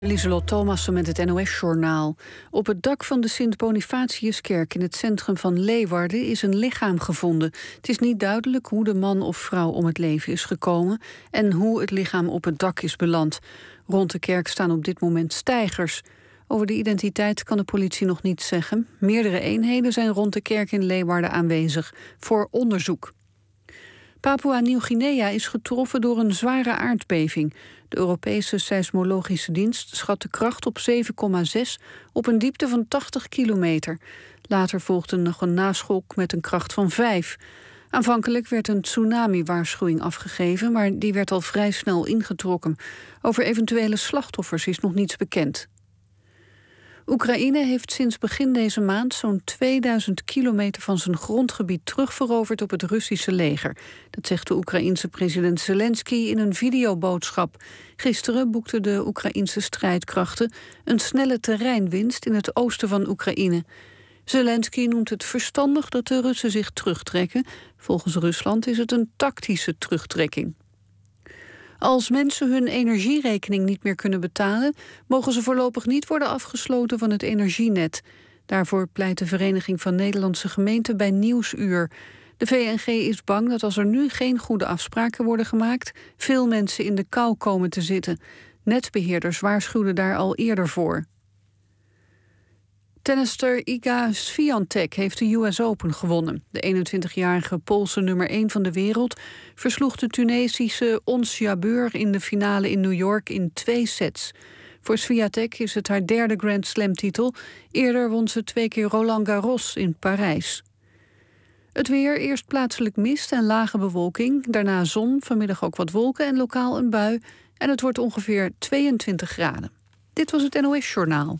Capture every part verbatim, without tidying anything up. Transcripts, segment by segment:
Lieselot Thomassen met het N O S-journaal. Op het dak van de Sint-Bonifatiuskerk in het centrum van Leeuwarden is een lichaam gevonden. Het is niet duidelijk hoe de man of vrouw om het leven is gekomen en hoe het lichaam op het dak is beland. Rond de kerk staan op dit moment steigers. Over de identiteit kan de politie nog niets zeggen. Meerdere eenheden zijn rond de kerk in Leeuwarden aanwezig voor onderzoek. Papua-Nieuw-Guinea is getroffen door een zware aardbeving. De Europese seismologische dienst schat de kracht op zeven komma zes op een diepte van tachtig kilometer. Later volgde nog een naschok met een kracht van vijf. Aanvankelijk werd een tsunami-waarschuwing afgegeven, maar die werd al vrij snel ingetrokken. Over eventuele slachtoffers is nog niets bekend. Oekraïne heeft sinds begin deze maand zo'n tweeduizend kilometer van zijn grondgebied terugveroverd op het Russische leger. Dat zegt de Oekraïense president Zelensky in een videoboodschap. Gisteren boekten de Oekraïense strijdkrachten een snelle terreinwinst in het oosten van Oekraïne. Zelensky noemt het verstandig dat de Russen zich terugtrekken. Volgens Rusland is het een tactische terugtrekking. Als mensen hun energierekening niet meer kunnen betalen, mogen ze voorlopig niet worden afgesloten van het energienet. Daarvoor pleit de Vereniging van Nederlandse Gemeenten bij Nieuwsuur. De V N G is bang dat als er nu geen goede afspraken worden gemaakt, veel mensen in de kou komen te zitten. Netbeheerders waarschuwden daar al eerder voor. Tennister Iga Swiatek heeft de U S Open gewonnen. De eenentwintigjarige Poolse nummer één van de wereld versloeg de Tunesische Ons Jabeur in de finale in New York in twee sets. Voor Swiatek is het haar derde Grand Slam-titel. Eerder won ze twee keer Roland Garros in Parijs. Het weer, eerst plaatselijk mist en lage bewolking. Daarna zon, vanmiddag ook wat wolken en lokaal een bui. En het wordt ongeveer tweeëntwintig graden. Dit was het N O S-journaal.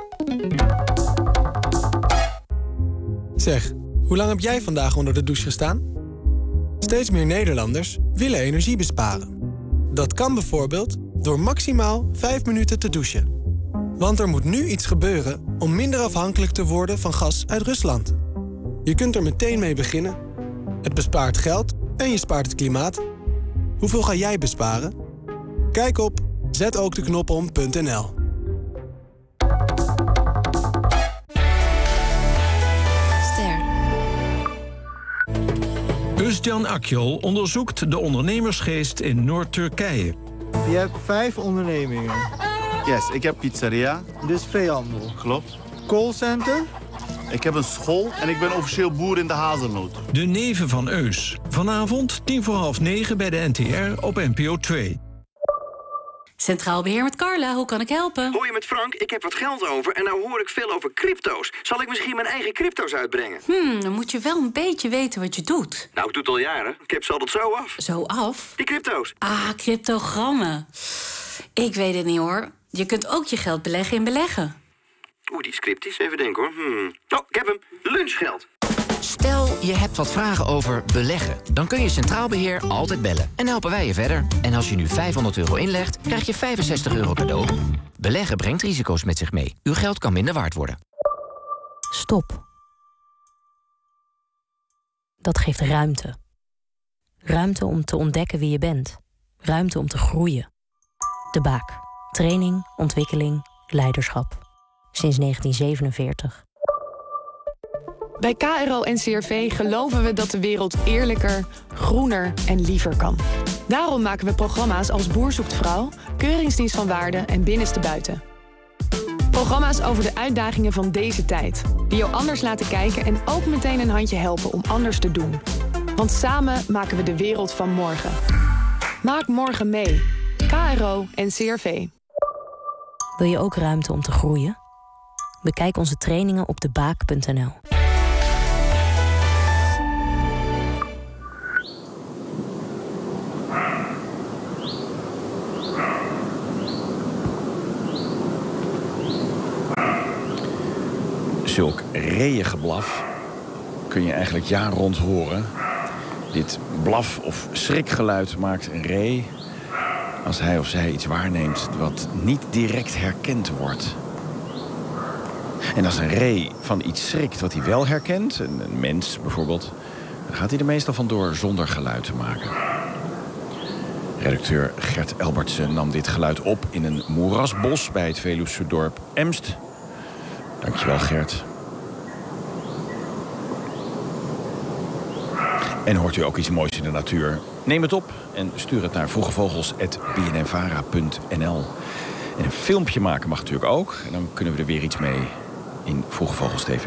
Zeg, hoe lang heb jij vandaag onder de douche gestaan? Steeds meer Nederlanders willen energie besparen. Dat kan bijvoorbeeld door maximaal vijf minuten te douchen. Want er moet nu iets gebeuren om minder afhankelijk te worden van gas uit Rusland. Je kunt er meteen mee beginnen. Het bespaart geld en je spaart het klimaat. Hoeveel ga jij besparen? Kijk op zet ook de knop om punt n l. Özcan Akyol onderzoekt de ondernemersgeest in Noord-Turkije. Je hebt vijf ondernemingen. Yes, ik heb pizzeria. Dus veehandel. Klopt. Callcenter. Ik heb een school en ik ben officieel boer in de hazelnoten. De neven van Eus. Vanavond tien voor half negen bij de N T R op N P O twee. Centraal Beheer met Carla, hoe kan ik helpen? Hoi, met Frank, ik heb wat geld over en nou hoor ik veel over crypto's. Zal ik misschien mijn eigen crypto's uitbrengen? Hmm, dan moet je wel een beetje weten wat je doet. Nou, ik doe het al jaren. Ik heb ze altijd zo af. Zo af? Die crypto's. Ah, cryptogrammen. Ik weet het niet, hoor. Je kunt ook je geld beleggen in beleggen. Oeh, die is cryptisch. Even denken, hoor. Hmm. Oh, ik heb hem. Lunchgeld. Stel, je hebt wat vragen over beleggen. Dan kun je Centraal Beheer altijd bellen. En helpen wij je verder. En als je nu vijfhonderd euro inlegt, krijg je vijfenzestig euro cadeau. Beleggen brengt risico's met zich mee. Uw geld kan minder waard worden. Stop. Dat geeft ruimte. Ruimte om te ontdekken wie je bent. Ruimte om te groeien. De Baak. Training, ontwikkeling, leiderschap. Sinds negentien zevenenveertig. Bij K R O en C R V geloven we dat de wereld eerlijker, groener en liever kan. Daarom maken we programma's als Boer zoekt vrouw, Keuringsdienst van Waarde en Binnenste Buiten. Programma's over de uitdagingen van deze tijd. Die jou anders laten kijken en ook meteen een handje helpen om anders te doen. Want samen maken we de wereld van morgen. Maak morgen mee. K R O en C R V. Wil je ook ruimte om te groeien? Bekijk onze trainingen op de baak punt n l. Zulk reeëngeblaf kun je eigenlijk jaar rond horen. Dit blaf- of schrikgeluid maakt een ree als hij of zij iets waarneemt wat niet direct herkend wordt. En als een ree van iets schrikt wat hij wel herkent, een, een mens bijvoorbeeld, dan gaat hij er meestal vandoor zonder geluid te maken. Redacteur Gert Elbertsen nam dit geluid op in een moerasbos bij het Veluwse dorp Emst. Dankjewel, Gert. En hoort u ook iets moois in de natuur? Neem het op en stuur het naar vroegevogels apenstaartje b n n vara punt n l. En een filmpje maken mag natuurlijk ook. En dan kunnen we er weer iets mee in Vroege Vogels T V.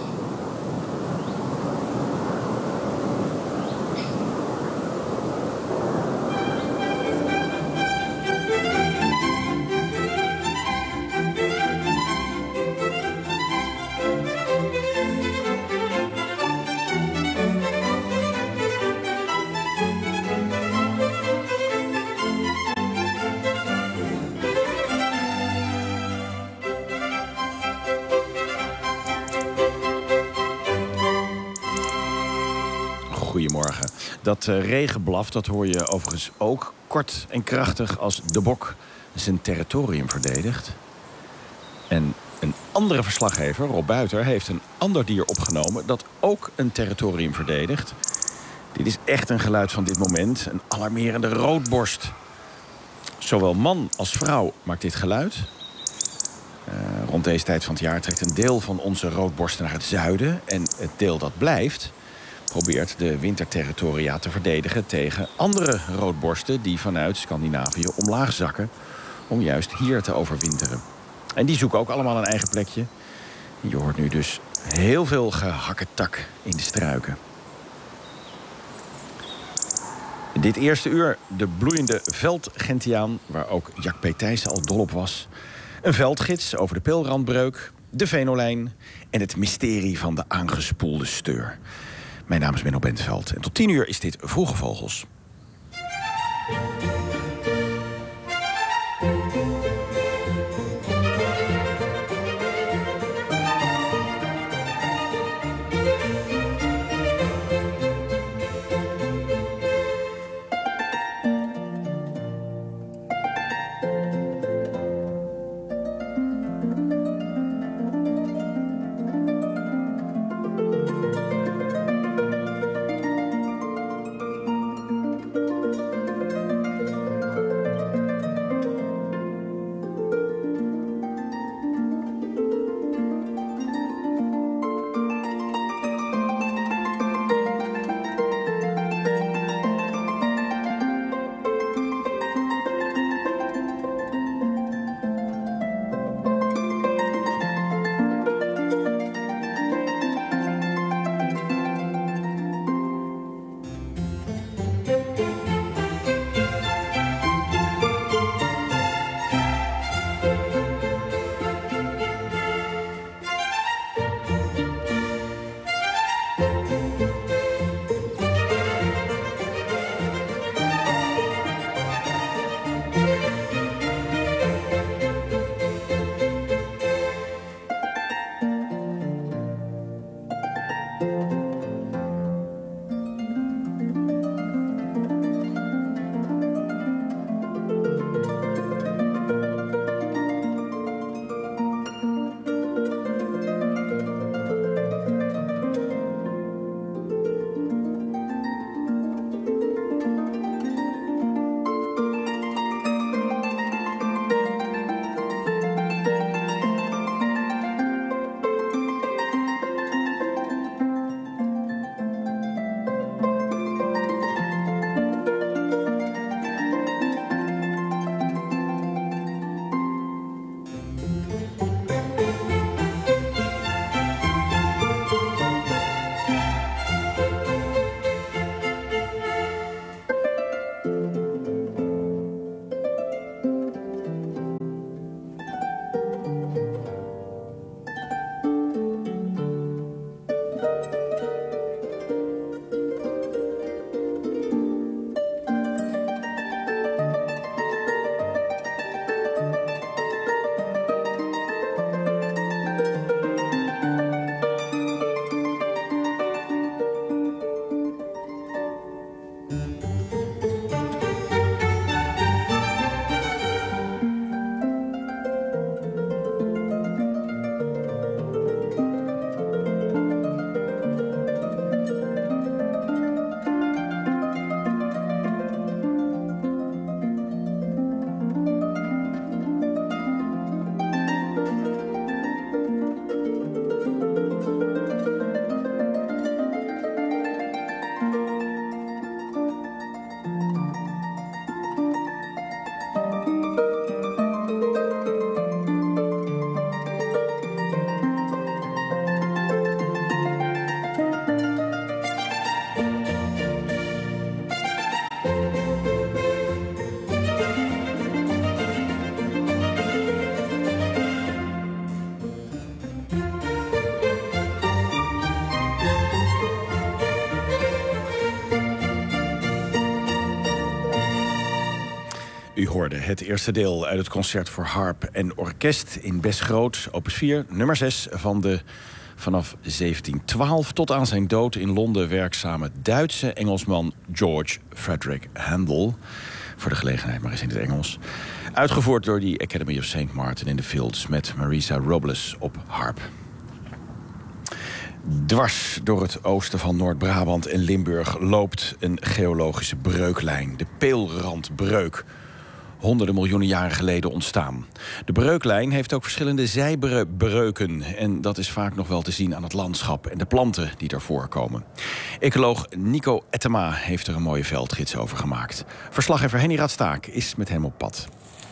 Goedemorgen. Dat uh, regenblaf, dat hoor je overigens ook kort en krachtig als de bok zijn territorium verdedigt. En een andere verslaggever, Rob Buiter, heeft een ander dier opgenomen dat ook een territorium verdedigt. Dit is echt een geluid van dit moment, een alarmerende roodborst. Zowel man als vrouw maakt dit geluid. Uh, rond deze tijd van het jaar trekt een deel van onze roodborsten naar het zuiden. En het deel dat blijft probeert de winterterritoria te verdedigen tegen andere roodborsten die vanuit Scandinavië omlaag zakken om juist hier te overwinteren. En die zoeken ook allemaal een eigen plekje. Je hoort nu dus heel veel gehakketak in de struiken. Dit eerste uur de bloeiende veldgentiaan, waar ook Jack P. Thijssen al dol op was. Een veldgids over de peelrandbreuk, de venolijn en het mysterie van de aangespoelde steur. Mijn naam is Menno Bentveld en tot tien uur is dit Vroege Vogels. hoorde het eerste deel uit het concert voor harp en orkest in Bes Groot, opus vier, nummer zes van de vanaf zeventien twaalf tot aan zijn dood in Londen werkzame Duitse Engelsman George Frederick Handel. Voor de gelegenheid maar eens in het Engels. Uitgevoerd door de Academy of Saint Martin in the Fields met Marisa Robles op harp. Dwars door het oosten van Noord-Brabant en Limburg loopt een geologische breuklijn, de Peelrandbreuk. Honderden miljoenen jaren geleden ontstaan. De breuklijn heeft ook verschillende zijbreuken. En dat is vaak nog wel te zien aan het landschap en de planten die er voorkomen. Ecoloog Nico Ettema heeft er een mooie veldgids over gemaakt. Verslaggever Henny Radstaak is met hem op pad.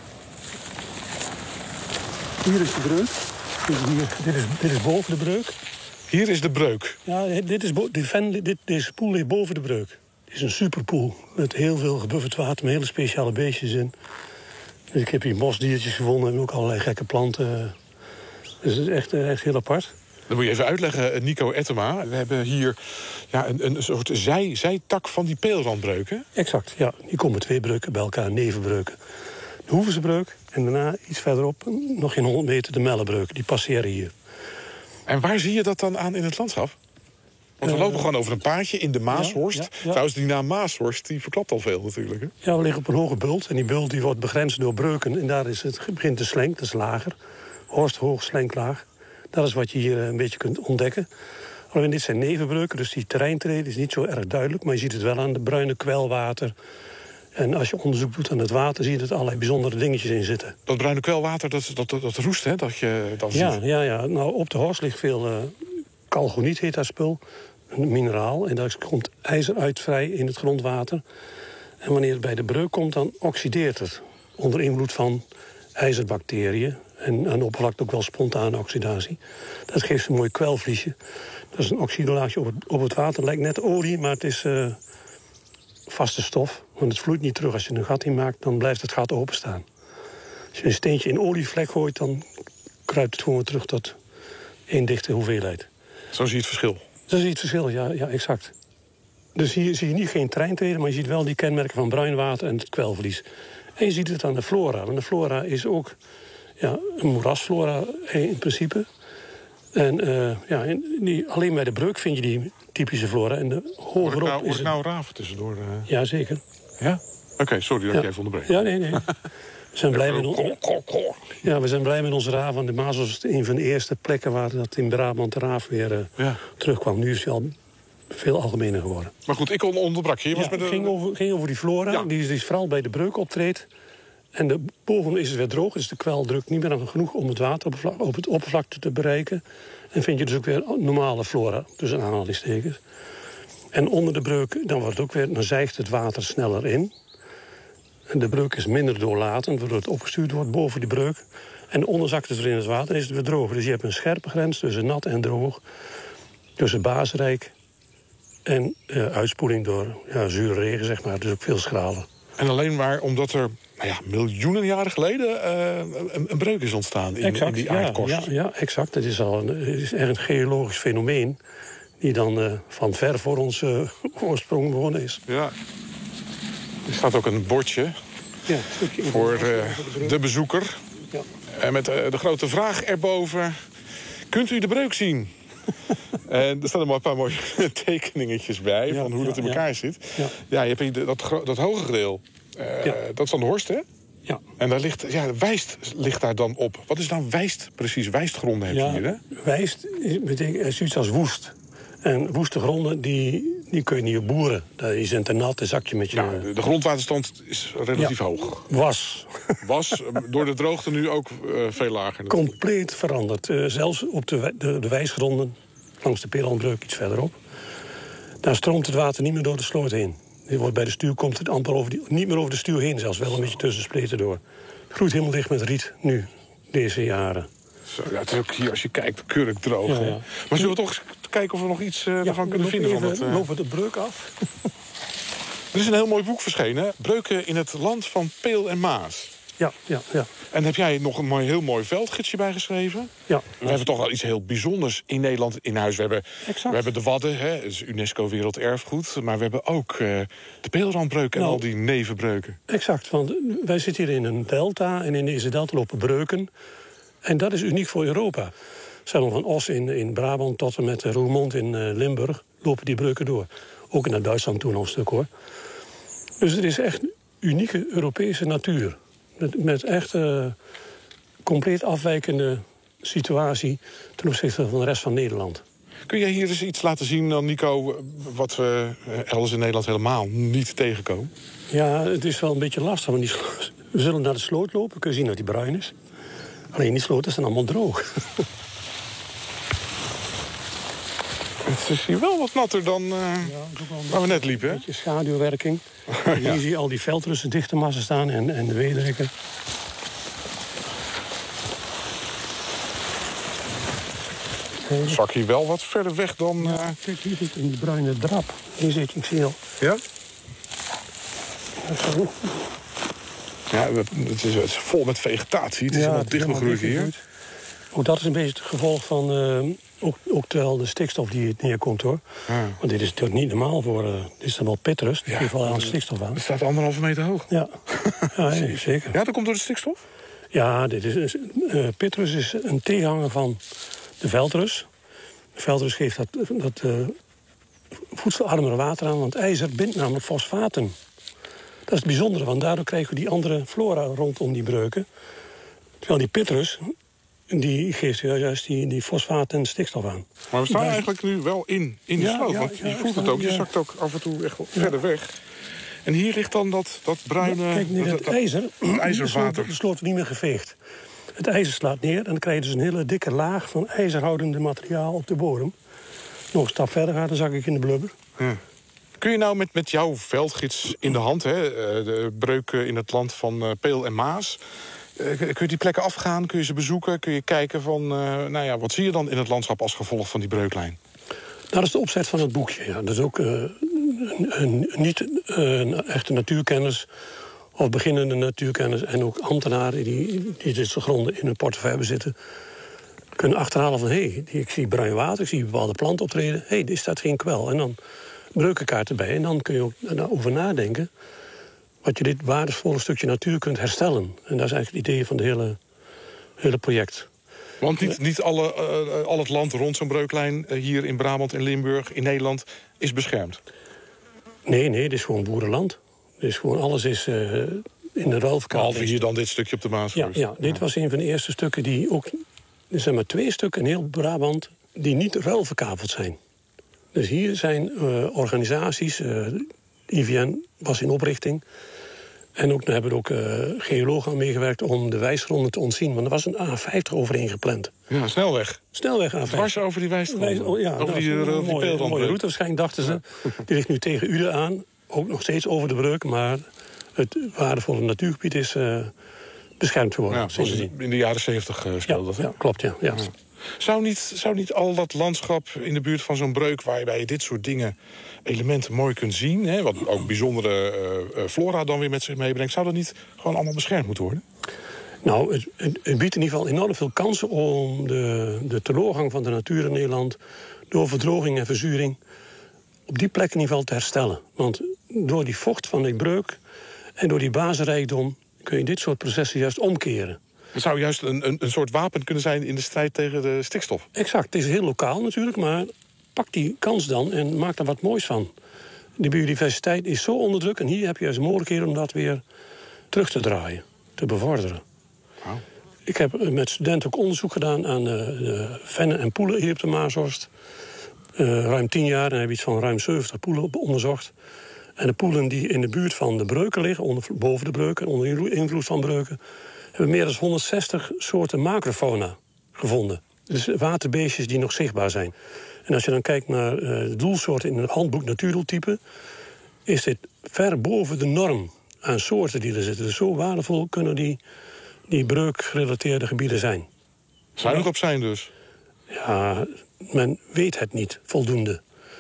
Hier is de breuk. Hier, dit, is, dit is boven de breuk. Hier is de breuk? Ja, dit is bo- de ven, dit, deze poel ligt boven de breuk. Het is een superpoel met heel veel gebufferd water, met hele speciale beestjes in. Dus ik heb hier bosdiertjes gevonden en ook allerlei gekke planten. Dus het is echt, echt heel apart. Dan moet je even uitleggen, Nico Ettema. We hebben hier ja, een, een soort zij, zijtak van die Peelrandbreuk, hè? Exact, ja. Hier komen twee breuken bij elkaar, nevenbreuken. De Hoevensebreuk en daarna iets verderop, nog geen honderd meter, de Mellebreuk. Die passeren hier. En waar zie je dat dan aan in het landschap? Want we uh, lopen gewoon over een paadje in de Maashorst. Ja, ja, ja. Trouwens, die naam Maashorst die verklapt al veel natuurlijk. Hè? Ja, we liggen op een hoge bult. En die bult die wordt begrensd door breuken. En daar is het, begint de slenk, dat is lager. Horst hoog, slenk laag. Dat is wat je hier een beetje kunt ontdekken. Alleen dit zijn nevenbreuken, dus die terreintreden is niet zo erg duidelijk. Maar je ziet het wel aan de bruine kwelwater. En als je onderzoek doet aan het water, zie je dat er allerlei bijzondere dingetjes in zitten. Dat bruine kwelwater, dat, dat, dat, dat roest, hè? Dat je dan ja, ziet. Ja, ja. Nou, op de Horst ligt veel uh, kalgoniet, heet dat spul. Een mineraal. En daar komt ijzer uit vrij in het grondwater. En wanneer het bij de breuk komt, dan oxideert het. Onder invloed van ijzerbacteriën. En aan de oppervlakte ook wel spontane oxidatie. Dat geeft een mooi kwelvliesje. Dat is een oxidolaagje op het, op het water. Het lijkt net olie, maar het is uh, vaste stof. Want het vloeit niet terug. Als je een gat in maakt, dan blijft het gat openstaan. Als je een steentje in olievlek gooit, dan kruipt het gewoon weer terug tot één dichte hoeveelheid. Zo zie je het verschil. Zo zie je het verschil, ja, ja, exact. Dus hier zie je niet geen treintreden, maar je ziet wel die kenmerken van bruin water en het kwelverlies. En je ziet het aan de flora. Want de flora is ook ja, een moerasflora in principe. En uh, ja, in die, alleen bij de breuk vind je die typische flora. En de hogerop hoor ik nou, is hoor ik nou raven tussendoor? Uh... Ja, zeker. Ja? Oké, okay, sorry dat ja. ik even onderbreek. Ja, nee, nee. We zijn blij met, on... ja, we zijn blij met onze raaf. Want de Maas was een van de eerste plekken waar dat in Brabant de raaf weer uh, ja. terugkwam. Nu is hij al veel algemener geworden. Maar goed, ik onderbrak je. je ja, was met het een... ging, over, ging over die flora, ja. die, die is vooral bij de breuk optreedt. En de, boven is het weer droog, dus de kwel drukt niet meer genoeg om het water op het oppervlakte te bereiken. En vind je dus ook weer normale flora, tussen aanhalingstekens. En onder de breuk, dan wordt het ook weer, dan zijgt het water sneller in. En de breuk is minder doorlatend, waardoor het opgestuurd wordt boven die breuk. En onder zakt het weer in het water en is het weer droog. Dus je hebt een scherpe grens tussen nat en droog. Tussen baasrijk en uh, uitspoeling door ja, zure regen, zeg maar. Dus ook veel schraler. En alleen maar omdat er nou ja, miljoenen jaren geleden uh, een, een breuk is ontstaan in, exact, in die aardkorst. Ja, ja, ja, exact. Het is, al een, het is echt een geologisch fenomeen die dan uh, van ver voor onze uh, oorsprong begonnen is. Ja. Er staat ook een bordje ja, voor uh, de bezoeker. Ja. En met uh, de grote vraag erboven: kunt u de breuk zien? En er staan er maar een paar mooie tekeningetjes bij ja, van hoe ja, dat in elkaar ja. zit. Ja, ja je hebt dat, dat hoge gedeel. Uh, ja. Dat is van de Horst, hè? Ja. En daar ligt, ja, Wijst ligt daar dan op. Wat is dan Wijst precies? Wijstgronden heb je ja, hier, hè? Wijst betekent zoiets als woest. En woeste gronden, die, die kun je niet op boeren. Je bent te nat, dan zak je met je... Ja, de grondwaterstand is relatief ja. hoog. Was. Was, door de droogte nu ook uh, veel lager. Natuurlijk. Compleet veranderd. Uh, zelfs op de, de, de wijsgronden, langs de Peelrandbreuk iets verderop. Daar stroomt het water niet meer door de sloot heen. Die wordt bij de stuw komt het amper over die, niet meer over de stuw heen, zelfs wel een beetje tussen spleten door. Het groeit helemaal dicht met riet nu, deze jaren. Zo, ja, het is ook hier, als je kijkt, keurig droog. Ja, ja. Maar zullen we toch eens kijken of we nog iets uh, ja, ervan kunnen vinden? Even, van dat, uh... lopen we de breuk af. Er is een heel mooi boek verschenen, Breuken in het land van Peel en Maas. Ja, ja, ja. En heb jij nog een mooi, heel mooi veldgidsje bijgeschreven? Ja. We hebben toch wel iets heel bijzonders in Nederland in huis. We hebben, exact. we hebben de Wadden, hè, dat is UNESCO Werelderfgoed. Maar we hebben ook uh, de Peelrandbreuk en nou, al die nevenbreuken. Exact, want wij zitten hier in een delta. En in deze delta lopen breuken. En dat is uniek voor Europa. Zelfs van Os in, in Brabant tot en met Roermond in uh, Limburg lopen die breuken door. Ook naar Duitsland toen al een stuk, hoor. Dus het is echt unieke Europese natuur. Met, met echt uh, compleet afwijkende situatie ten opzichte van de rest van Nederland. Kun jij hier eens iets laten zien dan, Nico, wat we elders in Nederland helemaal niet tegenkomen? Ja, het is wel een beetje lastig. Want die, we zullen naar de sloot lopen, kun je zien dat die bruin is. Alleen die sloten zijn allemaal droog. Het is hier wel wat natter dan uh, ja, waar we net liepen, hè? Een beetje schaduwwerking. Ja. Hier zie je al die veldrussen dichte massa staan en, en de weedrekken. Zak hier wel wat verder weg dan... Uh... Ja, kijk, hier zit in die bruine drap. Hier zit ik zie al. Ja? Ja, het is, het is vol met vegetatie. Het is ja, helemaal dichtbegroeid hier. Ook dat is een beetje het gevolg van... Uh, ook, ook terwijl de stikstof die het neerkomt, hoor. Ja. Want dit is natuurlijk niet normaal voor... Uh, dit is dan wel pitrust. Die geeft wel aan stikstof aan. Het staat anderhalve meter hoog. Ja, ja nee, zeker. Ja, dat komt door de stikstof? Ja, dit is, uh, pitrus is een tegenhanger van de veldrus. De veldrus geeft dat, dat uh, voedselarmere water aan... want ijzer bindt namelijk fosfaten. Dat is het bijzondere, want daardoor krijgen we die andere flora rondom die breuken. Terwijl die pitrus, die geeft juist die, die fosfaat en stikstof aan. Maar we staan Daar... eigenlijk nu wel in, in de ja, sloot. Ja, want ja, je voelt het ook, je zakt ook af en toe echt ja. verder weg. En hier ligt dan dat, dat bruine... Ja, kijk, dat, het dat, ijzer, dat ijzerwater. De sloot wordt niet meer geveegd. Het ijzer slaat neer en dan krijg je dus een hele dikke laag... van ijzerhoudende materiaal op de bodem. Nog een stap verder gaat, dan zak ik in de blubber. Ja. Kun je nou met, met jouw veldgids in de hand... Hè, de breuken in het land van Peel en Maas... kun je die plekken afgaan, kun je ze bezoeken... kun je kijken van, uh, nou ja, wat zie je dan in het landschap... als gevolg van die breuklijn? Nou, dat is de opzet van het boekje. Ja. Dat is ook uh, een, een, niet uh, een echte natuurkennis... of beginnende natuurkennis en ook ambtenaren... die, die dit gronden in hun portefeuille bezitten... kunnen achterhalen van, hé, hey, ik zie bruin water... ik zie bepaalde planten optreden, hé, hey, dit staat geen kwel. En dan breukenkaart erbij. En dan kun je ook over nadenken... wat je dit waardevolle stukje natuur kunt herstellen. En dat is eigenlijk het idee van het hele, hele project. Want niet, niet alle, uh, al het land rond zo'n breuklijn... Uh, hier in Brabant en Limburg, in Nederland, is beschermd? Nee, nee, dit is gewoon boerenland. Dus gewoon alles is uh, in de ruilverkaart. Behalve hier dan dit stukje op de Maasvlakte. Ja, ja, dit ja. was een van de eerste stukken die ook... Er zijn maar twee stukken in heel Brabant die niet ruilverkaveld zijn. Dus hier zijn uh, organisaties... Uh, I V N was in oprichting. En ook, daar hebben er ook uh, geologen aan meegewerkt om de wijsgronden te ontzien. Want er was een A vijftig overheen gepland. Ja, snelweg. Snelweg A vijftig. Dwars over die wijsgronden. Wijs, oh, ja, over die, uh, een die mooie, een mooie route waarschijnlijk, dachten ze. Ja. Die ligt nu tegen Uden aan. Ook nog steeds over de breuk. Maar het waardevolle natuurgebied is uh, beschermd geworden. Ja, zoals in de jaren zeventig uh, speelde ja, dat. Hè? Ja, klopt, ja. ja. ja. Zou niet, zou niet al dat landschap in de buurt van zo'n breuk... waarbij je dit soort dingen, elementen mooi kunt zien... Hè, wat ook bijzondere uh, flora dan weer met zich meebrengt... zou dat niet gewoon allemaal beschermd moeten worden? Nou, het, het, het biedt in ieder geval enorm veel kansen... om de, de teleurgang van de natuur in Nederland... door verdroging en verzuring... op die plek in ieder geval te herstellen. Want door die vocht van die breuk... en door die bazenrijkdom... kun je dit soort processen juist omkeren. Het zou juist een, een, een soort wapen kunnen zijn in de strijd tegen de stikstof. Exact. Het is heel lokaal natuurlijk, maar pak die kans dan en maak er wat moois van. De biodiversiteit is zo onder druk en hier heb je juist de mogelijkheden om dat weer terug te draaien, te bevorderen. Oh. Ik heb met studenten ook onderzoek gedaan aan de, de vennen en poelen hier op de Maashorst. Uh, ruim tien jaar en heb iets van ruim zeventig poelen onderzocht. En de poelen die in de buurt van de breuken liggen, onder, boven de breuken, onder invloed van breuken... hebben meer dan honderdzestig soorten macrofauna gevonden. Dus waterbeestjes die nog zichtbaar zijn. En als je dan kijkt naar uh, de doelsoorten in het handboek Natuurdoeltypen... is dit ver boven de norm aan soorten die er zitten. Dus zo waardevol kunnen die, die breukgerelateerde gebieden zijn. Zuinig op zijn dus? Ja, men weet het niet voldoende.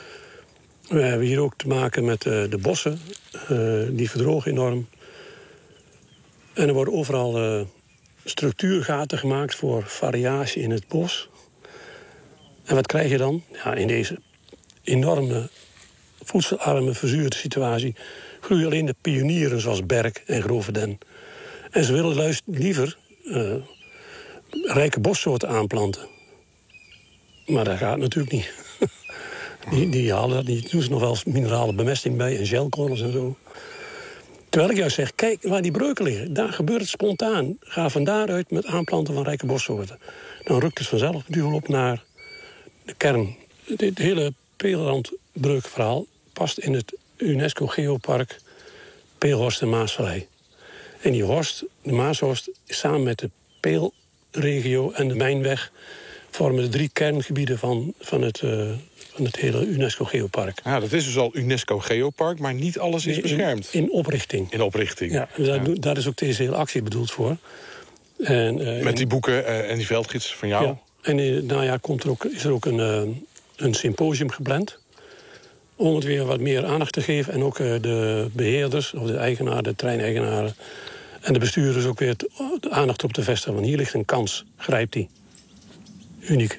We hebben hier ook te maken met uh, de bossen. Uh, die verdrogen enorm. En er worden overal uh, structuurgaten gemaakt voor variatie in het bos. En wat krijg je dan? Ja, in deze enorme, voedselarme, verzuurde situatie groeien alleen de pionieren zoals berk en grove den. En ze willen luist liever uh, rijke bossoorten aanplanten. Maar dat gaat natuurlijk niet. die, die halen dat niet. Doen ze nog wel eens minerale bemesting bij en gelkorrels en zo. Terwijl ik juist zeg, kijk waar die breuken liggen. Daar gebeurt het spontaan. Ga van daaruit met aanplanten van rijke bossoorten. Dan rukt het vanzelf duur op naar de kern. Dit hele Peelrandbreukverhaal past in het UNESCO-geopark Peelhorst en Maasvallei. En die Horst, de Maashorst, samen met de Peelregio en de Mijnweg vormen de drie kerngebieden van, van, het, uh, van het hele UNESCO-geopark. Ja, dat is dus al UNESCO-geopark, maar niet alles is beschermd. In, in oprichting. In oprichting. Ja, daar, ja. daar is ook deze hele actie bedoeld voor. En, uh, met die boeken uh, en die veldgids van jou? Ja. En in het najaar komt er ook, is er ook een, uh, een symposium gepland. Om het weer wat meer aandacht te geven. En ook uh, de beheerders, of de eigenaren, de treineigenaren en de bestuurders ook weer de aandacht op te vestigen. Want hier ligt een kans. Grijp die. Uniek.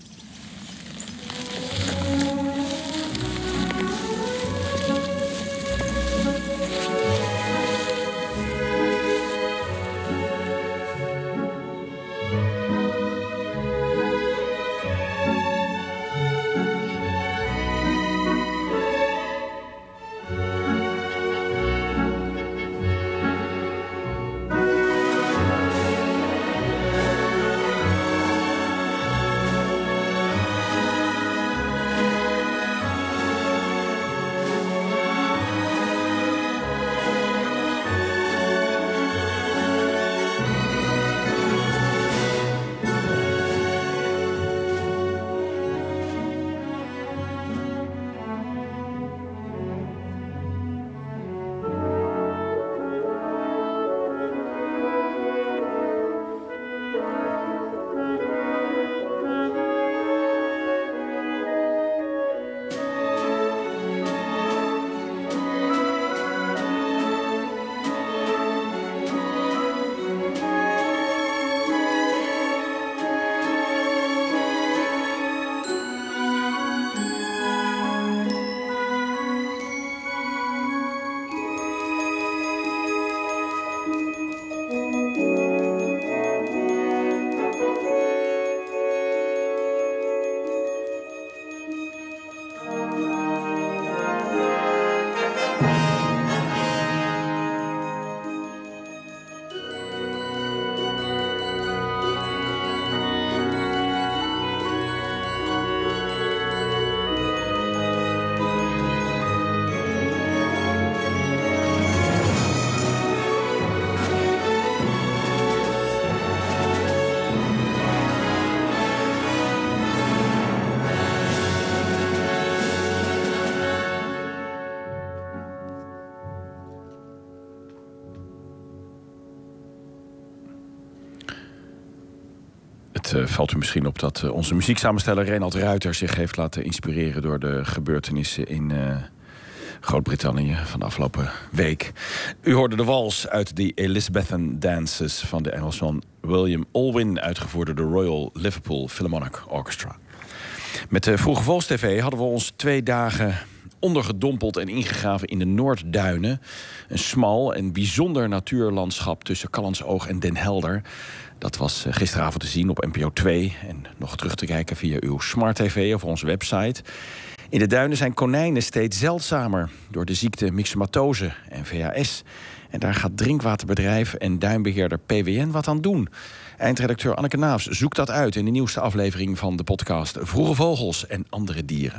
Het uh, valt u misschien op dat uh, onze muzieksamensteller Renald Ruiter zich heeft laten inspireren door de gebeurtenissen in uh, Groot-Brittannië van de afgelopen week. U hoorde de wals uit de Elizabethan Dances van de Engelsman William Alwyn, uitgevoerd door de Royal Liverpool Philharmonic Orchestra. Met de Vroege Vogels T V hadden we ons twee dagen ondergedompeld en ingegraven in de Noordduinen. Een smal en bijzonder natuurlandschap tussen Callantsoog en Den Helder. Dat was gisteravond te zien op N P O twee en nog terug te kijken via uw smart tv of onze website. In de duinen zijn konijnen steeds zeldzamer door de ziekte myxomatose en V H S. En daar gaat drinkwaterbedrijf en duinbeheerder P W N wat aan doen. Eindredacteur Anneke Naafs zoekt dat uit in de nieuwste aflevering van de podcast Vroege Vogels en andere dieren.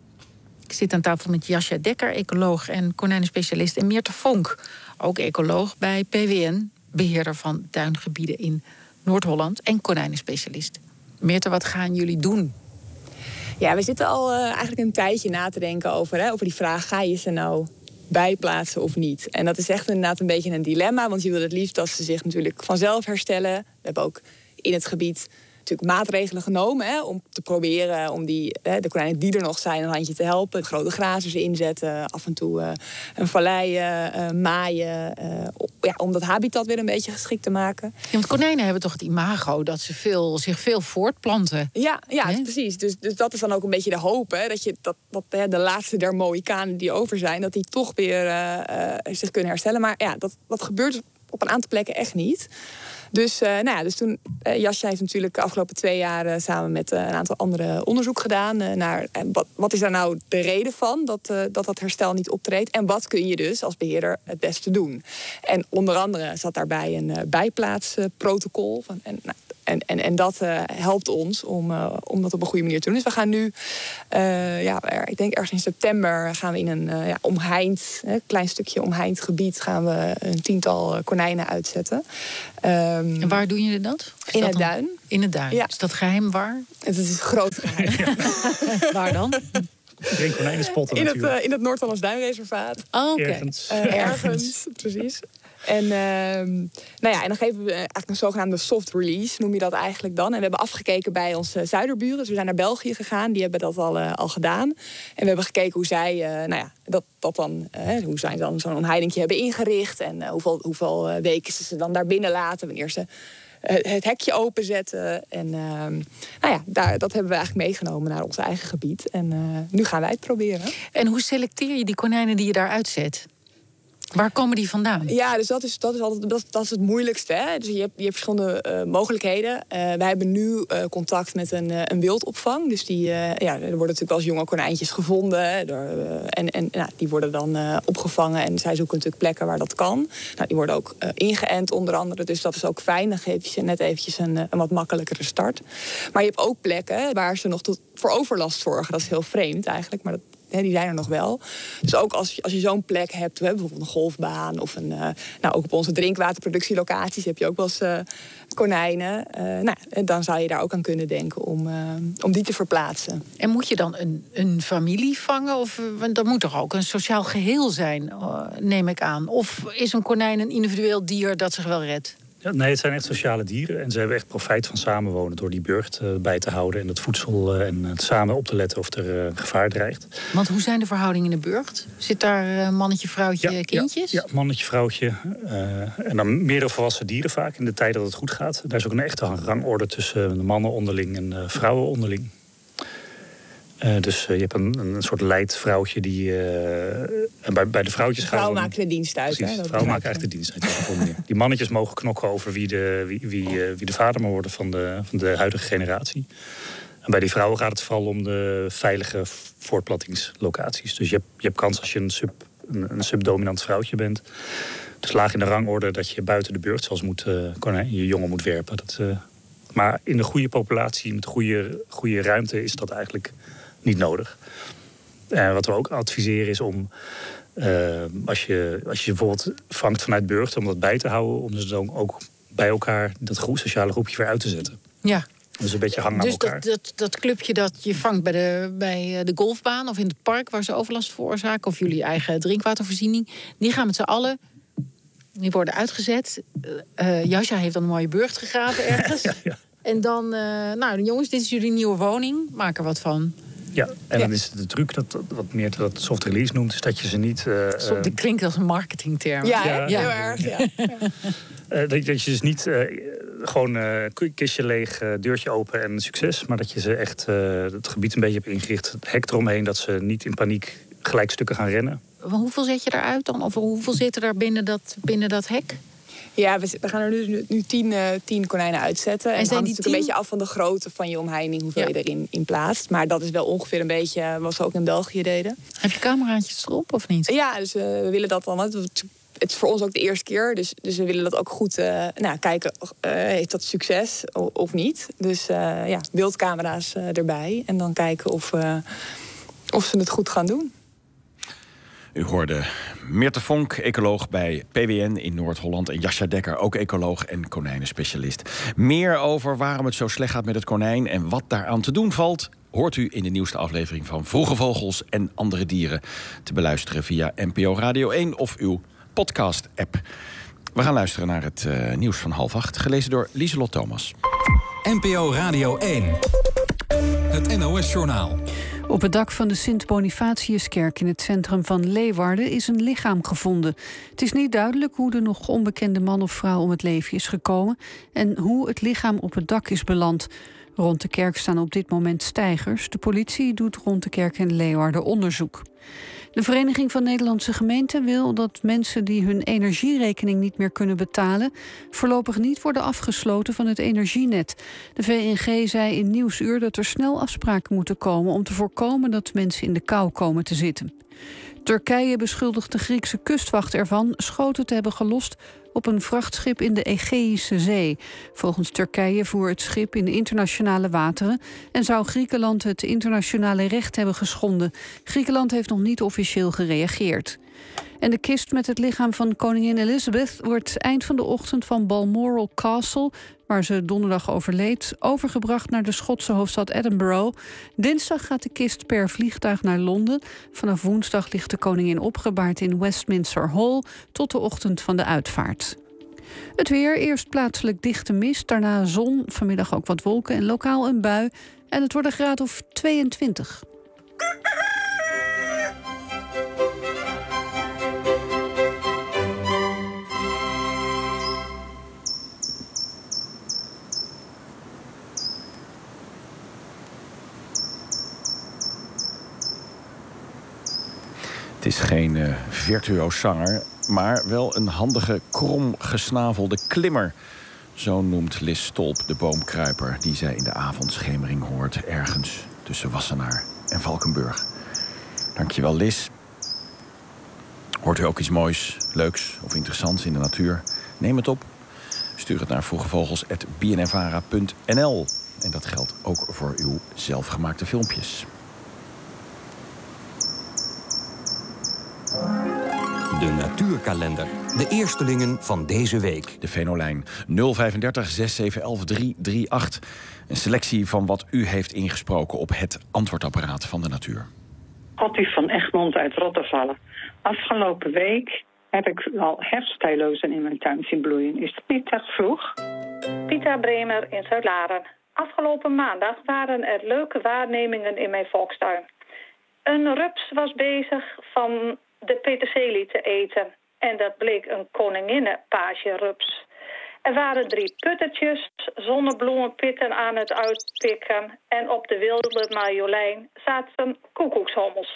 Ik zit aan tafel met Jascha Dekker, ecoloog en konijnenspecialist, en Meerte Vonk, ook ecoloog bij P W N, beheerder van duingebieden in Noord-Holland en konijnenspecialist. Meerte, wat gaan jullie doen? Ja, we zitten al uh, eigenlijk een tijdje na te denken over, hè, over die vraag: ga je ze nou bijplaatsen of niet? En dat is echt inderdaad een beetje een dilemma, want je wil het liefst dat ze zich natuurlijk vanzelf herstellen. We hebben ook in het gebied natuurlijk maatregelen genomen, hè, om te proberen om die, hè, de konijnen die er nog zijn een handje te helpen. Grote grazers inzetten, af en toe uh, een vallei uh, maaien, uh, ja, om dat habitat weer een beetje geschikt te maken. Ja, want konijnen hebben toch het imago dat ze veel, zich veel voortplanten. Ja, ja precies. Dus, dus dat is dan ook een beetje de hoop, hè, dat, je, dat, dat hè, de laatste der Mohikanen die over zijn, dat die toch weer uh, uh, zich kunnen herstellen. Maar ja, dat, dat gebeurt op een aantal plekken echt niet. Dus, uh, nou ja, dus toen, uh, Jascha heeft natuurlijk de afgelopen twee jaar uh, samen met uh, een aantal andere onderzoek gedaan uh, naar uh, wat, wat is daar nou de reden van dat, uh, dat dat herstel niet optreedt en wat kun je dus als beheerder het beste doen. En onder andere zat daarbij een uh, bijplaatsprotocol. Van, en, nou, En, en, en dat uh, helpt ons om, uh, om dat op een goede manier te doen. Dus we gaan nu, uh, ja, ik denk ergens in september gaan we in een uh, ja, omheind, een klein stukje omheind gebied gaan we een tiental uh, konijnen uitzetten. Um, en waar doen jullie dat? Is in dat het dan? duin. In het duin. Ja. Is dat geheim waar? Het is een groot geheim. Ja. Waar dan? Geen konijnen spotten in natuurlijk. Het, uh, in het Noord-Hollands Duinreservaat. Oh, oké. Okay. Ergens. Uh, ergens, precies. En, uh, nou ja, en dan geven we eigenlijk een zogenaamde soft release, noem je dat eigenlijk dan. En we hebben afgekeken bij onze zuiderburen. Dus we zijn naar België gegaan, die hebben dat al, uh, al gedaan. En we hebben gekeken hoe zij, uh, nou ja, dat, dat dan, uh, hoe zij dan zo'n omheidingje hebben ingericht. En uh, hoeveel, hoeveel uh, weken ze ze dan daar binnen laten, wanneer ze uh, het hekje openzetten. En uh, nou ja, daar, dat hebben we eigenlijk meegenomen naar ons eigen gebied. En uh, nu gaan wij het proberen. En hoe selecteer je die konijnen die je daar uitzet? Waar komen die vandaan? Ja, dus dat is, dat is altijd dat, dat is het moeilijkste. Hè? Dus je hebt, je hebt verschillende uh, mogelijkheden. Uh, wij hebben nu uh, contact met een, uh, een wildopvang. Dus die, uh, ja, er worden natuurlijk wel eens jonge konijntjes gevonden. Hè, door, uh, en en nou, die worden dan uh, opgevangen. En zij zoeken natuurlijk plekken waar dat kan. Nou, die worden ook uh, ingeënt onder andere. Dus dat is ook fijn. Dan geef je ze net eventjes een, een wat makkelijkere start. Maar je hebt ook plekken waar ze nog tot, voor overlast zorgen. Dat is heel vreemd eigenlijk, maar dat... He, die zijn er nog wel. Dus ook als je, als je zo'n plek hebt, bijvoorbeeld een golfbaan of een, uh, nou, ook op onze drinkwaterproductielocaties heb je ook wel eens uh, konijnen. Uh, nou, dan zou je daar ook aan kunnen denken om, uh, om die te verplaatsen. En moet je dan een, een familie vangen? Of, want dat moet toch ook een sociaal geheel zijn, uh, neem ik aan. Of is een konijn een individueel dier dat zich wel redt? Ja, nee, het zijn echt sociale dieren. En ze hebben echt profijt van samenwonen door die burcht uh, bij te houden. En het voedsel uh, en het samen op te letten of er uh, gevaar dreigt. Want hoe zijn de verhoudingen in de burcht? Zit daar uh, mannetje, vrouwtje, ja, kindjes? Ja, ja, mannetje, vrouwtje. Uh, en dan meerdere volwassen dieren vaak in de tijd dat het goed gaat. Daar is ook een echte rangorde tussen de mannen onderling en uh, vrouwen onderling. Uh, dus uh, je hebt een, een soort leidvrouwtje die... Uh, en bij, bij de vrouwtjes de vrouw gaan... maakt de dienst uit. Precies, hè? de vrouw maakt eigenlijk de dienst uit. Die mannetjes mogen knokken over wie de, wie, wie, uh, wie de vader moet worden van de, van de huidige generatie. En bij die vrouwen gaat het vooral om de veilige voortplantingslocaties. Dus je hebt, je hebt kans als je een, sub, een, een subdominant vrouwtje bent. Dus laag in de rangorde dat je buiten de beurt zelfs moet, uh, konijn, je jongen moet werpen. Dat, uh, maar in de goede populatie, met goede, goede ruimte, is dat eigenlijk... niet nodig. En wat we ook adviseren is om... Uh, als, je, als je bijvoorbeeld vangt vanuit burcht om dat bij te houden... om ze dan ook bij elkaar dat groep, sociale groepje weer uit te zetten. Ja. Dus een beetje hangen dus aan elkaar. Dus dat, dat, dat clubje dat je vangt bij de, bij de golfbaan... of in het park waar ze overlast veroorzaken... of jullie eigen drinkwatervoorziening... die gaan met z'n allen... die worden uitgezet. Uh, Jascha heeft dan een mooie burcht gegraven ergens. ja, ja. En dan... Uh, nou, jongens, dit is jullie nieuwe woning. Maak er wat van. Ja, en ja. dan is de truc, dat, wat meer dat soft release noemt... is dat je ze niet... Uh, Stop, dit klinkt als een marketingterm. Ja, ja, ja. heel erg. Ja. Ja. Uh, dat, dat je dus niet uh, gewoon uh, kistje leeg, uh, deurtje open en succes... maar dat je ze echt uh, het gebied een beetje hebt ingericht... het hek eromheen, dat ze niet in paniek gelijk stukken gaan rennen. Hoeveel zet je eruit dan? Of hoeveel zitten er binnen dat, binnen dat hek? Ja, we, we gaan er nu, nu tien, uh, tien konijnen uitzetten. En, en het hangt natuurlijk tien... een beetje af van de grootte van je omheining... hoeveel ja. je erin in plaatst. Maar dat is wel ongeveer een beetje wat we ook in België deden. Heb je cameraatjes erop of niet? Ja, dus uh, we willen dat dan... Het is voor ons ook de eerste keer. Dus, dus we willen dat ook goed uh, nou, kijken. Uh, heeft dat succes of, of niet? Dus uh, ja, beeldcamera's uh, erbij. En dan kijken of, uh, of ze het goed gaan doen. U hoorde Meerte Vonk, ecoloog bij P W N in Noord-Holland... en Jascha Dekker, ook ecoloog en konijnenspecialist. Meer over waarom het zo slecht gaat met het konijn... en wat daaraan te doen valt... hoort u in de nieuwste aflevering van Vroege Vogels en Andere Dieren... te beluisteren via N P O Radio één of uw podcast-app. We gaan luisteren naar het uh, nieuws van half acht... gelezen door Lieselot Thomas. N P O Radio één. Het N O S-journaal. Op het dak van de Sint-Bonifatiuskerk in het centrum van Leeuwarden is een lichaam gevonden. Het is niet duidelijk hoe de nog onbekende man of vrouw om het leven is gekomen en hoe het lichaam op het dak is beland. Rond de kerk staan op dit moment steigers. De politie doet rond de kerk in Leeuwarden onderzoek. De Vereniging van Nederlandse Gemeenten wil dat mensen die hun energierekening niet meer kunnen betalen voorlopig niet worden afgesloten van het energienet. De V N G zei in Nieuwsuur dat er snel afspraken moeten komen om te voorkomen dat mensen in de kou komen te zitten. Turkije beschuldigt de Griekse kustwacht ervan schoten te hebben gelost op een vrachtschip in de Egeïsche Zee. Volgens Turkije voer het schip in internationale wateren en zou Griekenland het internationale recht hebben geschonden. Griekenland heeft nog niet officieel gereageerd. En de kist met het lichaam van koningin Elizabeth wordt eind van de ochtend van Balmoral Castle, waar ze donderdag overleed, overgebracht naar de Schotse hoofdstad Edinburgh. Dinsdag gaat de kist per vliegtuig naar Londen. Vanaf woensdag ligt de koningin opgebaard in Westminster Hall tot de ochtend van de uitvaart. Het weer, eerst plaatselijk dichte mist, daarna zon, vanmiddag ook wat wolken en lokaal een bui. En het wordt een graad of tweeëntwintig. Het is geen uh, virtuoos zanger, maar wel een handige, kromgesnavelde klimmer. Zo noemt Lis Stolp de boomkruiper die zij in de avondschemering hoort, ergens tussen Wassenaar en Valkenburg. Dankjewel, Lis. Hoort u ook iets moois, leuks of interessants in de natuur? Neem het op. Stuur het naar vroegevogels apenstaartje b n n vara punt n l. En dat geldt ook voor uw zelfgemaakte filmpjes. De natuurkalender. De eerstelingen van deze week. De Venolijn nul drieënvijftig, zes zeven een een, drie drie acht. Een selectie van wat u heeft ingesproken op het antwoordapparaat van de natuur. Ottie van Egmond uit Rottervallen. Afgelopen week heb ik al herfsttijlozen in mijn tuin zien bloeien. Is dat niet te vroeg? Pieter Bremer in Zuid-Laren. Afgelopen maandag waren er leuke waarnemingen in mijn volkstuin. Een rups was bezig van de peterselie te eten. En dat bleek een koninginnenpagerups. Er waren drie puttertjes, zonnebloemenpitten aan het uitpikken. En op de wilde marjolein zaten koekoekshommels.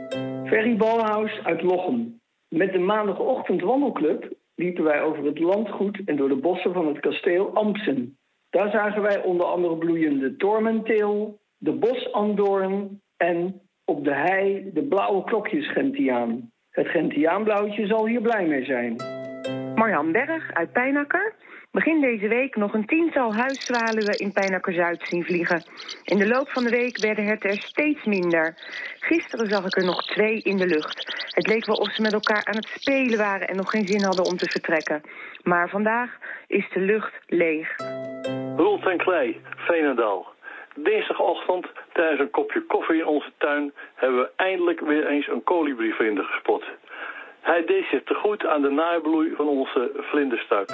Ferry Balhaus uit Lochem. Met de maandagochtend wandelclub liepen wij over het landgoed en door de bossen van het kasteel Ampsen. Daar zagen wij onder andere bloeiende tormenteel, de bosandoorn en op de hei de blauwe klokjesgentiaan. Het gentiaanblauwtje zal hier blij mee zijn. Marjan Berg uit Pijnacker. Begin deze week nog een tiental huiszwaluwen in Pijnacker-Zuid zien vliegen. In de loop van de week werden het er steeds minder. Gisteren zag ik er nog twee in de lucht. Het leek wel of ze met elkaar aan het spelen waren en nog geen zin hadden om te vertrekken. Maar vandaag is de lucht leeg. Roel ten Klei, Veenendaal. Dinsdagochtend, tijdens een kopje koffie in onze tuin, hebben we eindelijk weer eens een kolibrievlinder gespot. Hij deed zich te goed aan de nabloei van onze vlinderstuik.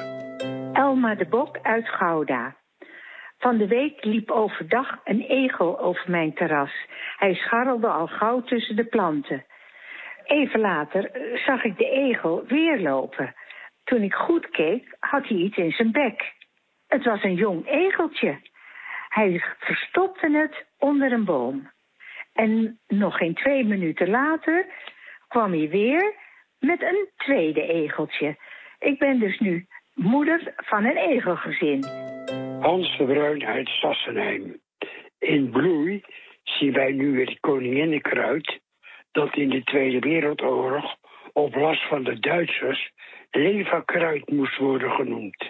Elma de Bok uit Gouda. Van de week liep overdag een egel over mijn terras. Hij scharrelde al gauw tussen de planten. Even later zag ik de egel weer lopen. Toen ik goed keek, had hij iets in zijn bek. Het was een jong egeltje. Hij verstopte het onder een boom. En nog geen twee minuten later kwam hij weer met een tweede egeltje. Ik ben dus nu moeder van een egelgezin. Hans de Bruin uit Sassenheim. In bloei zien wij nu het koninginnenkruid dat in de Tweede Wereldoorlog op last van de Duitsers leverkruid moest worden genoemd.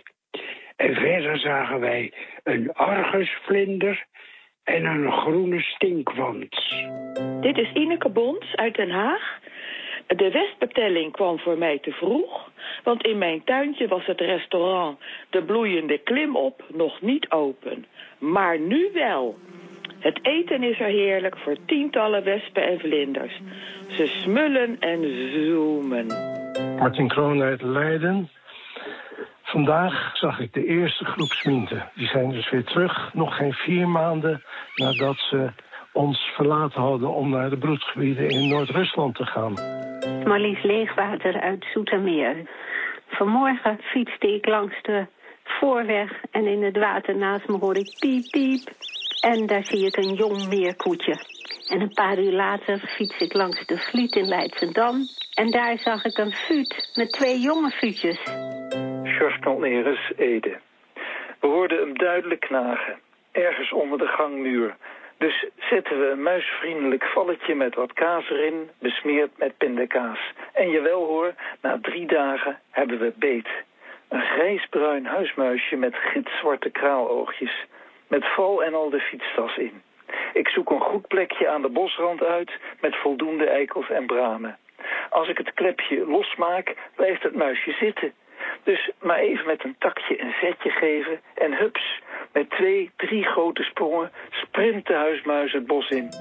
En verder zagen wij een argusvlinder en een groene stinkwans. Dit is Ineke Bons uit Den Haag. De westbetelling kwam voor mij te vroeg, want in mijn tuintje was het restaurant De Bloeiende Klimop nog niet open. Maar nu wel. Het eten is er heerlijk voor tientallen wespen en vlinders. Ze smullen en zoomen. Martin Kroon uit Leiden. Vandaag zag ik de eerste groep Sminten. Die zijn dus weer terug, nog geen vier maanden nadat ze ons verlaten hadden om naar de broedgebieden in Noord-Rusland te gaan. Marlies Leegwater uit Zoetermeer. Vanmorgen fietste ik langs de voorweg en in het water naast me hoor ik piep piep. En daar zie ik een jong meerkoetje. En een paar uur later fiets ik langs de Vliet in Leidschendam. En daar zag ik een fuut met twee jonge fuutjes. George Neres, Ede. We hoorden hem duidelijk knagen, ergens onder de gangmuur. Dus zetten we een muisvriendelijk valletje met wat kaas erin, besmeerd met pindakaas. En jawel hoor, na drie dagen hebben we beet. Een grijsbruin huismuisje met gitzwarte kraaloogjes. Met val en al de fietstas in. Ik zoek een goed plekje aan de bosrand uit met voldoende eikels en bramen. Als ik het klepje losmaak, blijft het muisje zitten. Dus maar even met een takje een zetje geven en hups, met twee, drie grote sprongen sprint de huismuis het bos in.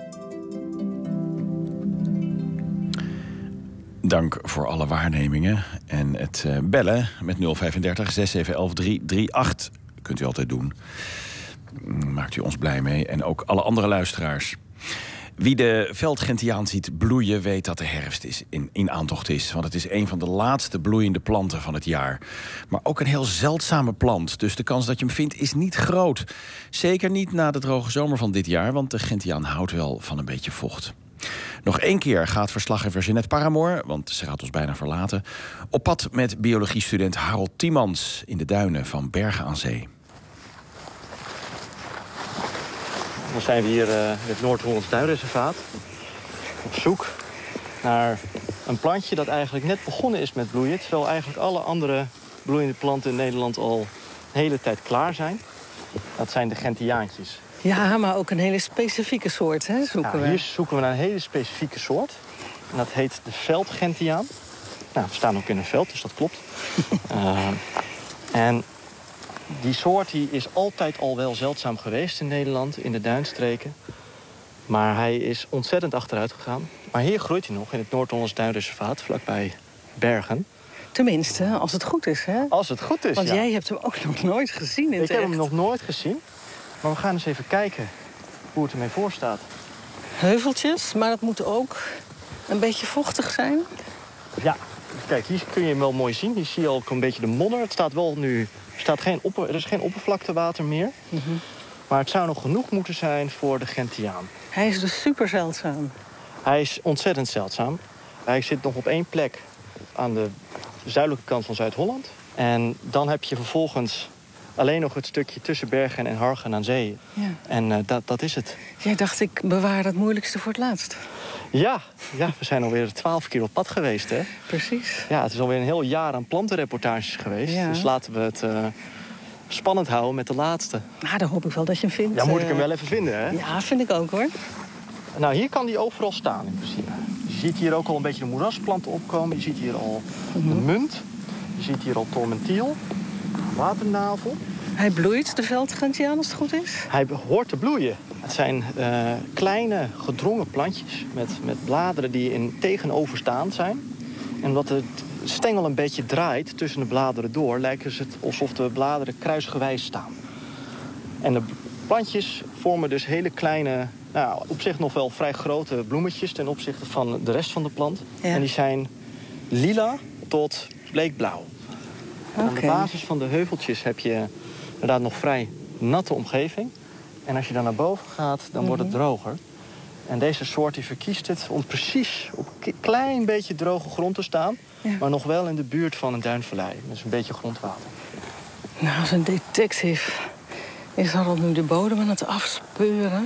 Dank voor alle waarnemingen en het uh, bellen met nul vijfendertig zes zeven elf drie drie acht. Kunt u altijd doen. Maakt u ons blij mee en ook alle andere luisteraars. Wie de veldgentiaan ziet bloeien weet dat de herfst is, in, in aantocht is. Want het is een van de laatste bloeiende planten van het jaar. Maar ook een heel zeldzame plant. Dus de kans dat je hem vindt is niet groot. Zeker niet na de droge zomer van dit jaar. Want de gentiaan houdt wel van een beetje vocht. Nog één keer gaat verslaggever Jeanette Paramoor, want ze gaat ons bijna verlaten, op pad met biologiestudent Harold Tiemans in de duinen van Bergen aan Zee. Dan zijn we hier uh, in het Noord-Hollands Duinreservaat. Op zoek naar een plantje dat eigenlijk net begonnen is met bloeien. Terwijl eigenlijk alle andere bloeiende planten in Nederland al een hele tijd klaar zijn. Dat zijn de gentiaantjes. Ja, maar ook een hele specifieke soort, hè, zoeken ja, we. Hier zoeken we naar een hele specifieke soort. En dat heet de veldgentiaan. Nou, we staan ook in een veld, dus dat klopt. uh, en die soort die is altijd al wel zeldzaam geweest in Nederland, in de duinstreken. Maar hij is ontzettend achteruit gegaan. Maar hier groeit hij nog, in het Noord-Hollands Duinreservaat, vlakbij Bergen. Tenminste, als het goed is, hè? Als het goed is, Want ja. jij hebt hem ook nog nooit gezien in Ik het heb echt. hem nog nooit gezien. Maar we gaan eens even kijken hoe het ermee voor staat. Heuveltjes, maar het moet ook een beetje vochtig zijn. Ja, kijk, hier kun je hem wel mooi zien. Hier zie je ook een beetje de modder. Het staat wel nu, er, staat geen opper, er is geen oppervlaktewater meer. Mm-hmm. Maar het zou nog genoeg moeten zijn voor de gentiaan. Hij is dus super zeldzaam. Hij is ontzettend zeldzaam. Hij zit nog op één plek aan de zuidelijke kant van Zuid-Holland. En dan heb je vervolgens alleen nog het stukje tussen Bergen en Hargen aan Zee. Ja. En uh, dat, dat is het. Jij dacht, ik bewaar het moeilijkste voor het laatst. Ja, ja, we zijn alweer twaalf keer op pad geweest, hè? Precies. Ja, het is alweer een heel jaar aan plantenreportages geweest. Ja. Dus laten we het uh, spannend houden met de laatste. Nou, dan hoop ik wel dat je hem vindt. Ja, moet ik hem wel even vinden, hè? Ja, vind ik ook, hoor. Nou, hier kan die overal staan, in principe. Je ziet hier ook al een beetje de moerasplanten opkomen. Je ziet hier al Mm-hmm. de munt. Je ziet hier al tormentiel. Waternavel. Hij bloeit, de veldgentiaan, als het goed is? Hij hoort te bloeien. Het zijn uh, kleine, gedrongen plantjes met, met bladeren die in tegenoverstaand zijn. En omdat het stengel een beetje draait tussen de bladeren door, lijkt het alsof de bladeren kruisgewijs staan. En de plantjes vormen dus hele kleine, nou, op zich nog wel vrij grote bloemetjes ten opzichte van de rest van de plant. Ja. En die zijn lila tot bleekblauw. Okay. Aan de basis van de heuveltjes heb je inderdaad nog vrij natte omgeving. En als je dan naar boven gaat, dan mm-hmm. wordt het droger. En deze soort die verkiest het om precies op een klein beetje droge grond te staan. Ja. Maar nog wel in de buurt van een duinvallei. Dus een beetje grondwater. Nou, als een detective is Harold nu de bodem aan het afspeuren.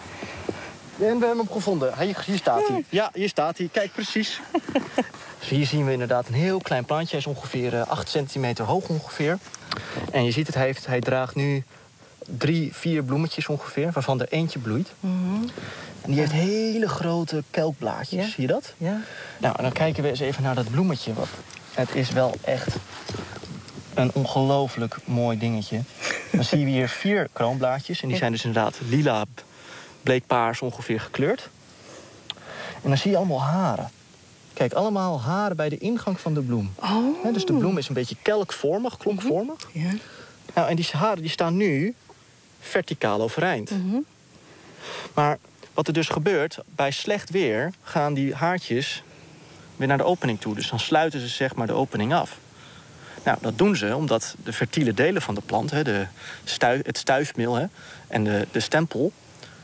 En we hebben hem gevonden. Hier, hier staat hij. Ja, hier staat hij. Kijk, precies. Dus hier zien we inderdaad een heel klein plantje. Hij is ongeveer uh, acht centimeter hoog ongeveer. En je ziet het, hij, heeft, hij draagt nu drie, vier bloemetjes ongeveer, waarvan er eentje bloeit. Mm-hmm. En die heeft hele grote kelkblaadjes. Ja. Zie je dat? Ja. Nou, en dan kijken we eens even naar dat bloemetje. Want het is wel echt een ongelooflijk mooi dingetje. Dan zien we hier vier kroonblaadjes. En die zijn dus inderdaad lila, bleekpaars ongeveer gekleurd. En dan zie je allemaal haren. Kijk, allemaal haren bij de ingang van de bloem. Oh. He, dus de bloem is een beetje kelkvormig, klonkvormig. Ja. Nou, en die haren die staan nu verticaal overeind. Mm-hmm. Maar wat er dus gebeurt, bij slecht weer gaan die haartjes weer naar de opening toe. Dus dan sluiten ze zeg maar de opening af. Nou, dat doen ze omdat de fertiele delen van de plant, hè, de stui, het stuifmeel hè, en de, de stempel,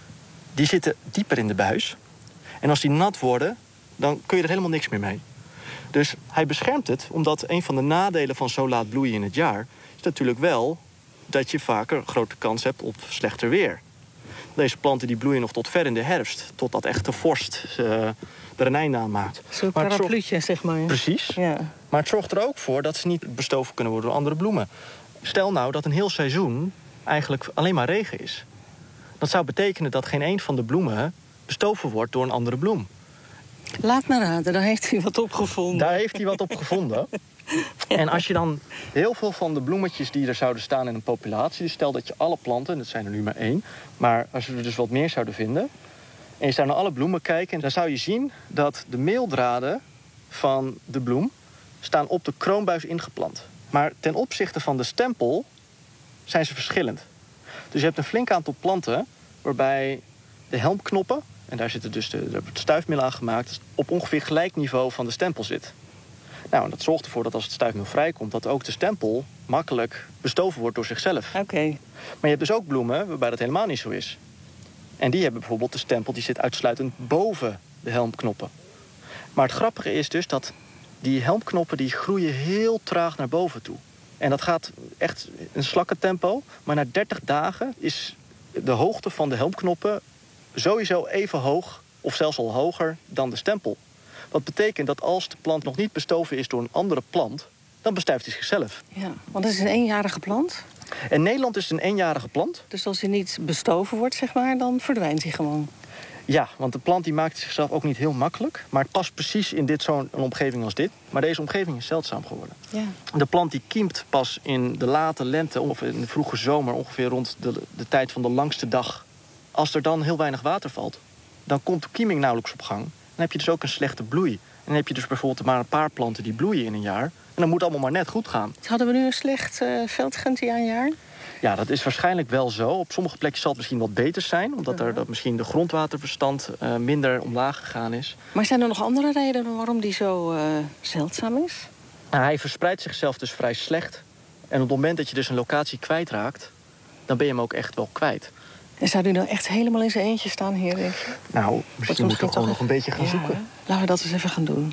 die zitten dieper in de buis. En als die nat worden, dan kun je er helemaal niks meer mee. Dus hij beschermt het, omdat een van de nadelen van zo laat bloeien in het jaar is natuurlijk wel dat je vaker een grote kans hebt op slechter weer. Deze planten die bloeien nog tot ver in de herfst, totdat echt de vorst uh, er een einde aan maakt. Zo'n parapluutje, zeg maar. Precies. Ja. Maar het zorgt er ook voor dat ze niet bestoven kunnen worden door andere bloemen. Stel nou dat een heel seizoen eigenlijk alleen maar regen is. Dat zou betekenen dat geen een van de bloemen bestoven wordt door een andere bloem. Laat maar raden, daar heeft hij wat op gevonden. Daar heeft hij wat op gevonden. Ja. En als je dan heel veel van de bloemetjes die er zouden staan in een populatie, dus stel dat je alle planten, en dat zijn er nu maar één, maar als we er dus wat meer zouden vinden, en je zou naar alle bloemen kijken, dan zou je zien dat de meeldraden van de bloem staan op de kroonbuis ingeplant. Maar ten opzichte van de stempel zijn ze verschillend. Dus je hebt een flink aantal planten waarbij de helmknoppen, en daar zitten dus de, de stuifmeel aan gemaakt, op ongeveer gelijk niveau van de stempel zit. Nou, en dat zorgt ervoor dat als het stuifmeel vrijkomt, dat ook de stempel makkelijk bestoven wordt door zichzelf. Oké. Okay. Maar je hebt dus ook bloemen waarbij dat helemaal niet zo is. En die hebben bijvoorbeeld de stempel die zit uitsluitend boven de helmknoppen. Maar het grappige is dus dat die helmknoppen die groeien heel traag naar boven toe. En dat gaat echt een slakkentempo. Maar na dertig dagen is de hoogte van de helmknoppen sowieso even hoog of zelfs al hoger dan de stempel. Wat betekent dat als de plant nog niet bestoven is door een andere plant, dan bestuift hij zichzelf. Ja, want het is een eenjarige plant. In Nederland is het een eenjarige plant. Dus als hij niet bestoven wordt, zeg maar, dan verdwijnt hij gewoon. Ja, want de plant die maakt zichzelf ook niet heel makkelijk. Maar het past precies in dit zo'n omgeving als dit. Maar deze omgeving is zeldzaam geworden. Ja. De plant die kiemt pas in de late lente of in de vroege zomer, ongeveer rond de, de tijd van de langste dag. Als er dan heel weinig water valt, dan komt de kieming nauwelijks op gang. Dan heb je dus ook een slechte bloei. En dan heb je dus bijvoorbeeld maar een paar planten die bloeien in een jaar. En dan moet het allemaal maar net goed gaan. Hadden we nu een slecht uh, veldgentiaanjaar? Ja, dat is waarschijnlijk wel zo. Op sommige plekken zal het misschien wat beter zijn, omdat er dat misschien de grondwaterverstand uh, minder omlaag gegaan is. Maar zijn er nog andere redenen waarom die zo uh, zeldzaam is? Nou, hij verspreidt zichzelf dus vrij slecht. En op het moment dat je dus een locatie kwijtraakt, dan ben je hem ook echt wel kwijt. En zou u nou echt helemaal in zijn eentje staan hier, denk je? Nou, misschien moeten we gewoon nog een beetje gaan ja, zoeken. Laten we dat eens even gaan doen.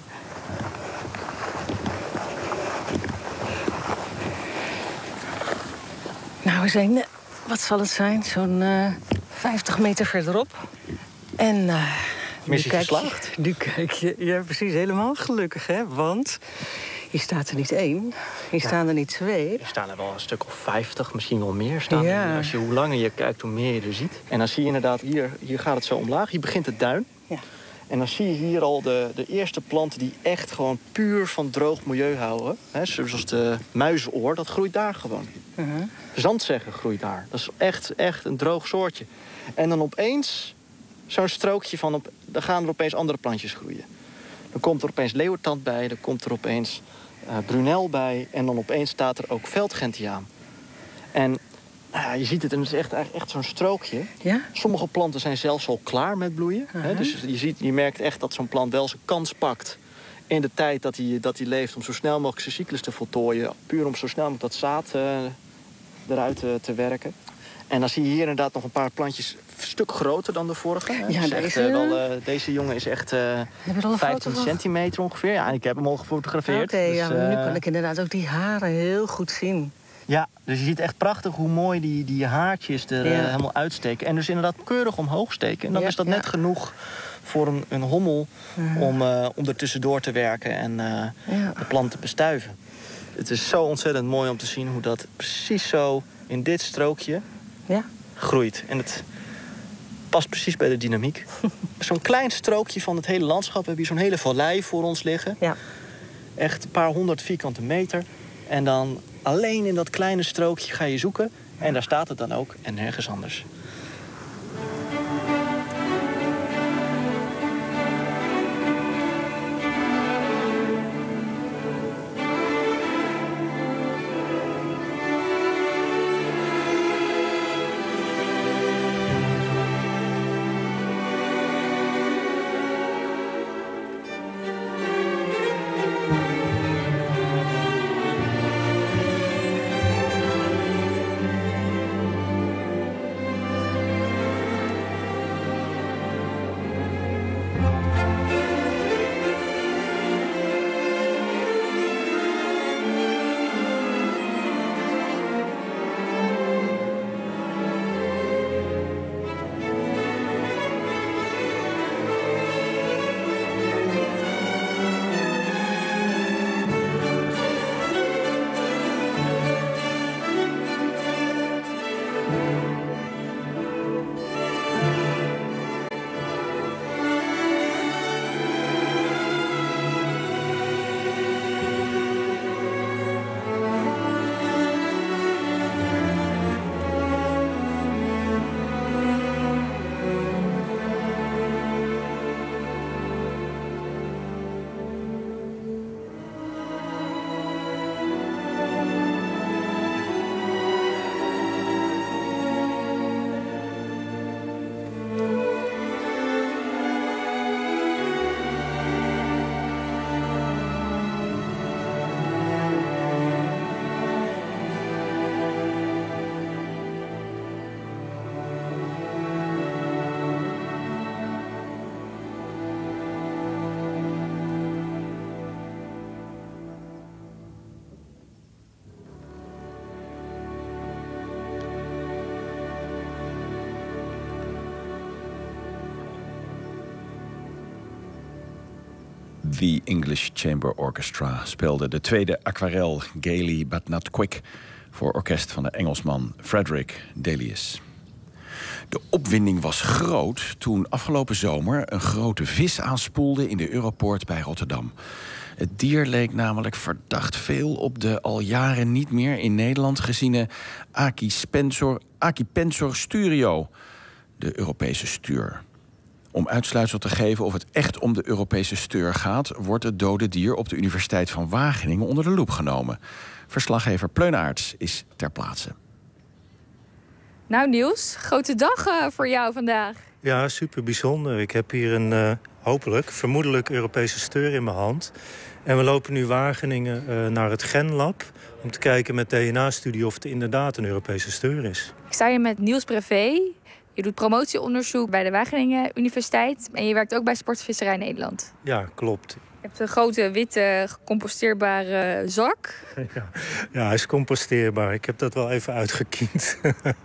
Nou, we zijn, wat zal het zijn, zo'n uh, vijftig meter verderop. En uh, missie geslaagd. Nu kijk je, ja precies, helemaal gelukkig, hè? Want hier staat er niet één, hier ja. staan er niet twee. Er staan er wel een stuk of vijftig, misschien wel meer. Staan ja. er. Als je hoe langer je kijkt, hoe meer je er ziet. En dan zie je inderdaad, hier, hier gaat het zo omlaag. Hier begint het duin. Ja. En dan zie je hier al de, de eerste planten die echt gewoon puur van droog milieu houden. Hè, zoals de muizenoor, dat groeit daar gewoon. Uh-huh. Zandzeggen groeit daar. Dat is echt, echt een droog soortje. En dan opeens zo'n strookje van, op, dan gaan er opeens andere plantjes groeien. Dan komt er opeens leeuwertand bij, dan komt er opeens uh, brunel bij. En dan opeens staat er ook veldgentiaan. En nou, je ziet het, en het is echt, echt zo'n strookje. Ja? Sommige planten zijn zelfs al klaar met bloeien. Uh-huh. Hè? Dus je, ziet, je merkt echt dat zo'n plant wel zijn kans pakt in de tijd dat hij, dat hij leeft om zo snel mogelijk zijn cyclus te voltooien. Puur om zo snel mogelijk dat zaad uh, eruit uh, te werken. En dan zie je hier inderdaad nog een paar plantjes een stuk groter dan de vorige. Ja, dus deze... Echt, uh, wel, uh, deze jongen is echt uh, vijftien centimeter ongeveer. Ja, ik heb hem al gefotografeerd. Oké, okay, dus, ja, uh, nu kan ik inderdaad ook die haren heel goed zien. Ja, dus je ziet echt prachtig hoe mooi die, die haartjes er ja. uh, helemaal uitsteken. En dus inderdaad keurig omhoog steken. En dan ja, is dat ja. net genoeg voor een, een hommel uh-huh. om, uh, om er tussendoor te werken en uh, ja. de plant te bestuiven. Het is zo ontzettend mooi om te zien hoe dat precies zo in dit strookje ja. groeit. En het past precies bij de dynamiek. Zo'n klein strookje van het hele landschap. We hebben hier zo'n hele vallei voor ons liggen. Ja. Echt een paar honderd vierkante meter. En dan alleen in dat kleine strookje ga je zoeken. En daar staat het dan ook en nergens anders. The English Chamber Orchestra speelde de tweede aquarel Gaily But Not Quick voor orkest van de Engelsman Frederick Delius. De opwinding was groot toen afgelopen zomer een grote vis aanspoelde in de Europoort bij Rotterdam. Het dier leek namelijk verdacht veel op de al jaren niet meer in Nederland geziene Acispensor, Acipensor sturio, de Europese stuur. Om uitsluitsel te geven of het echt om de Europese steur gaat, wordt het dode dier op de Universiteit van Wageningen onder de loep genomen. Verslaggever Pleun Aerts is ter plaatse. Nou Niels, grote dag uh, voor jou vandaag. Ja, super bijzonder. Ik heb hier een uh, hopelijk, vermoedelijk Europese steur in mijn hand. En we lopen nu Wageningen uh, naar het Genlab om te kijken met D N A-studie of het inderdaad een Europese steur is. Ik sta hier met Niels Brevé. Je doet promotieonderzoek bij de Wageningen Universiteit en je werkt ook bij Sportvisserij Nederland. Ja, klopt. Je hebt een grote witte gecomposteerbare zak. Ja, ja, hij is composteerbaar. Ik heb dat wel even uitgekiend.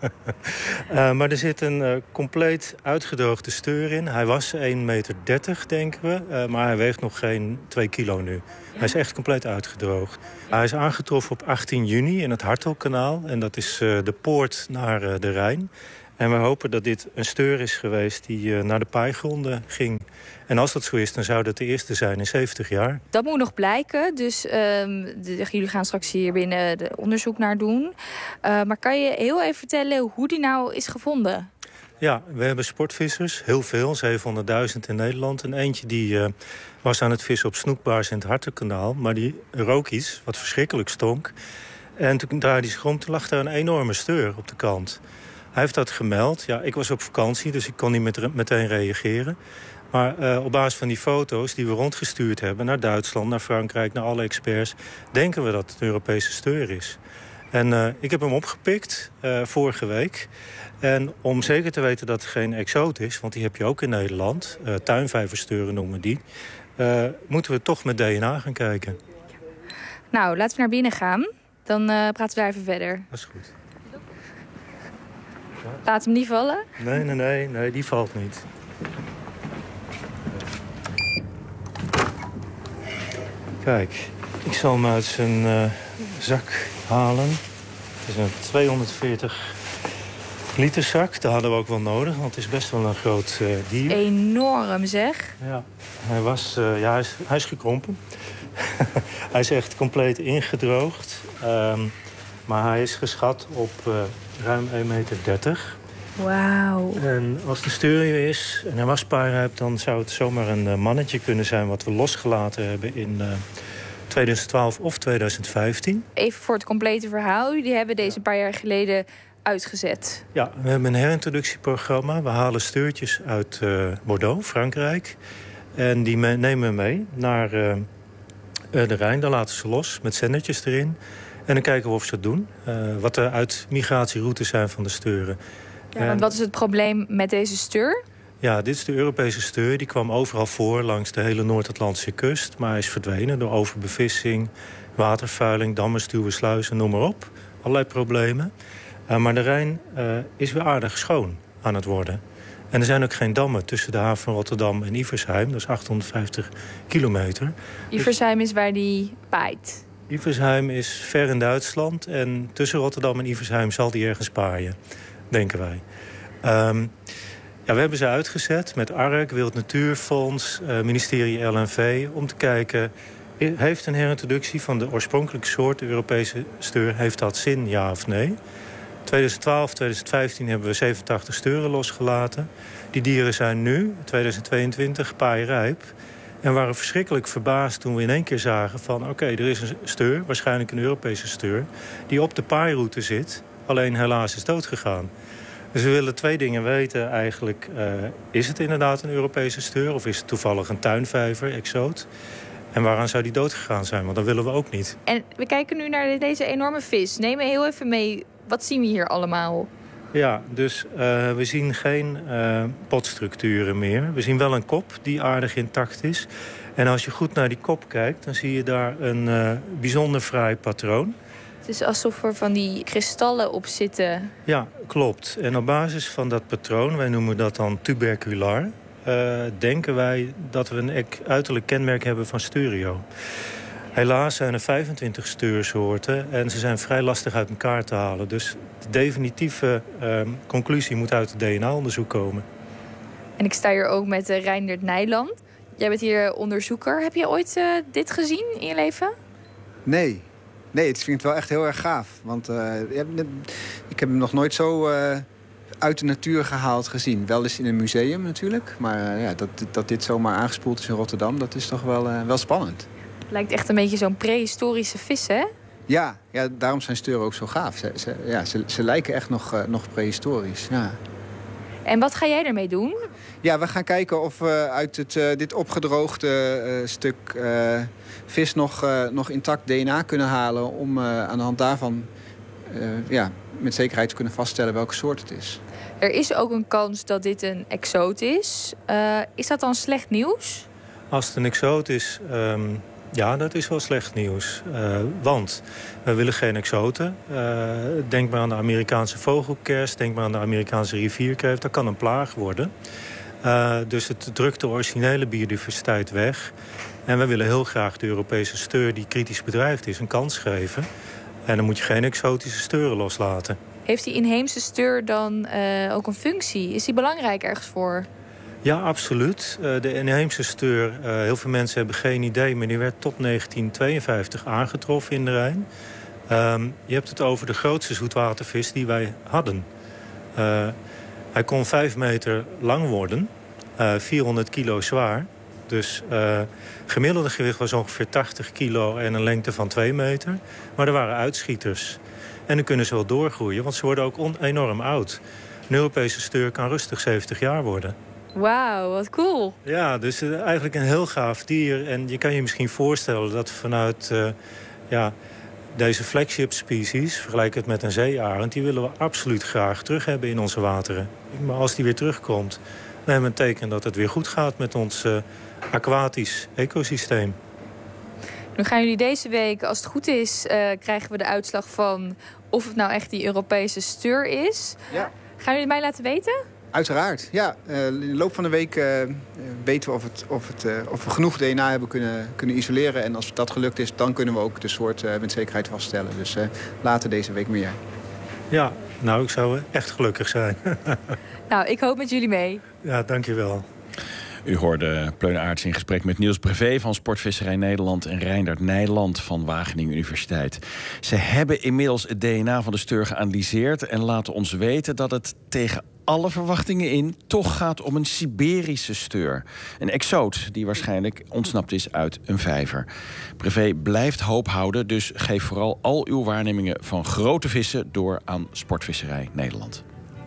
uh, maar er zit een uh, compleet uitgedroogde steur in. Hij was één meter dertig, denken we. Uh, maar hij weegt nog geen twee kilo nu. Ja. Hij is echt compleet uitgedroogd. Hij is aangetroffen op achttien juni in het Hartelkanaal. En dat is uh, de poort naar uh, de Rijn. En we hopen dat dit een steur is geweest die uh, naar de paaigronden ging. En als dat zo is, dan zou dat de eerste zijn in zeventig jaar. Dat moet nog blijken. Dus um, de, jullie gaan straks hier binnen de onderzoek naar doen. Uh, maar kan je heel even vertellen hoe die nou is gevonden? Ja, we hebben sportvissers, heel veel, zevenhonderdduizend in Nederland. En eentje die uh, was aan het vissen op snoekbaars in het Hartelkanaal. Maar die rook iets, wat verschrikkelijk stonk. En toen draaide hij zich om, toen lag daar een enorme steur op de kant. Hij heeft dat gemeld. Ja, ik was op vakantie, dus ik kon niet met, meteen reageren. Maar uh, op basis van die foto's die we rondgestuurd hebben naar Duitsland, naar Frankrijk, naar alle experts, denken we dat het een Europese steur is. En uh, ik heb hem opgepikt uh, vorige week. En om zeker te weten dat het geen exoot is, want die heb je ook in Nederland, uh, tuinvijversteuren noemen die, uh, moeten we toch met D N A gaan kijken. Nou, laten we naar binnen gaan. Dan uh, praten we daar even verder. Dat is goed. Laat hem niet vallen? Nee, nee, nee, nee, die valt niet. Kijk, ik zal hem uit zijn uh, zak halen. Het is een tweehonderdveertig liter zak. Dat hadden we ook wel nodig, want het is best wel een groot uh, dier. Enorm zeg. Ja, hij, was, uh, ja, hij, is, hij is gekrompen. Hij is echt compleet ingedroogd. Um, maar hij is geschat op uh, ruim één meter dertig. Wauw. En als de steur is en hij was paarrijp, dan zou het zomaar een uh, mannetje kunnen zijn wat we losgelaten hebben in uh, tweeduizend twaalf of tweeduizend vijftien. Even voor het complete verhaal. Jullie hebben deze een paar jaar geleden uitgezet. Ja, we hebben een herintroductieprogramma. We halen steurtjes uit uh, Bordeaux, Frankrijk. En die me- nemen we mee naar uh, de Rijn. Dan laten ze los met zendertjes erin. En dan kijken we of ze het doen. Uh, wat de uitmigratieroutes zijn van de steuren. Ja, want wat is het probleem met deze steur? Ja, dit is de Europese steur. Die kwam overal voor langs de hele Noord-Atlantische kust. Maar hij is verdwenen door overbevissing, watervuiling, dammen, stuwen, sluizen, noem maar op. Allerlei problemen. Uh, maar de Rijn uh, is weer aardig schoon aan het worden. En er zijn ook geen dammen tussen de haven van Rotterdam en Iversheim. Dat is achthonderdvijftig kilometer. Iversheim is waar die paait. Iversheim is ver in Duitsland. En tussen Rotterdam en Iversheim zal die ergens paaien, denken wij. Um, ja, we hebben ze uitgezet met A R C, Wild Natuurfonds, uh, ministerie L N V... om te kijken, heeft een herintroductie van de oorspronkelijke soort, de Europese steur, heeft dat zin, ja of nee? tweeduizend twaalf, tweeduizend vijftien hebben we zevenentachtig steuren losgelaten. Die dieren zijn nu, tweeduizend tweeëntwintig, paairijp. En waren verschrikkelijk verbaasd toen we in één keer zagen van... oké, okay, er is een steur, waarschijnlijk een Europese steur... die op de paairoute zit, alleen helaas is doodgegaan. Dus we willen twee dingen weten eigenlijk. Uh, is het inderdaad een Europese steur of is het toevallig een tuinvijver, exoot? En waaraan zou die doodgegaan zijn? Want dat willen we ook niet. En we kijken nu naar deze enorme vis. Neem me heel even mee. Wat zien we hier allemaal? Ja, dus uh, we zien geen uh, potstructuren meer. We zien wel een kop die aardig intact is. En als je goed naar die kop kijkt, dan zie je daar een uh, bijzonder fraai patroon. Het is alsof er van die kristallen op zitten. Ja, klopt. En op basis van dat patroon, wij noemen dat dan tuberculair... uh, denken wij dat we een uiterlijk kenmerk hebben van sturio. Helaas zijn er vijfentwintig steursoorten en ze zijn vrij lastig uit elkaar te halen. Dus de definitieve uh, conclusie moet uit het D N A-onderzoek komen. En ik sta hier ook met uh, Reindert Nijland. Jij bent hier onderzoeker. Heb je ooit uh, dit gezien in je leven? Nee. Nee, het vind ik wel echt heel erg gaaf. Want uh, ik heb hem nog nooit zo uh, uit de natuur gehaald gezien. Wel eens in een museum natuurlijk. Maar uh, ja, dat, dat dit zomaar aangespoeld is in Rotterdam, dat is toch wel, uh, wel spannend. Het lijkt echt een beetje zo'n prehistorische vis, hè? Ja, ja, daarom zijn steuren ook zo gaaf. Ze, ze, ja, ze, ze lijken echt nog, uh, nog prehistorisch, ja. En wat ga jij ermee doen? Ja, we gaan kijken of we uit het, uh, dit opgedroogde uh, stuk uh, vis nog, uh, nog intact D N A kunnen halen... om uh, aan de hand daarvan uh, ja, met zekerheid te kunnen vaststellen welke soort het is. Er is ook een kans dat dit een exoot is. Uh, is dat dan slecht nieuws? Als het een exoot is, um, ja, dat is wel slecht nieuws. Uh, want we willen geen exoten. Uh, denk maar aan de Amerikaanse vogelkers, denk maar aan de Amerikaanse rivierkreeft. Dat kan een plaag worden. Uh, dus het drukt de originele biodiversiteit weg. En we willen heel graag de Europese steur die kritisch bedreigd is een kans geven. En dan moet je geen exotische steuren loslaten. Heeft die inheemse steur dan uh, ook een functie? Is die belangrijk ergens voor? Ja, absoluut. Uh, de inheemse steur, uh, heel veel mensen hebben geen idee... maar die werd tot negentien tweeënvijftig aangetroffen in de Rijn. Um, je hebt het over de grootste zoetwatervis die wij hadden. Uh, hij kon vijf meter lang worden, uh, vierhonderd kilo zwaar. Dus uh, gemiddelde gewicht was ongeveer tachtig kilo en een lengte van twee meter. Maar er waren uitschieters. En dan kunnen ze wel doorgroeien, want ze worden ook on- enorm oud. Een Europese steur kan rustig zeventig jaar worden. Wauw, wat cool. Ja, dus uh, eigenlijk een heel gaaf dier. En je kan je misschien voorstellen dat vanuit uh, ja, deze flagship species... vergelijk het met een zeearend, die willen we absoluut graag terug hebben in onze wateren. Maar als die weer terugkomt, dan hebben we een teken dat het weer goed gaat met ons uh, aquatisch ecosysteem. Nu gaan jullie deze week, als het goed is, uh, krijgen we de uitslag van of het nou echt die Europese steur is. Ja. Gaan jullie mij laten weten? Uiteraard, ja. Uh, in de loop van de week uh, weten we of, het, of, het, uh, of we genoeg D N A hebben kunnen, kunnen isoleren. En als dat gelukt is, dan kunnen we ook de soort uh, met zekerheid vaststellen. Dus uh, later deze week meer. Ja, nou, ik zou echt gelukkig zijn. Nou, ik hoop met jullie mee. Ja, dankjewel. U hoorde Pleune Aerts in gesprek met Niels Brevé van Sportvisserij Nederland... en Reindert Nijland van Wageningen Universiteit. Ze hebben inmiddels het D N A van de steur geanalyseerd... en laten ons weten dat het tegen alle verwachtingen in toch gaat om een Siberische steur. Een exoot die waarschijnlijk ontsnapt is uit een vijver. Brevé blijft hoop houden, dus geef vooral al uw waarnemingen van grote vissen door aan Sportvisserij Nederland.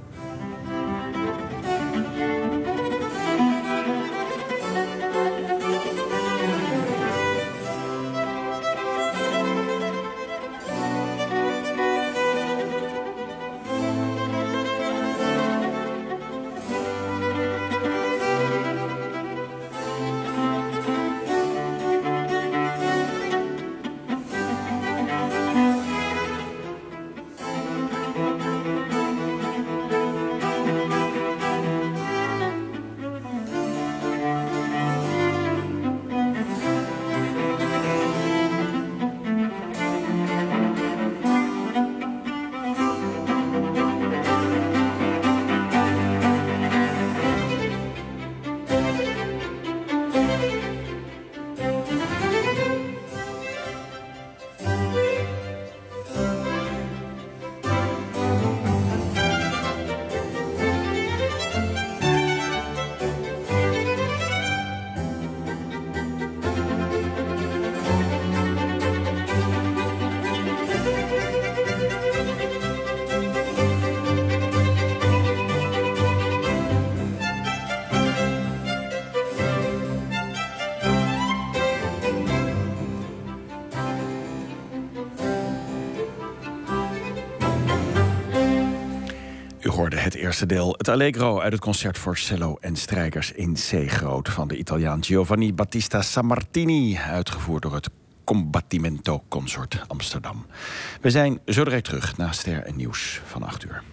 Het eerste deel, het Allegro uit het concert voor cello en strijkers in C groot van de Italiaan Giovanni Battista Sammartini, uitgevoerd door het Combattimento Consort Amsterdam. We zijn zo direct terug na Ster en Nieuws van acht uur.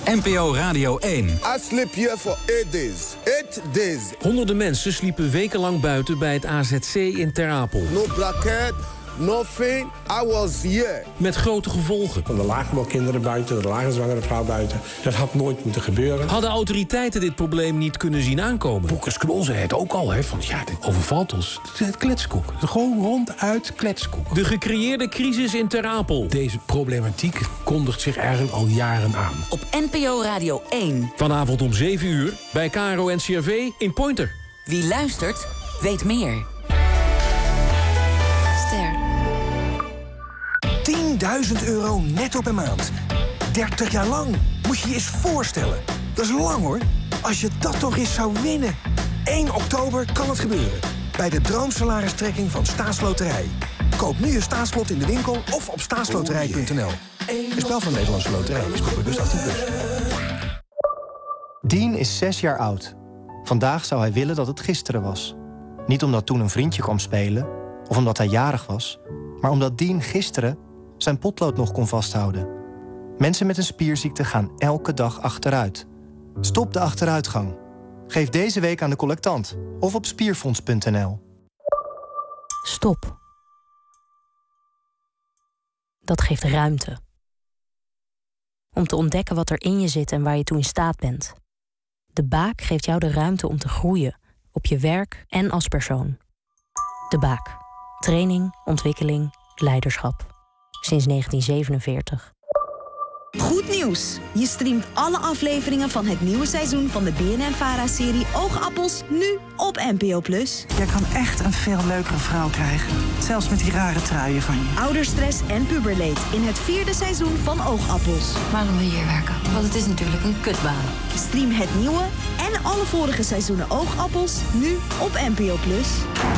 N P O Radio één. I sleep here for eight days. Eight days. Honderden mensen sliepen wekenlang buiten bij het A Z C in Ter Apel. No blanket, nothing. I was here. Met grote gevolgen. Er lagen wel kinderen buiten, er lagen een zwangere vrouw buiten. Dat had nooit moeten gebeuren. Hadden autoriteiten dit probleem niet kunnen zien aankomen? Boekers Knol zei het ook al, hè, van ja, dit overvalt ons. Het is het kletskoek. Gewoon ronduit kletskoek. De gecreëerde crisis in Ter Apel. Deze problematiek kondigt zich eigenlijk al jaren aan. Op N P O Radio één. Vanavond om zeven uur bij K R O N C R V in Pointer. Wie luistert, weet meer. tienduizend euro netto per maand. dertig jaar lang. Moet je je eens voorstellen. Dat is lang, hoor. Als je dat toch eens zou winnen. één oktober kan het gebeuren. Bij de droomsalaristrekking van Staatsloterij. Koop nu je staatslot in de winkel of op staatsloterij punt n l. Een spel van Nederlandse Loterij. Is bewust achttien plus. Dean is zes jaar oud. Vandaag zou hij willen dat het gisteren was. Niet omdat toen een vriendje kwam spelen, of omdat hij jarig was, maar omdat Dean gisteren zijn potlood nog kon vasthouden. Mensen met een spierziekte gaan elke dag achteruit. Stop de achteruitgang. Geef deze week aan de collectant of op spierfonds punt n l. Stop. Dat geeft ruimte. Om te ontdekken wat er in je zit en waar je toe in staat bent. De Baak geeft jou de ruimte om te groeien, op je werk en als persoon. De Baak. Training, ontwikkeling, leiderschap. Sinds negentien zevenenveertig. Goed nieuws! Je streamt alle afleveringen van het nieuwe seizoen van de B N N-Vara-serie Oogappels nu op N P O plus. Jij kan echt een veel leukere vrouw krijgen. Zelfs met die rare truien van je. Ouderstress en puberleed in het vierde seizoen van Oogappels. Waarom wil je hier werken? Want het is natuurlijk een kutbaan. Stream het nieuwe en alle vorige seizoenen Oogappels nu op N P O plus.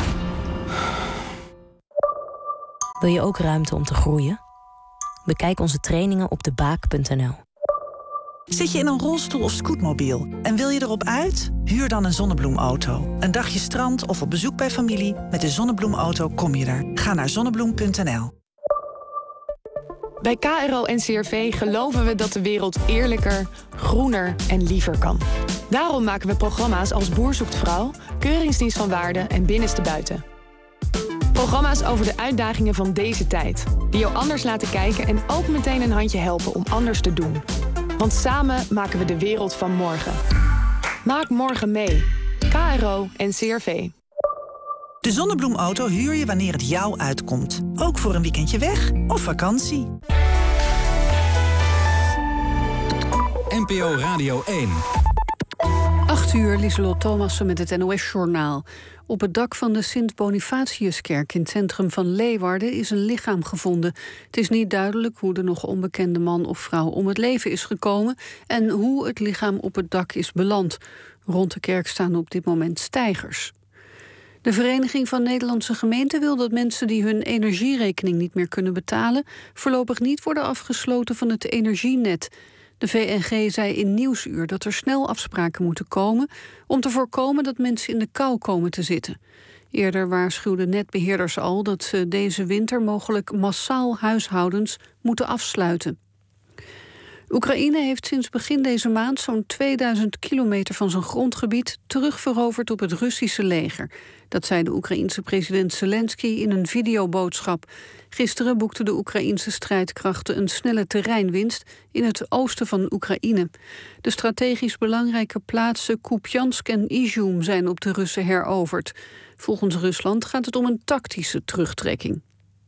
Wil je ook ruimte om te groeien? Bekijk onze trainingen op de baak punt n l. Zit je in een rolstoel of scootmobiel en wil je erop uit? Huur dan een zonnebloemauto. Een dagje strand of op bezoek bij familie. Met de zonnebloemauto kom je er. Ga naar zonnebloem punt n l. Bij K R O N C R V geloven we dat de wereld eerlijker, groener en liever kan. Daarom maken we programma's als Boer zoekt vrouw, Keuringsdienst van Waarde en Binnenste Buiten. Programma's over de uitdagingen van deze tijd. Die jou anders laten kijken en ook meteen een handje helpen om anders te doen. Want samen maken we de wereld van morgen. Maak morgen mee. K R O N C R V. De zonnebloemauto huur je wanneer het jou uitkomt. Ook voor een weekendje weg of vakantie. N P O Radio één. acht uur, Lieselot Thomassen met het N O S-journaal. Op het dak van de Sint-Bonifatiuskerk in het centrum van Leeuwarden is een lichaam gevonden. Het is niet duidelijk hoe de nog onbekende man of vrouw om het leven is gekomen en hoe het lichaam op het dak is beland. Rond de kerk staan op dit moment steigers. De Vereniging van Nederlandse Gemeenten wil dat mensen die hun energierekening niet meer kunnen betalen voorlopig niet worden afgesloten van het energienet. De V N G zei in Nieuwsuur dat er snel afspraken moeten komen om te voorkomen dat mensen in de kou komen te zitten. Eerder waarschuwden netbeheerders al dat ze deze winter mogelijk massaal huishoudens moeten afsluiten. Oekraïne heeft sinds begin deze maand zo'n tweeduizend kilometer van zijn grondgebied terugveroverd op het Russische leger. Dat zei de Oekraïense president Zelensky in een videoboodschap. Gisteren boekten de Oekraïense strijdkrachten een snelle terreinwinst in het oosten van Oekraïne. De strategisch belangrijke plaatsen Kupiansk en Izum zijn op de Russen heroverd. Volgens Rusland gaat het om een tactische terugtrekking.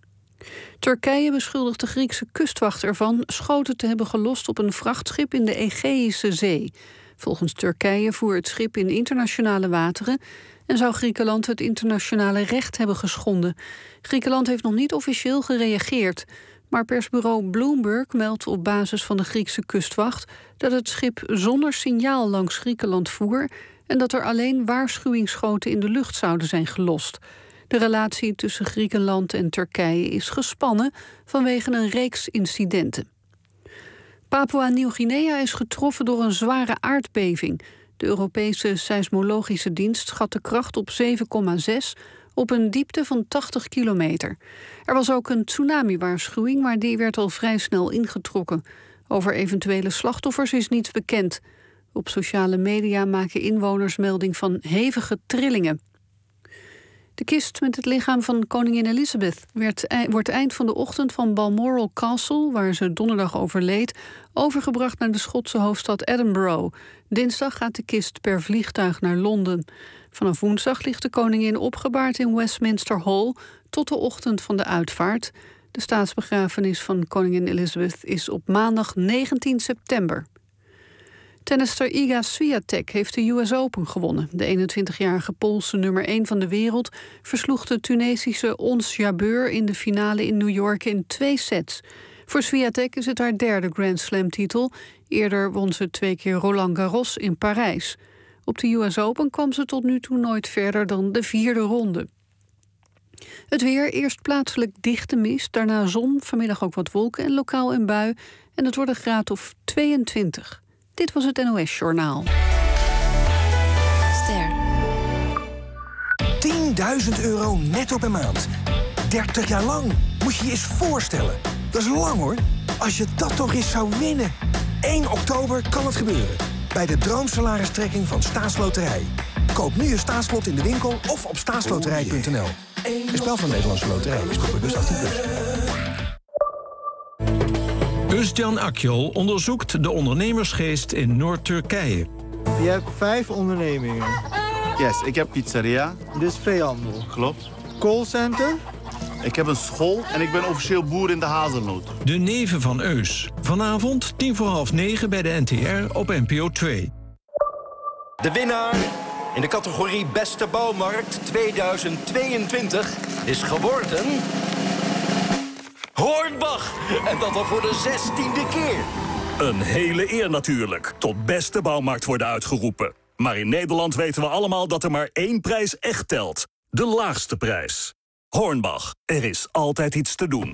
Turkije beschuldigt de Griekse kustwacht ervan schoten te hebben gelost op een vrachtschip in de Egeïsche Zee. Volgens Turkije voer het schip in internationale wateren en zou Griekenland het internationale recht hebben geschonden. Griekenland heeft nog niet officieel gereageerd, maar persbureau Bloomberg meldt op basis van de Griekse kustwacht dat het schip zonder signaal langs Griekenland voer en dat er alleen waarschuwingsschoten in de lucht zouden zijn gelost. De relatie tussen Griekenland en Turkije is gespannen vanwege een reeks incidenten. Papua-Nieuw-Guinea is getroffen door een zware aardbeving. De Europese seismologische dienst schat de kracht op zeven komma zes op een diepte van tachtig kilometer. Er was ook een tsunami-waarschuwing, maar die werd al vrij snel ingetrokken. Over eventuele slachtoffers is niets bekend. Op sociale media maken inwoners melding van hevige trillingen. De kist met het lichaam van koningin Elizabeth werd, wordt eind van de ochtend van Balmoral Castle, waar ze donderdag overleed, overgebracht naar de Schotse hoofdstad Edinburgh. Dinsdag gaat de kist per vliegtuig naar Londen. Vanaf woensdag ligt de koningin opgebaard in Westminster Hall tot de ochtend van de uitvaart. De staatsbegrafenis van koningin Elizabeth is op maandag negentien september. Tennister Iga Swiatek heeft de U S Open gewonnen. De eenentwintigjarige Poolse nummer één van de wereld versloeg de Tunesische Ons Jabeur in de finale in New York in twee sets. Voor Swiatek is het haar derde Grand Slam-titel. Eerder won ze twee keer Roland Garros in Parijs. Op de U S Open kwam ze tot nu toe nooit verder dan de vierde ronde. Het weer, eerst plaatselijk dichte mist, daarna zon, vanmiddag ook wat wolken en lokaal een bui. En het wordt een graad of tweeëntwintig. Dit was het N O S-journaal. Ster. tienduizend euro netto per maand. dertig jaar lang. Moet je je eens voorstellen. Dat is lang hoor. Als je dat toch eens zou winnen. één oktober kan het gebeuren. Bij de droomsalaristrekking van Staatsloterij. Koop nu je staatslot in de winkel of op staatsloterij punt n l. Een spel van Nederlandse Loterij. Speelbus achttien plus. Özcan Akyol onderzoekt de ondernemersgeest in Noord-Turkije. Je hebt vijf ondernemingen. Yes, ik heb pizzeria. Dus veehandel. Klopt. Callcenter. Ik heb een school en ik ben officieel boer in de hazelnoot. De neven van Eus. Vanavond tien voor half negen bij de N T R op N P O twee. De winnaar in de categorie Beste Bouwmarkt tweeduizend tweeëntwintig is geworden Hornbach. En dat al voor de zestiende keer. Een hele eer natuurlijk, tot beste bouwmarkt worden uitgeroepen. Maar in Nederland weten we allemaal dat er maar één prijs echt telt. De laagste prijs. Hornbach, er is altijd iets te doen.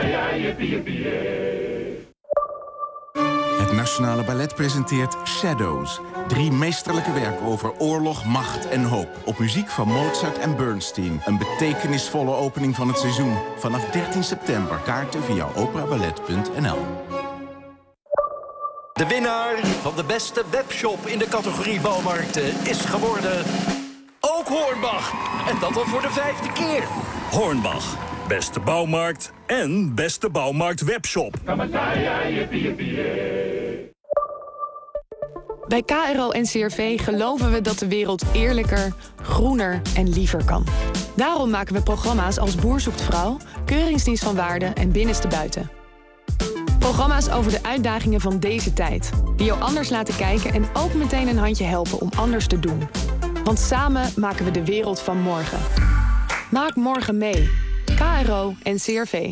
Het Nationale Ballet presenteert Shadows. Drie meesterlijke werken over oorlog, macht en hoop. Op muziek van Mozart en Bernstein. Een betekenisvolle opening van het seizoen. Vanaf dertien september. Kaarten via operaballet punt n l. De winnaar van de beste webshop in de categorie bouwmarkten is geworden ook Hornbach. En dat al voor de vijfde keer. Hornbach, beste bouwmarkt en beste bouwmarkt webshop. Bij K R O en C R V geloven we dat de wereld eerlijker, groener en liever kan. Daarom maken we programma's als Boer zoekt vrouw, Keuringsdienst van Waarde en Binnenste Buiten. Programma's over de uitdagingen van deze tijd. Die jou anders laten kijken en ook meteen een handje helpen om anders te doen. Want samen maken we de wereld van morgen. Maak morgen mee. K R O en C R V.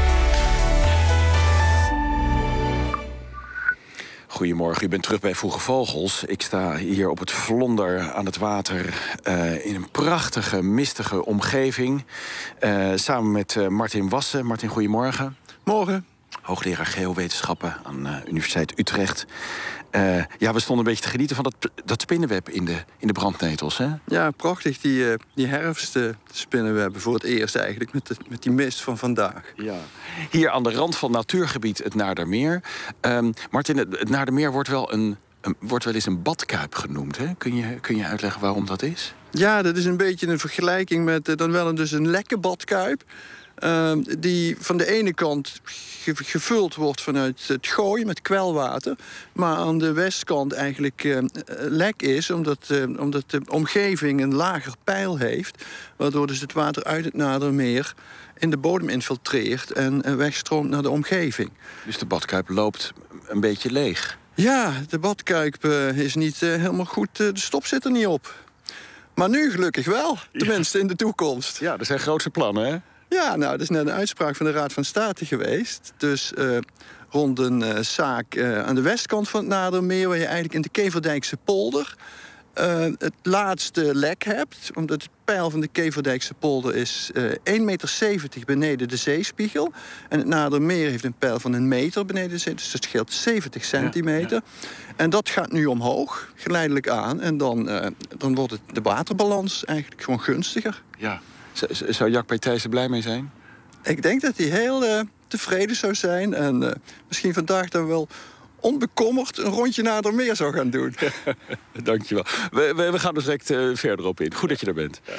Goedemorgen, u bent terug bij Vroege Vogels. Ik sta hier op het Vlonder aan het water uh, in een prachtige, mistige omgeving. Uh, samen met uh, Martin Wassen. Martin, goedemorgen. Morgen. Hoogleraar geowetenschappen aan de uh, Universiteit Utrecht. Uh, ja, we stonden een beetje te genieten van dat, dat spinnenweb in de, in de brandnetels, hè? Ja, prachtig, die, uh, die herfstspinnenwebben voor het eerst eigenlijk, met, de, met die mist van vandaag. Ja. Hier aan de rand van natuurgebied het Naardermeer. Um, Martin, het, het Naardermeer wordt wel, een, een, wordt wel eens een badkuip genoemd, hè? Kun je, kun je uitleggen waarom dat is? Ja, dat is een beetje een vergelijking met uh, dan wel een, dus een lekke badkuip. Uh, die van de ene kant ge gevuld wordt vanuit het Gooi met kwelwater, maar aan de westkant eigenlijk uh, lek is, omdat, uh, omdat de omgeving een lager peil heeft, waardoor dus het water uit het Naardermeer in de bodem infiltreert en uh, wegstroomt naar de omgeving. Dus de badkuip loopt een beetje leeg? Ja, de badkuip uh, is niet uh, helemaal goed, uh, de stop zit er niet op. Maar nu gelukkig wel, tenminste ja. in de toekomst. Ja, er zijn grootse plannen, hè? Ja, nou, dat is net een uitspraak van de Raad van State geweest. Dus uh, rond een uh, zaak uh, aan de westkant van het Naardermeer, waar je eigenlijk in de Keverdijkse polder uh, het laatste lek hebt. Omdat het peil van de Keverdijkse polder is uh, één meter zeventig beneden de zeespiegel. En het Naardermeer heeft een peil van een meter beneden de zee. Dus dat scheelt zeventig centimeter. Ja, ja. En dat gaat nu omhoog, geleidelijk aan. En dan, uh, dan wordt het, de waterbalans eigenlijk gewoon gunstiger. Ja. Zou Jack P. Thijssen blij mee zijn? Ik denk dat hij heel uh, tevreden zou zijn. En uh, misschien vandaag dan wel onbekommerd een rondje Nadermeer zou gaan doen. Dankjewel. We, we, we gaan er direct uh, verder op in. Goed dat je er bent. Ja.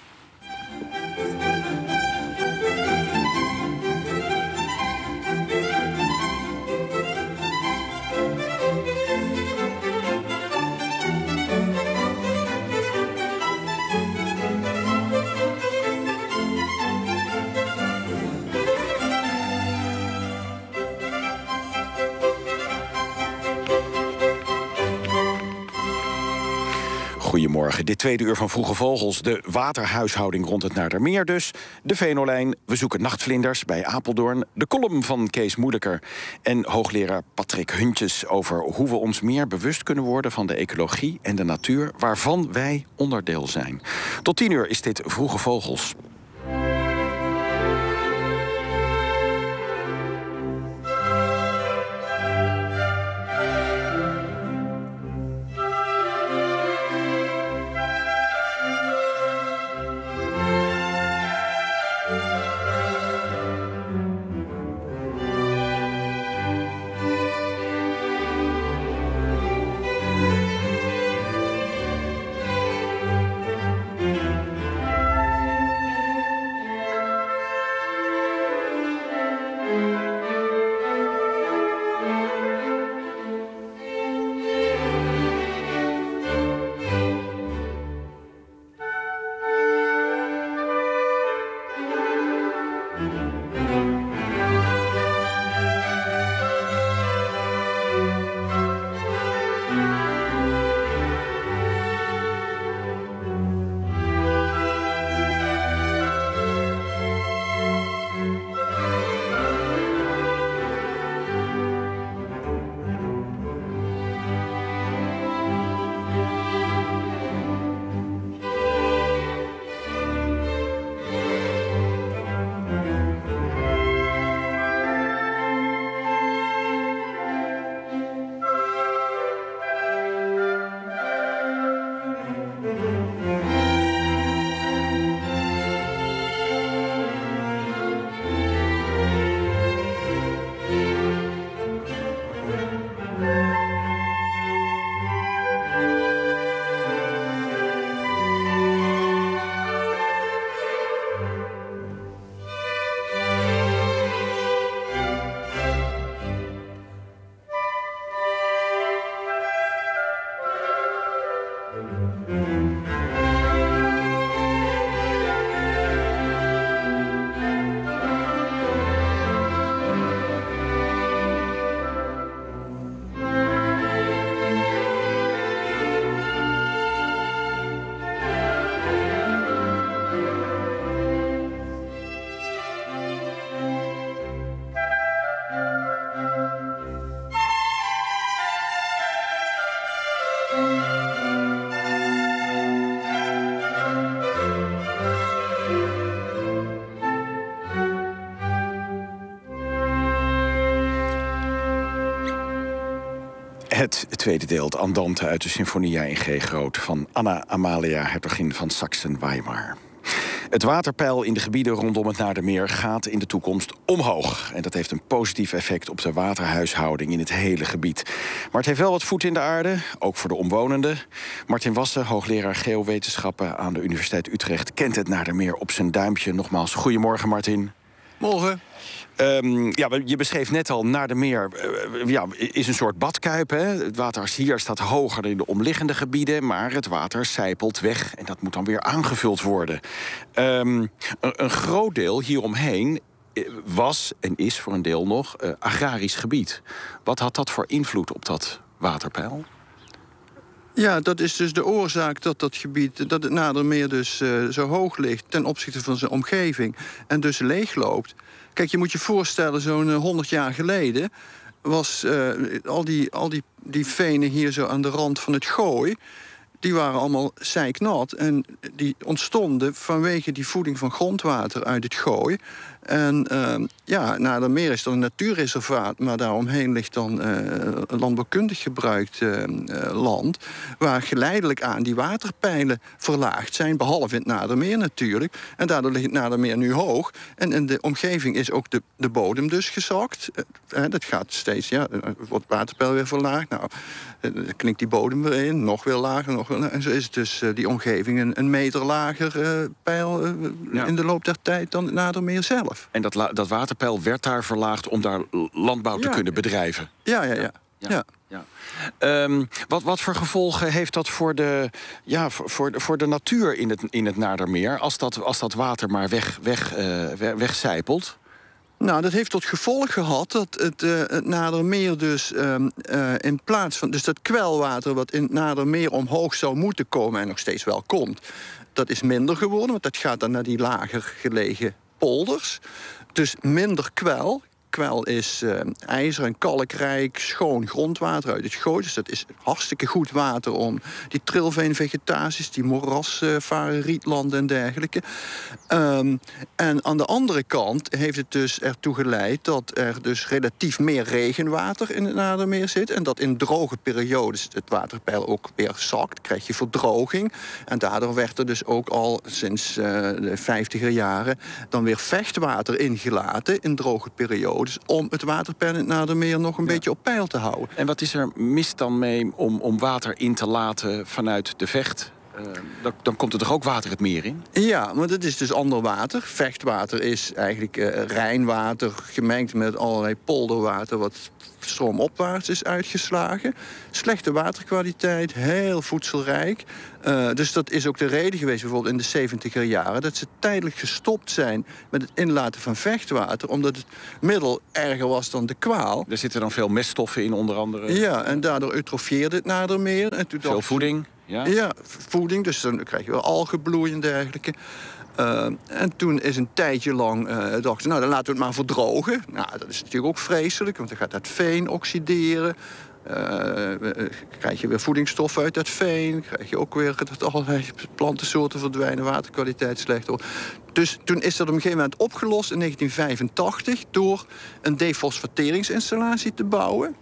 Goedemorgen, dit tweede uur van Vroege Vogels. De waterhuishouding rond het Naardermeer dus. De Venolijn, we zoeken nachtvlinders bij Apeldoorn. De column van Kees Moeilijker. En hoogleraar Patrick Huntjes over hoe we ons meer bewust kunnen worden van de ecologie en de natuur waarvan wij onderdeel zijn. Tot tien uur is dit Vroege Vogels. Het tweede deel, het Andante uit de Sinfonia in G groot van Anna Amalia, hertogin van Saxen-Weimar. Het waterpeil in de gebieden rondom het Naardermeer gaat in de toekomst omhoog. En dat heeft een positief effect op de waterhuishouding in het hele gebied. Maar het heeft wel wat voet in de aarde, ook voor de omwonenden. Martin Wassen, hoogleraar geowetenschappen aan de Universiteit Utrecht, kent het Naardermeer op zijn duimpje. Nogmaals, goedemorgen Martin. Morgen. Um, ja, je beschreef net al, Naardermeer uh, ja, is een soort badkuip. Hè? Het water hier staat hoger dan in de omliggende gebieden, maar het water sijpelt weg en dat moet dan weer aangevuld worden. Um, een, een groot deel hieromheen was en is voor een deel nog uh, agrarisch gebied. Wat had dat voor invloed op dat waterpeil? Ja, dat is dus de oorzaak dat dat gebied, dat het Naardermeer dus uh, zo hoog ligt ten opzichte van zijn omgeving en dus leegloopt. Kijk, je moet je voorstellen, zo'n honderd jaar geleden was uh, al, die, al die, die venen hier zo aan de rand van het Gooi, die waren allemaal zeiknat. En die ontstonden vanwege die voeding van grondwater uit het Gooi. En uh, ja, Nadermeer is dan een natuurreservaat, maar daaromheen ligt dan uh, landbouwkundig gebruikt uh, uh, land, waar geleidelijk aan die waterpeilen verlaagd zijn, behalve in het Nadermeer natuurlijk. En daardoor ligt het Nadermeer nu hoog. En in de omgeving is ook de, de bodem dus gezakt. Uh, dat gaat steeds, ja, wordt het waterpeil weer verlaagd. Nou, dan klinkt die bodem weer in, nog weer lager, nog weer lager. En zo is het dus uh, die omgeving een, een meter lager uh, peil uh, ja. in de loop der tijd dan het Nadermeer zelf. En dat, dat waterpeil werd daar verlaagd om daar landbouw te ja. kunnen bedrijven? Ja, ja, ja. ja. ja. ja. Um, wat, wat voor gevolgen heeft dat voor de, ja, voor, voor de, voor de natuur in het, in het Nadermeer, als dat, als dat water maar weg, weg, uh, weg, wegcijpelt? Nou, dat heeft tot gevolg gehad dat het, uh, het Nadermeer dus um, uh, in plaats van... dus dat kwelwater wat in het Nadermeer omhoog zou moeten komen en nog steeds wel komt, dat is minder geworden, want dat gaat dan naar die lager gelegen polders. Dus minder kwel. Kwel is uh, ijzer- en kalkrijk, schoon grondwater uit het Gooi. Dus dat is hartstikke goed water om die trilveenvegetaties, die morasvaren, uh, rietlanden en dergelijke. Um, en aan de andere kant heeft het dus ertoe geleid dat er dus relatief meer regenwater in het Nadermeer zit. En dat in droge periodes het waterpeil ook weer zakt. Krijg je verdroging. En daardoor werd er dus ook al sinds uh, de vijftiger jaren dan weer vechtwater ingelaten in droge periodes, om het waterpeil in het Nadermeer nog een ja. beetje op peil te houden. En wat is er mis dan mee om, om water in te laten vanuit de Vecht? Uh, dan, dan komt er toch ook water het meer in? Ja, maar dat is dus ander water. Vechtwater is eigenlijk uh, Rijnwater gemengd met allerlei polderwater wat stroomopwaarts is uitgeslagen. Slechte waterkwaliteit, heel voedselrijk. Uh, dus dat is ook de reden geweest, bijvoorbeeld in de zeventiger jaren, dat ze tijdelijk gestopt zijn met het inlaten van vechtwater, omdat het middel erger was dan de kwaal. Er zitten dan veel meststoffen in, onder andere. Ja, en daardoor eutrofieerde het Nadermeer. En toen veel dacht, voeding. Ja? ja, voeding, dus dan krijg je wel algenbloei en dergelijke. Uh, en toen is een tijdje lang uh, dachten, nou dan laten we het maar verdrogen. Nou, dat is natuurlijk ook vreselijk, want dan gaat dat veen oxideren. Uh, krijg je weer voedingsstoffen uit dat veen. Krijg je ook weer dat allerlei plantensoorten verdwijnen, waterkwaliteit slecht wordt. Dus toen is dat op een gegeven moment opgelost in negentien vijfentachtig door een defosfateringsinstallatie te bouwen,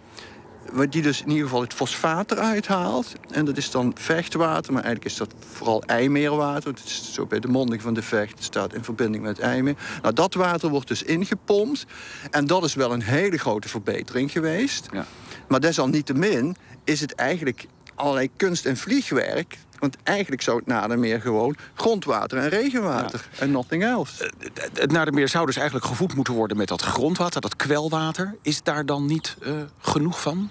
die dus in ieder geval het fosfaat eruit haalt. En dat is dan vechtwater, maar eigenlijk is dat vooral IJmeerwater. Het is zo bij de monding van de Vecht, het staat in verbinding met IJmeer. Nou, dat water wordt dus ingepompt. En dat is wel een hele grote verbetering geweest. Ja. Maar desalniettemin is het eigenlijk allerlei kunst- en vliegwerk. Want eigenlijk zou het Nadermeer gewoon grondwater en regenwater ja. en nothing else. Het Nadermeer zou dus eigenlijk gevoed moeten worden met dat grondwater, dat kwelwater. Is daar dan niet uh, genoeg van?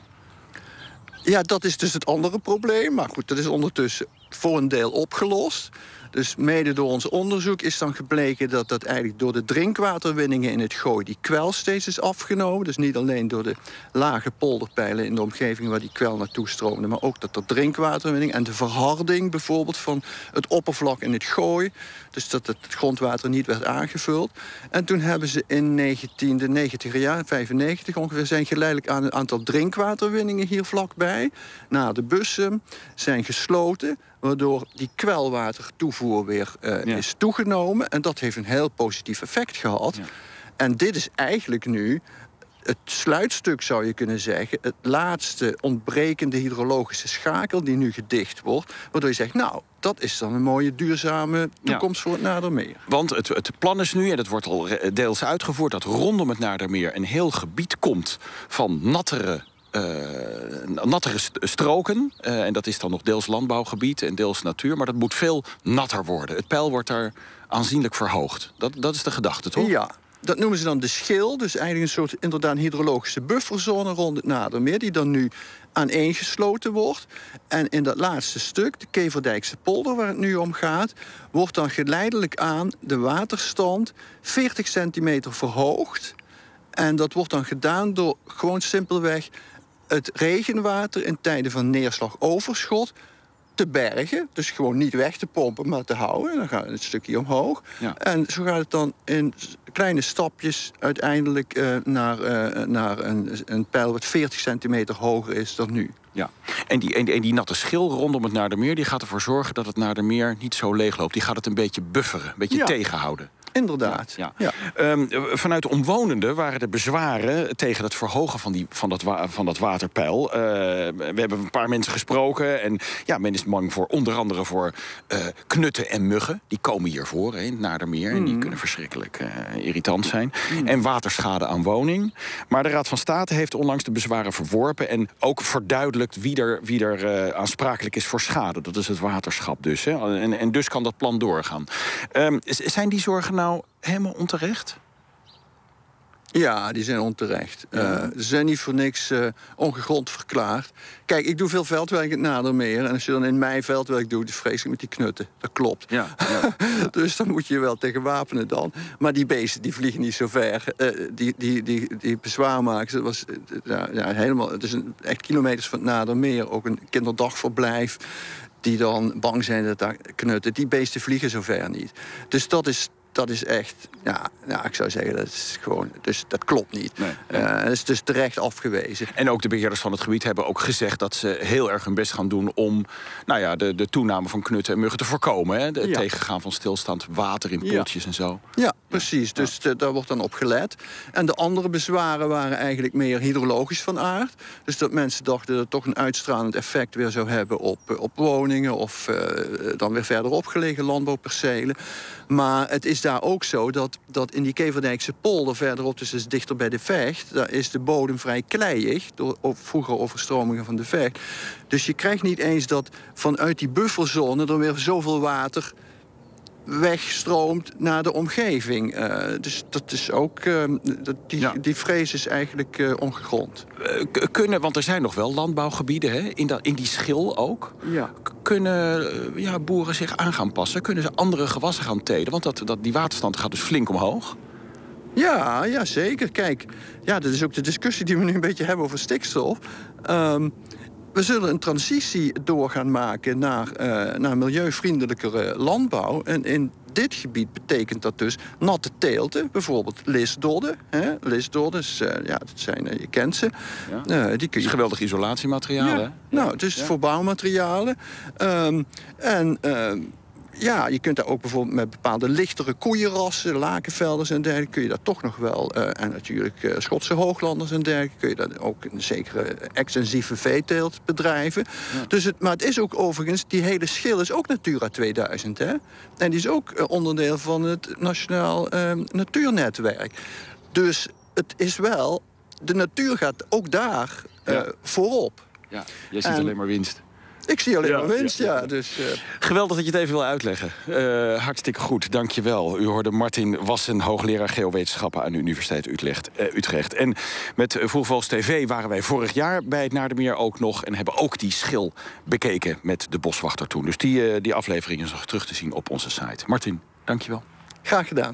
Ja, dat is dus het andere probleem. Maar goed, dat is ondertussen voor een deel opgelost. Dus mede door ons onderzoek is dan gebleken dat dat eigenlijk door de drinkwaterwinningen in het Gooi die kwel steeds is afgenomen. Dus niet alleen door de lage polderpeilen in de omgeving waar die kwel naartoe stroomde, maar ook dat de drinkwaterwinning en de verharding bijvoorbeeld van het oppervlak in het Gooi. Dus dat het grondwater niet werd aangevuld. En toen hebben ze in negentien, de negentiger jaren, vijfennegentig ongeveer, zijn geleidelijk aan een aantal drinkwaterwinningen hier vlakbij, na de Bussum, zijn gesloten, waardoor die kwelwatertoevoer weer uh, ja. is toegenomen. En dat heeft een heel positief effect gehad. Ja. En dit is eigenlijk nu het sluitstuk, zou je kunnen zeggen, het laatste ontbrekende hydrologische schakel die nu gedicht wordt, waardoor je zegt, nou, dat is dan een mooie duurzame toekomst ja. voor het Nadermeer. Want het, het plan is nu, en dat wordt al deels uitgevoerd, dat rondom het Nadermeer een heel gebied komt van nattere Uh, nattere stroken. Uh, en dat is dan nog deels landbouwgebied en deels natuur. Maar dat moet veel natter worden. Het peil wordt daar aanzienlijk verhoogd. Dat, dat is de gedachte, toch? Ja. Dat noemen ze dan de schil. Dus eigenlijk een soort inderdaad hydrologische bufferzone rond het Nadermeer, die dan nu aaneengesloten wordt. En in dat laatste stuk, de Keverdijkse polder waar het nu om gaat, wordt dan geleidelijk aan de waterstand veertig centimeter verhoogd. En dat wordt dan gedaan door gewoon simpelweg het regenwater in tijden van neerslagoverschot te bergen. Dus gewoon niet weg te pompen, maar te houden. Dan gaat het een stukje omhoog. Ja. En zo gaat het dan in kleine stapjes uiteindelijk uh, naar, uh, naar een, een pijl wat veertig centimeter hoger is dan nu. Ja, en die, en, die, en die natte schil rondom het Naardermeer... die gaat ervoor zorgen dat het Naardermeer niet zo leegloopt. Die gaat het een beetje bufferen, een beetje ja. tegenhouden. Inderdaad. Ja, ja. Ja. Um, vanuit de omwonenden waren er bezwaren tegen het verhogen van, die, van, dat, wa van dat waterpeil. Uh, we hebben een paar mensen gesproken. En ja, men is bang voor onder andere voor uh, knutten en muggen. Die komen hier voor in het Naardermeer. Mm. En die kunnen verschrikkelijk uh, irritant zijn. Mm. En waterschade aan woning. Maar de Raad van State heeft onlangs de bezwaren verworpen. En ook verduidelijkt wie er, wie er uh, aansprakelijk is voor schade. Dat is het waterschap dus. Hè. En, en dus kan dat plan doorgaan. Um, zijn die zorgen nou helemaal onterecht? Ja, die zijn onterecht. Ja. Uh, ze zijn niet voor niks uh, ongegrond verklaard. Kijk, ik doe veel veldwerk in het Naardermeer. En als je dan in mei veldwerk doet, is het vreselijk met die knutten. Dat klopt. Ja, ja. Dus dan moet je je wel tegen wapenen dan. Maar die beesten, die vliegen niet zo ver. Uh, die, die, die, die bezwaarmakers, dat was uh, ja, helemaal... Het is een, echt kilometers van het Naardermeer. Ook een kinderdagverblijf. Die dan bang zijn dat daar knutten. Die beesten vliegen zo ver niet. Dus dat is... Dat is echt, ja, ja, ik zou zeggen, dat is gewoon, dus dat klopt niet. Nee, nee. Uh, dat is dus terecht afgewezen. En ook de beheerders van het gebied hebben ook gezegd dat ze heel erg hun best gaan doen om, nou ja, de, de toename van knutten en muggen te voorkomen. Hè? Het ja. tegengaan van stilstaand water in poeltjes ja. en zo. Ja, precies. Ja. Dus de, daar wordt dan op gelet. En de andere bezwaren waren eigenlijk meer hydrologisch van aard. Dus dat mensen dachten dat het toch een uitstralend effect weer zou hebben op, op woningen of uh, dan weer verderop gelegen landbouwpercelen. Maar het is daar ook zo dat, dat in die Keverdijkse polder verderop, dus is dichter bij de Vecht, daar is de bodem vrij kleiig door vroeger overstromingen van de Vecht. Dus je krijgt niet eens dat vanuit die bufferzone er weer zoveel water wegstroomt naar de omgeving. Uh, dus dat is ook, uh, dat, die, ja. die vrees is eigenlijk uh, ongegrond. Uh, kunnen, want er zijn nog wel landbouwgebieden, hè, in, dat, in die schil ook. Ja. Kunnen uh, ja, boeren zich aan gaan passen? Kunnen ze andere gewassen gaan telen? Want dat, dat, die waterstand gaat dus flink omhoog. Ja, ja, zeker. Kijk, ja, dat is ook de discussie die we nu een beetje hebben over stikstof. Um, We zullen een transitie door gaan maken naar, uh, naar milieuvriendelijkere landbouw. En in dit gebied betekent dat dus natte teelten. Bijvoorbeeld lisdodden. Hè? Lisdodden, uh, ja, dat zijn, uh, je kent ze. Ja. Uh, die kun je... geweldig isolatiematerialen. Ja. Nou, dus ja. voor bouwmaterialen. Um, en... Uh, Ja, je kunt daar ook bijvoorbeeld met bepaalde lichtere koeienrassen, lakenvelders en dergelijke, kun je daar toch nog wel, uh, en natuurlijk uh, Schotse hooglanders en dergelijke, kun je daar ook een zekere extensieve veeteelt bedrijven. Ja. Dus het, maar het is ook overigens, die hele schil is ook Natura tweeduizend, hè? En die is ook uh, onderdeel van het Nationaal uh, Natuurnetwerk. Dus het is wel, de natuur gaat ook daar uh, ja. voorop. Ja, jij ziet en, alleen maar winst. Ik zie alleen ja, maar winst, ja. ja dus, uh... Geweldig dat je het even wil uitleggen. Uh, hartstikke goed, dank je wel. U hoorde Martin Wassen, hoogleraar geowetenschappen aan de Universiteit Utrecht. Uh, Utrecht. En met Vroegvogels T V waren wij vorig jaar bij het Naardermeer ook nog en hebben ook die schil bekeken met de boswachter toen. Dus die, uh, die aflevering is nog terug te zien op onze site. Martin, dank je wel. Graag gedaan.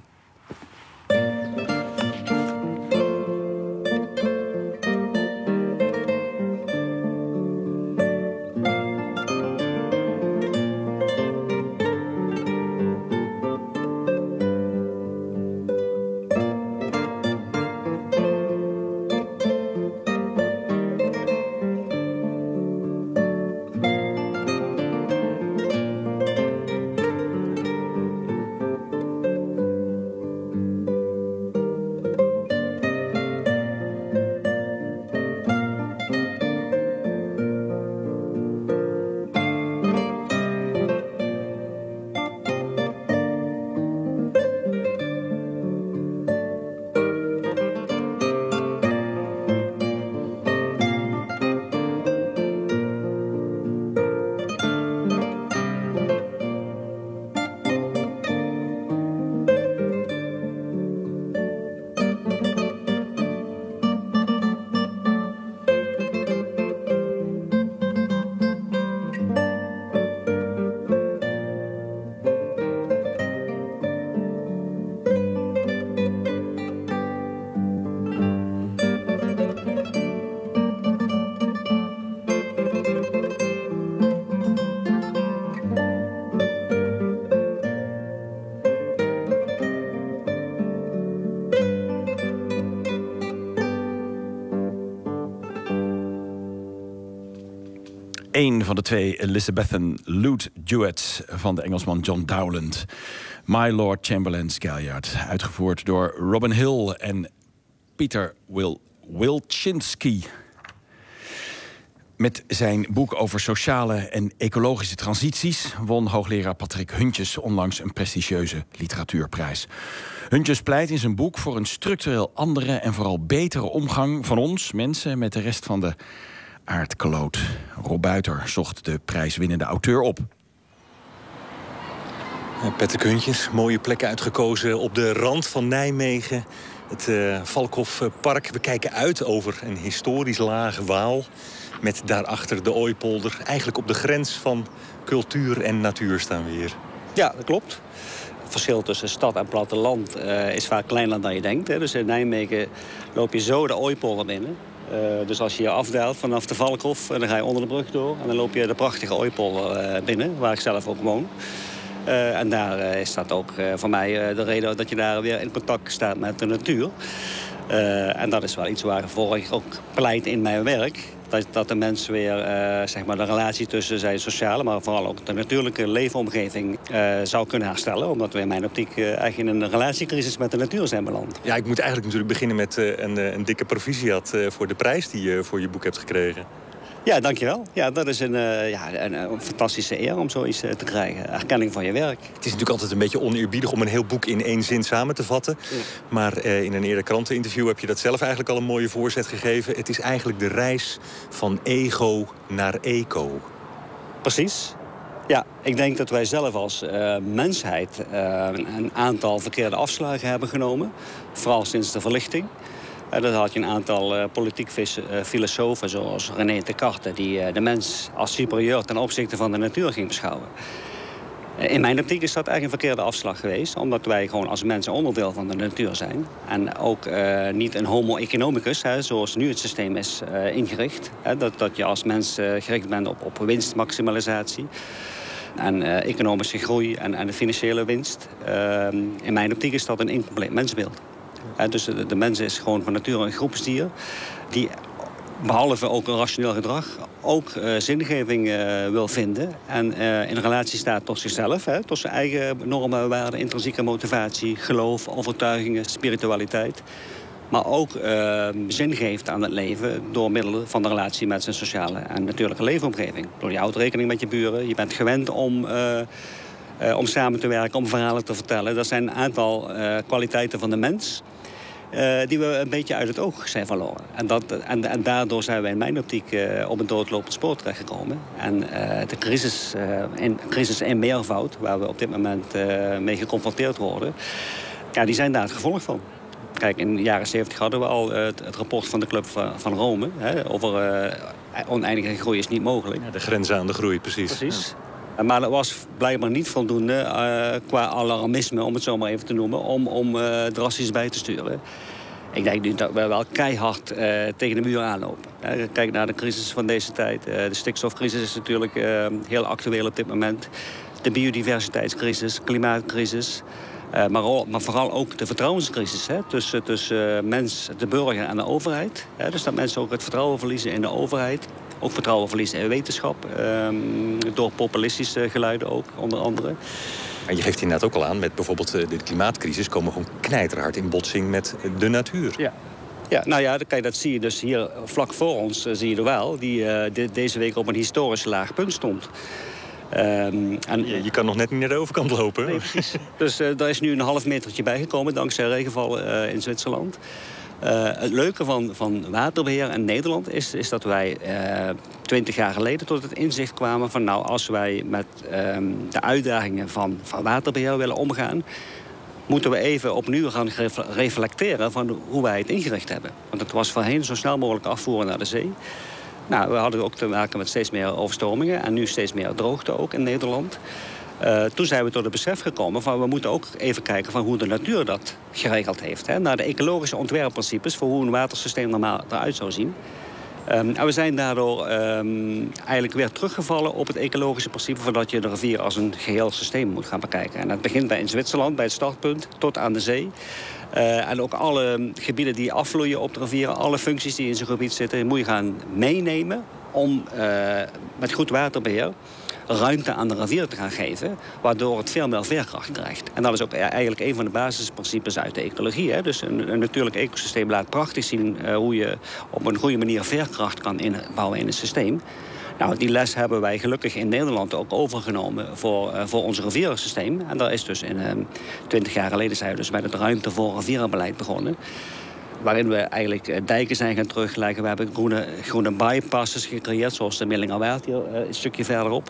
Een van de twee Elizabethan lute duets van de Engelsman John Dowland. My Lord Chamberlain's Galliard. Uitgevoerd door Robin Hill en Peter Wil- Wilczynski. Met zijn boek over sociale en ecologische transities won hoogleraar Patrick Huntjes onlangs een prestigieuze literatuurprijs. Huntjes pleit in zijn boek voor een structureel andere en vooral betere omgang van ons, mensen, met de rest van de aardkloot. Rob Buiter zocht de prijswinnende auteur op. Patrick Huntjes, mooie plek uitgekozen op de rand van Nijmegen. Het uh, Valkhofpark. We kijken uit over een historisch lage Waal. Met daarachter de Ooipolder. Eigenlijk op de grens van cultuur en natuur staan we hier. Ja, dat klopt. Het verschil tussen stad en platteland uh, is vaak kleiner dan je denkt. Hè. Dus in Nijmegen loop je zo de Ooipolder binnen. Uh, dus als je je afdaalt vanaf de Valkhof, dan ga je onder de brug door. En dan loop je de prachtige Ooipolder uh, binnen, waar ik zelf ook woon. Uh, en daar uh, is dat ook uh, voor mij uh, de reden dat je daar weer in contact staat met de natuur. Uh, en dat is wel iets waarvoor ik ook pleit in mijn werk. Dat, dat de mens weer uh, zeg maar de relatie tussen zijn sociale, maar vooral ook de natuurlijke leefomgeving uh, zou kunnen herstellen. Omdat we in mijn optiek uh, eigenlijk in een relatiecrisis met de natuur zijn beland. Ja, ik moet eigenlijk natuurlijk beginnen met uh, een, een dikke proficiat uh, voor de prijs die je voor je boek hebt gekregen. Ja, dankjewel. Ja, dat is een, uh, ja, een, een fantastische eer om zoiets uh, te krijgen. Erkenning van je werk. Het is natuurlijk altijd een beetje oneerbiedig om een heel boek in één zin samen te vatten. Ja. Maar uh, in een eerder kranteninterview heb je dat zelf eigenlijk al een mooie voorzet gegeven. Het is eigenlijk de reis van ego naar eco. Precies. Ja, ik denk dat wij zelf als uh, mensheid uh, een aantal verkeerde afslagen hebben genomen. Vooral sinds de verlichting. Uh, dat had je een aantal uh, politiek vis, uh, filosofen zoals René Descartes, die uh, de mens als superieur ten opzichte van de natuur ging beschouwen. Uh, in mijn optiek is dat eigenlijk een verkeerde afslag geweest, omdat wij gewoon als mensen onderdeel van de natuur zijn. En ook uh, niet een homo economicus, hè, zoals nu het systeem is uh, ingericht. Hè, dat, dat je als mens uh, gericht bent op, op winstmaximalisatie. En uh, economische groei en, en de financiële winst. Uh, in mijn optiek is dat een incompleet mensbeeld. Uh, dus de, de mens is gewoon van nature een groepsdier die behalve ook een rationeel gedrag ook uh, zingeving uh, wil vinden. En uh, in relatie staat tot zichzelf, hè, tot zijn eigen normen, waarden, intrinsieke motivatie, geloof, overtuigingen, spiritualiteit. Maar ook uh, zin geeft aan het leven door middel van de relatie met zijn sociale en natuurlijke leefomgeving. Door je houdt rekening met je buren. Je bent gewend om, uh, uh, om samen te werken, om verhalen te vertellen. Dat zijn een aantal uh, kwaliteiten van de mens uh, die we een beetje uit het oog zijn verloren. En, dat, en, en daardoor zijn we in mijn optiek uh, op een doodlopend spoor terechtgekomen. En uh, de crisis, uh, in, crisis in meervoud, waar we op dit moment uh, mee geconfronteerd worden, ja, die zijn daar het gevolg van. Kijk, in de jaren zeventig hadden we al uh, het, het rapport van de Club van, van Rome. Hè, over uh, oneindige groei is niet mogelijk. Ja, de grenzen aan de groei, precies. Precies. Ja. Maar dat was blijkbaar niet voldoende uh, qua alarmisme, om het zo maar even te noemen, om, om uh, drastisch bij te sturen. Ik denk nu dat we wel keihard uh, tegen de muur aanlopen. Uh, kijk naar de crisis van deze tijd. Uh, de stikstofcrisis is natuurlijk uh, heel actueel op dit moment. De biodiversiteitscrisis, klimaatcrisis. Uh, maar, al, maar vooral ook de vertrouwenscrisis, hè, tussen, tussen uh, mens, de burger en de overheid. Hè, dus dat mensen ook het vertrouwen verliezen in de overheid. Ook vertrouwen verliezen in wetenschap. Um, door populistische geluiden ook, onder andere. En je geeft inderdaad ook al aan, met bijvoorbeeld de klimaatcrisis komen we gewoon knijterhard in botsing met de natuur. Ja. Ja, nou ja, kijk, dat zie je dus hier vlak voor ons, uh, zie je er wel. Die uh, de, deze week op een historisch laag punt stond. Um, en, je, je kan nog net niet naar de overkant lopen. Nee, precies. Dus uh, daar is nu een half metertje bijgekomen dankzij regenval uh, in Zwitserland. Uh, het leuke van, van waterbeheer in Nederland is, is dat wij twintig uh, jaar geleden tot het inzicht kwamen van nou, als wij met um, de uitdagingen van, van waterbeheer willen omgaan, moeten we even opnieuw gaan reflecteren van hoe wij het ingericht hebben. Want het was voorheen zo snel mogelijk afvoeren naar de zee. Nou, we hadden ook te maken met steeds meer overstromingen en nu steeds meer droogte ook in Nederland. Uh, toen zijn we tot het besef gekomen van we moeten ook even kijken van hoe de natuur dat geregeld heeft. Hè, naar de ecologische ontwerpprincipes voor hoe een watersysteem normaal eruit zou zien. Um, en we zijn daardoor um, eigenlijk weer teruggevallen op het ecologische principe van dat je de rivier als een geheel systeem moet gaan bekijken. En dat begint bij in Zwitserland, bij het startpunt, tot aan de zee. Uh, en ook alle gebieden die afvloeien op de rivieren, alle functies die in zo'n gebied zitten, moet je gaan meenemen om uh, met goed waterbeheer ruimte aan de rivier te gaan geven, waardoor het veel meer veerkracht krijgt. En dat is ook eigenlijk een van de basisprincipes uit de ecologie. Hè? Dus een, een natuurlijk ecosysteem laat prachtig zien uh, hoe je op een goede manier veerkracht kan inbouwen in het systeem. Nou, die les hebben wij gelukkig in Nederland ook overgenomen voor, uh, voor ons rivierensysteem. En dat is dus in twintig uh, jaar geleden zijn we dus met het ruimte voor rivierenbeleid begonnen. Waarin we eigenlijk dijken zijn gaan terugleggen. We hebben groene, groene bypasses gecreëerd, zoals de Millingerwaard hier uh, een stukje verderop.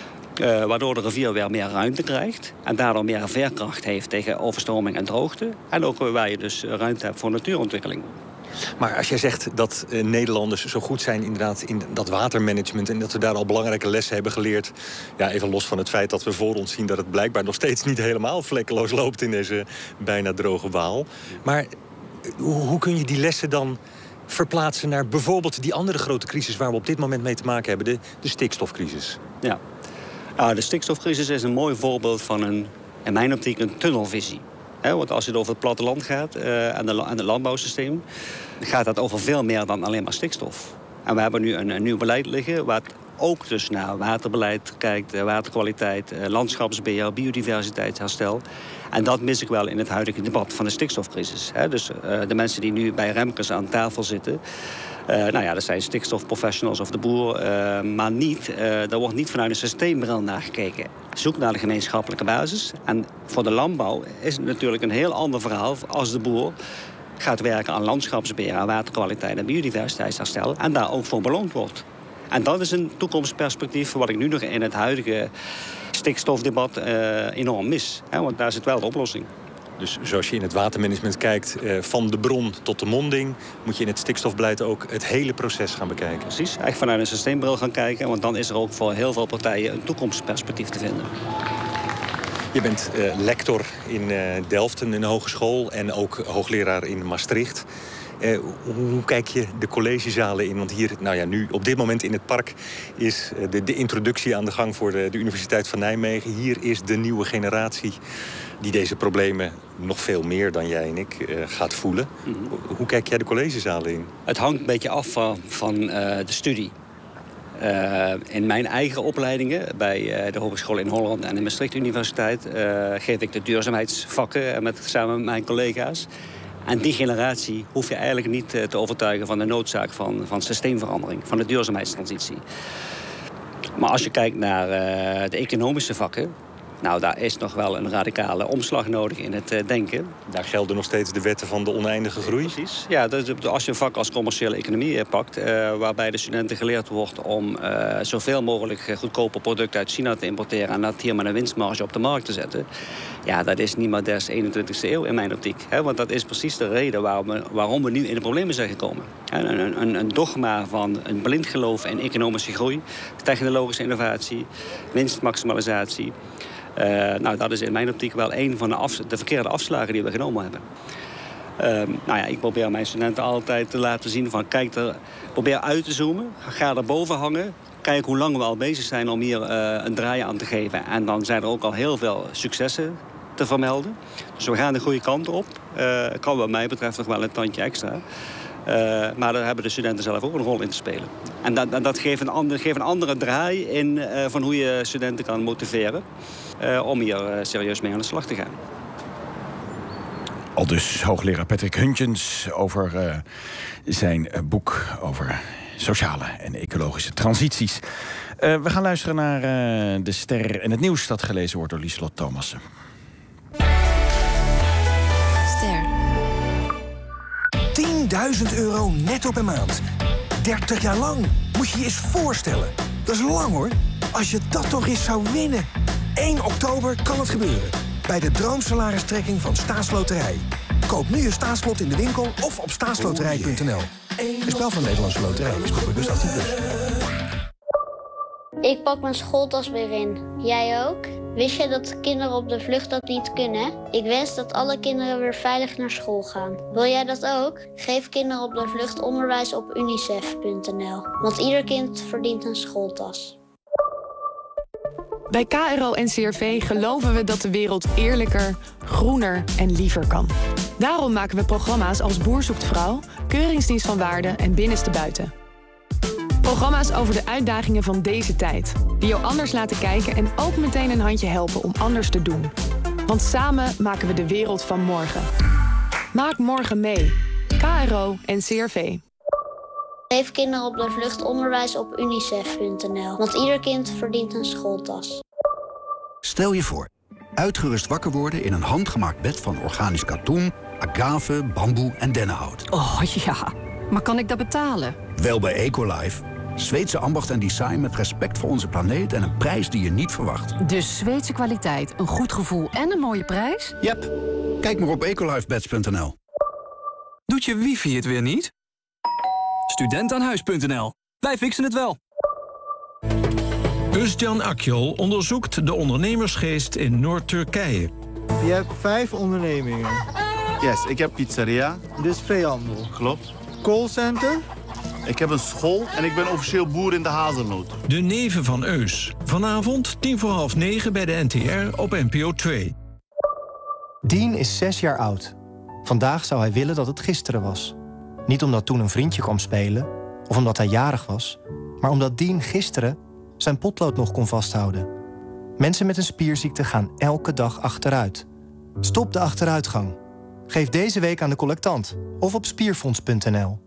Uh, waardoor de rivier weer meer ruimte krijgt. En daardoor meer veerkracht heeft tegen overstroming en droogte. En ook waar je dus ruimte hebt voor natuurontwikkeling. Maar als jij zegt dat uh, Nederlanders zo goed zijn inderdaad in dat watermanagement en dat we daar al belangrijke lessen hebben geleerd. Ja, even los van het feit dat we voor ons zien dat het blijkbaar nog steeds niet helemaal vlekkeloos loopt in deze bijna droge Waal. Maar hoe, hoe kun je die lessen dan verplaatsen naar bijvoorbeeld die andere grote crisis waar we op dit moment mee te maken hebben, de, de stikstofcrisis? Ja, nou, de stikstofcrisis is een mooi voorbeeld van een, in mijn optiek, een tunnelvisie. He, want als het over het platteland gaat uh, en, de, en het landbouwsysteem, gaat dat over veel meer dan alleen maar stikstof. En we hebben nu een, een nieuw beleid liggen, waar het ook dus naar waterbeleid kijkt, uh, waterkwaliteit, uh, landschapsbeheer, biodiversiteitsherstel. En dat mis ik wel in het huidige debat van de stikstofcrisis. He, dus uh, de mensen die nu bij Remkes aan tafel zitten, Uh, nou ja, dat zijn stikstofprofessionals of de boer. Uh, maar niet, uh, daar wordt niet vanuit een systeembril naar gekeken. Zoek naar de gemeenschappelijke basis. En voor de landbouw is het natuurlijk een heel ander verhaal als de boer gaat werken aan landschapsbeheer, aan waterkwaliteit en biodiversiteitsherstel. En daar ook voor beloond wordt. En dat is een toekomstperspectief wat ik nu nog in het huidige stikstofdebat uh, enorm mis. Hè, want daar zit wel de oplossing. Dus zoals je in het watermanagement kijkt, eh, van de bron tot de monding, moet je in het stikstofbeleid ook het hele proces gaan bekijken. Precies, echt vanuit een systeembril gaan kijken, want dan is er ook voor heel veel partijen een toekomstperspectief te vinden. Je bent uh, lector in uh, Delft, een hogeschool, en ook hoogleraar in Maastricht. Uh, hoe kijk je de collegezalen in? Want hier, nou ja, nu op dit moment in het park is de, de introductie aan de gang voor de, de Universiteit van Nijmegen. Hier is de nieuwe generatie die deze problemen nog veel meer dan jij en ik uh, gaat voelen. Mm-hmm. Hoe, hoe kijk jij de collegezalen in? Het hangt een beetje af van, van uh, de studie. Uh, in mijn eigen opleidingen, bij uh, de Hogeschool in Holland en de Maastricht Universiteit, uh, geef ik de duurzaamheidsvakken met, samen met mijn collega's. En die generatie hoef je eigenlijk niet uh, te overtuigen van de noodzaak van, van systeemverandering, van de duurzaamheidstransitie. Maar als je kijkt naar uh, de economische vakken, nou, daar is nog wel een radicale omslag nodig in het uh, denken. Daar gelden nog steeds de wetten van de oneindige groei? Precies. Ja, dus als je een vak als commerciële economie uh, pakt, uh, waarbij de studenten geleerd wordt om uh, zoveel mogelijk goedkope producten uit China te importeren en dat hier met een winstmarge op de markt te zetten, ja, dat is niet maar des eenentwintigste eeuw in mijn optiek. Hè? Want dat is precies de reden waarom we, waarom we nu in de problemen zijn gekomen. Een, een, een dogma van een blind geloof in economische groei, technologische innovatie, winstmaximalisatie. Uh, nou, dat is in mijn optiek wel een van de, af, de verkeerde afslagen die we genomen hebben. Uh, nou ja, ik probeer mijn studenten altijd te laten zien van, kijk er, probeer uit te zoomen, ga er boven hangen. Kijk hoe lang we al bezig zijn om hier uh, een draai aan te geven. En dan zijn er ook al heel veel successen te vermelden. Dus we gaan de goede kant op. Uh, kan wat mij betreft nog wel een tandje extra. Uh, maar daar hebben de studenten zelf ook een rol in te spelen. En dat, dat geeft, een ander, geeft een andere draai in uh, van hoe je studenten kan motiveren uh, om hier uh, serieus mee aan de slag te gaan. Al dus hoogleraar Patrick Huntjens over uh, zijn uh, boek over sociale en ecologische transities. Uh, we gaan luisteren naar uh, de ster en het nieuws dat gelezen wordt door Lieslot Thomassen. Ster. tienduizend euro netto per maand. dertig jaar lang. Moet je je eens voorstellen. Dat is lang hoor. Als je dat toch eens zou winnen. één oktober kan het gebeuren. Bij de droomsalaristrekking van Staatsloterij. Koop nu je staatslot in de winkel of op staatsloterij punt n l. Een spel van Nederlandse Loterij is bewust achttien plus. Ik pak mijn schooltas weer in. Jij ook? Wist je dat kinderen op de vlucht dat niet kunnen? Ik wens dat alle kinderen weer veilig naar school gaan. Wil jij dat ook? Geef kinderen op de vlucht onderwijs op unicef punt n l. Want ieder kind verdient een schooltas. Bij K R O N C R V geloven we dat de wereld eerlijker, groener en liever kan. Daarom maken we programma's als Boer zoekt vrouw, Keuringsdienst van Waarde en Binnenste Buiten. Programma's over de uitdagingen van deze tijd. Die jou anders laten kijken en ook meteen een handje helpen om anders te doen. Want samen maken we de wereld van morgen. Maak morgen mee. K R O en C R V. Geef kinderen op de vlucht onderwijs op unicef punt n l. Want ieder kind verdient een schooltas. Stel je voor, uitgerust wakker worden in een handgemaakt bed van organisch katoen, agave, bamboe en dennenhout. Oh ja, maar kan ik dat betalen? Wel bij Ecolife. Zweedse ambacht en design met respect voor onze planeet en een prijs die je niet verwacht. Dus Zweedse kwaliteit, een goed gevoel en een mooie prijs? Yep. Kijk maar op ecolifebeds punt n l. Doet je wifi het weer niet? studentaanhuis punt n l. Wij fixen het wel. Özcan Akyol onderzoekt de ondernemersgeest in Noord-Turkije. Je hebt vijf ondernemingen. Yes, ik heb pizzeria. Dit is veehandel. Klopt. Callcenter. Ik heb een school en ik ben officieel boer in de hazelnoot. De neven van Eus. Vanavond tien voor half negen bij de N T R op N P O twee. Dean is zes jaar oud. Vandaag zou hij willen dat het gisteren was. Niet omdat toen een vriendje kwam spelen, of omdat hij jarig was, maar omdat Dean gisteren zijn potlood nog kon vasthouden. Mensen met een spierziekte gaan elke dag achteruit. Stop de achteruitgang. Geef deze week aan de collectant of op spierfonds punt n l.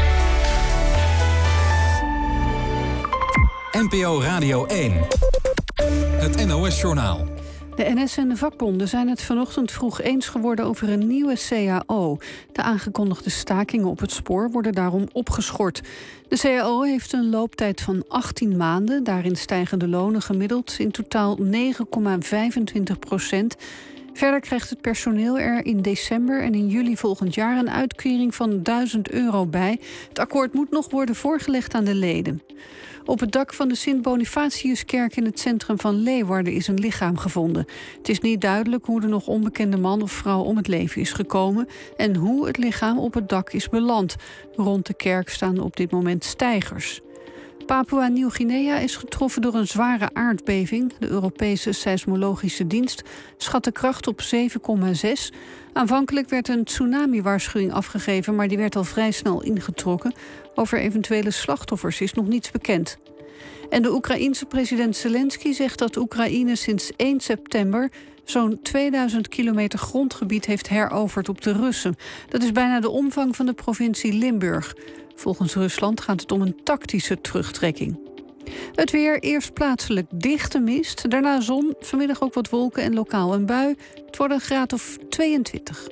N P O Radio één. Het N O S-journaal. De N S en de vakbonden zijn het vanochtend vroeg eens geworden over een nieuwe C A O. De aangekondigde stakingen op het spoor worden daarom opgeschort. De C A O heeft een looptijd van achttien maanden. Daarin stijgen de lonen gemiddeld in totaal negen komma vijfentwintig procent. Verder krijgt het personeel er in december en in juli volgend jaar een uitkering van duizend euro bij. Het akkoord moet nog worden voorgelegd aan de leden. Op het dak van de Sint-Bonifatiuskerk in het centrum van Leeuwarden is een lichaam gevonden. Het is niet duidelijk hoe de nog onbekende man of vrouw om het leven is gekomen en hoe het lichaam op het dak is beland. Rond de kerk staan op dit moment steigers. Papua-Nieuw-Guinea is getroffen door een zware aardbeving. De Europese seismologische dienst schat de kracht op zeven komma zes. Aanvankelijk werd een tsunami-waarschuwing afgegeven, maar die werd al vrij snel ingetrokken. Over eventuele slachtoffers is nog niets bekend. En de Oekraïense president Zelensky zegt dat Oekraïne sinds één september zo'n tweeduizend kilometer grondgebied heeft heroverd op de Russen. Dat is bijna de omvang van de provincie Limburg. Volgens Rusland gaat het om een tactische terugtrekking. Het weer, eerst plaatselijk dichte mist, daarna zon, vanmiddag ook wat wolken en lokaal een bui. Het wordt een graad of tweeëntwintig.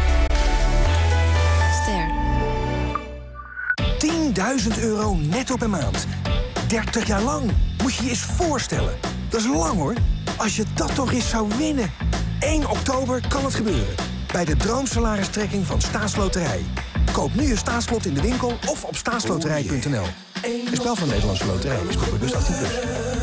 Ster. tienduizend euro netto per maand. dertig jaar lang. Moet je je eens voorstellen. Dat is lang hoor. Als je dat toch eens zou winnen. één oktober kan het gebeuren. Bij de droomsalaristrekking van Staatsloterij. Koop nu een staatslot in de winkel of op staatsloterij punt n l. Een spel van Nederlandse Loterij. Speel achttien plus.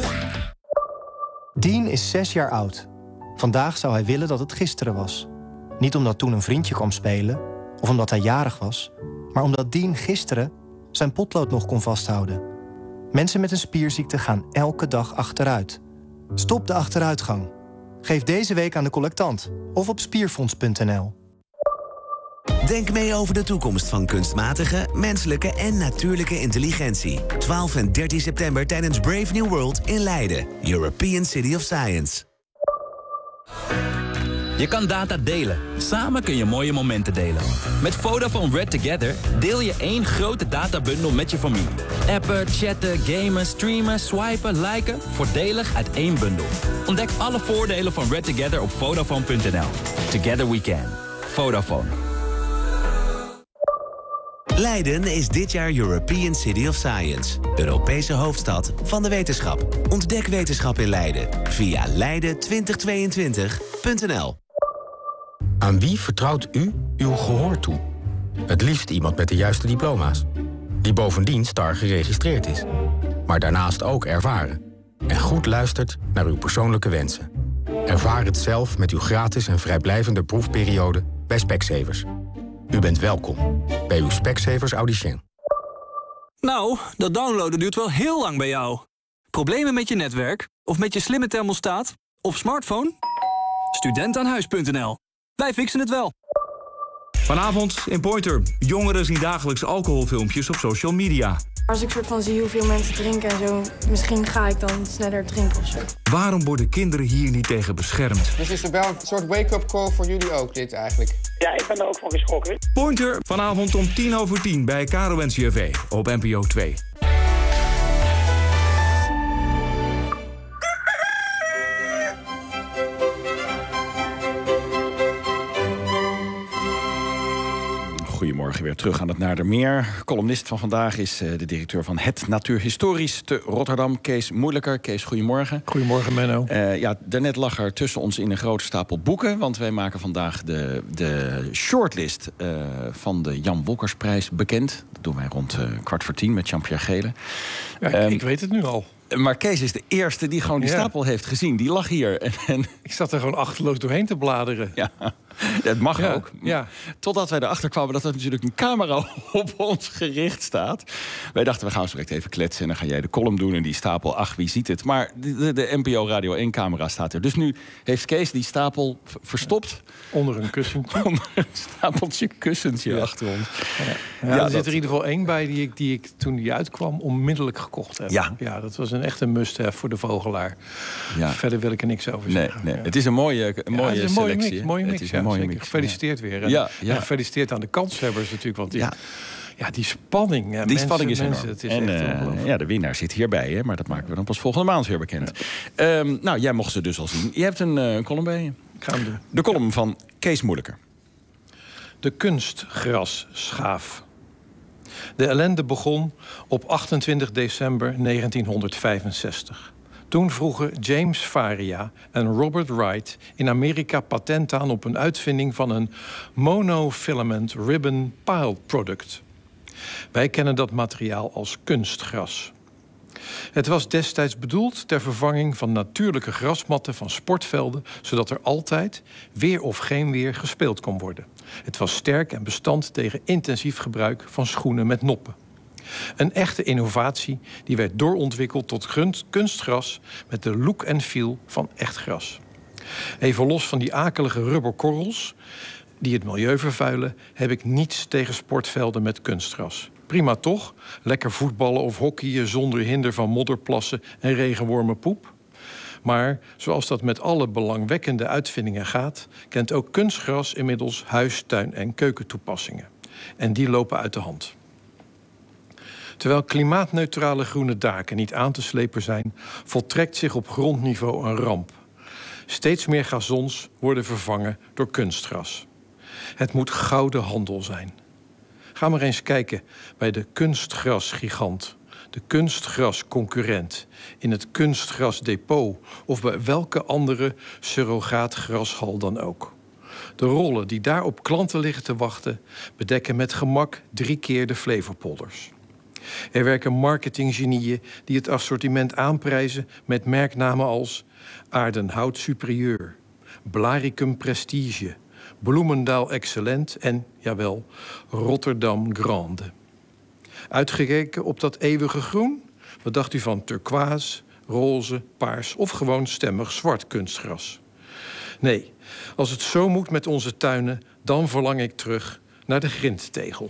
Dean is zes jaar oud. Vandaag zou hij willen dat het gisteren was. Niet omdat toen een vriendje kwam spelen, of omdat hij jarig was, maar omdat Dean gisteren zijn potlood nog kon vasthouden. Mensen met een spierziekte gaan elke dag achteruit. Stop de achteruitgang. Geef deze week aan de collectant of op spierfonds punt n l. Denk mee over de toekomst van kunstmatige, menselijke en natuurlijke intelligentie. twaalf en dertien september tijdens Brave New World in Leiden. European City of Science. Je kan data delen. Samen kun je mooie momenten delen. Met Vodafone Red Together deel je één grote databundel met je familie. Appen, chatten, gamen, streamen, swipen, liken. Voordelig uit één bundel. Ontdek alle voordelen van Red Together op Vodafone punt n l. Together we can. Vodafone. Leiden is dit jaar European City of Science. Europese hoofdstad van de wetenschap. Ontdek wetenschap in Leiden via leiden twintig tweeëntwintig punt n l. Aan wie vertrouwt u uw gehoor toe? Het liefst iemand met de juiste diploma's. Die bovendien STAR geregistreerd is. Maar daarnaast ook ervaren. En goed luistert naar uw persoonlijke wensen. Ervaar het zelf met uw gratis en vrijblijvende proefperiode bij Specsavers. U bent welkom bij uw Specsavers Audicien. Nou, dat downloaden duurt wel heel lang bij jou. Problemen met je netwerk? Of met je slimme thermostaat? Of smartphone? student aan huis punt n l. Wij fixen het wel. Vanavond in Pointer. Jongeren zien dagelijks alcoholfilmpjes op social media. Als ik soort van zie hoeveel mensen drinken en zo, misschien ga ik dan sneller drinken of zo. Waarom worden kinderen hier niet tegen beschermd? Dus is er wel een soort wake-up call voor jullie ook, dit eigenlijk? Ja, ik ben er ook van geschrokken. Pointer, vanavond om tien over tien bij K R O N C R V op N P O twee. Goedemorgen, weer terug aan het Naardermeer. Columnist van vandaag is uh, de directeur van Het Natuurhistorisch te Rotterdam, Kees Moeilijker. Kees, goedemorgen. Goedemorgen, Menno. Uh, ja, daarnet lag er tussen ons in een grote stapel boeken, want wij maken vandaag de, de shortlist uh, van de Jan Wolkersprijs bekend. Dat doen wij rond uh, kwart voor tien met Jean-Pierre Gele. Ja, um, ik weet het nu al. Maar Kees is de eerste die gewoon die ja. stapel heeft gezien. Die lag hier. En, en... Ik zat er gewoon achterloos doorheen te bladeren. Ja, het mag ja, ook. Ja. Totdat wij erachter kwamen dat er natuurlijk een camera op ons gericht staat. Wij dachten, we gaan zo direct even kletsen en dan ga jij de column doen en die stapel, ach, wie ziet het. Maar de, de, de N P O Radio één camera staat er. Dus nu heeft Kees die stapel v- verstopt. Onder een kussentje. Onder een stapeltje kussentje ja. achter ons. Ja. Ja, ja, er zit er in ieder geval één bij die ik, die ik toen die uitkwam onmiddellijk gekocht heb. Ja. Ja, dat was een echte must-have voor de vogelaar. Ja. Verder wil ik er niks over nee, zeggen. Nee. Ja. Het is een mooie, een ja, mooie het is een selectie. Mooie mix, mooie mix, het is ja, een mooie zeker. mix. Gefeliciteerd ja. weer. En, ja, ja. en gefeliciteerd aan de kanshebbers natuurlijk. Want die, ja. Ja, die spanning. Ja, die mensen, spanning is mensen, enorm. Het is en echt uh, ongelooflijk. ja, de winnaar zit hierbij, hè, maar dat maken we dan pas volgende maand weer bekend. Ja. Um, nou, jij mocht ze dus al zien. Je hebt een uh, column bij je. Ik ga hem doen. De column van Kees Moeilijker. De kunstgrasschaaf. De ellende begon op achtentwintig december negentienhonderdvijfenzestig. Toen vroegen James Faria en Robert Wright in Amerika patent aan op een uitvinding van een monofilament ribbon pile product. Wij kennen dat materiaal als kunstgras. Het was destijds bedoeld ter vervanging van natuurlijke grasmatten van sportvelden, zodat er altijd, weer of geen weer, gespeeld kon worden. Het was sterk en bestand tegen intensief gebruik van schoenen met noppen. Een echte innovatie die werd doorontwikkeld tot kunstgras met de look en feel van echt gras. Even los van die akelige rubberkorrels die het milieu vervuilen, heb ik niets tegen sportvelden met kunstgras. Prima toch, lekker voetballen of hockeyen zonder hinder van modderplassen en regenwormenpoep. Maar zoals dat met alle belangwekkende uitvindingen gaat, kent ook kunstgras inmiddels huis-, tuin- en keukentoepassingen. En die lopen uit de hand. Terwijl klimaatneutrale groene daken niet aan te slepen zijn, voltrekt zich op grondniveau een ramp. Steeds meer gazons worden vervangen door kunstgras. Het moet gouden handel zijn. Ga maar eens kijken bij de kunstgrasgigant, de kunstgrasconcurrent, in het kunstgrasdepot of bij welke andere surrogaatgrashal dan ook. De rollen die daar op klanten liggen te wachten, bedekken met gemak drie keer de Flevopolders. Er werken marketinggenieën die het assortiment aanprijzen met merknamen als Aardenhout Superieur, Blaricum Prestige, Bloemendaal Excellent en, jawel, Rotterdam Grande. Uitgekeken op dat eeuwige groen? Wat dacht u van turquoise, roze, paars of gewoon stemmig zwart kunstgras? Nee, als het zo moet met onze tuinen, dan verlang ik terug naar de grindtegel.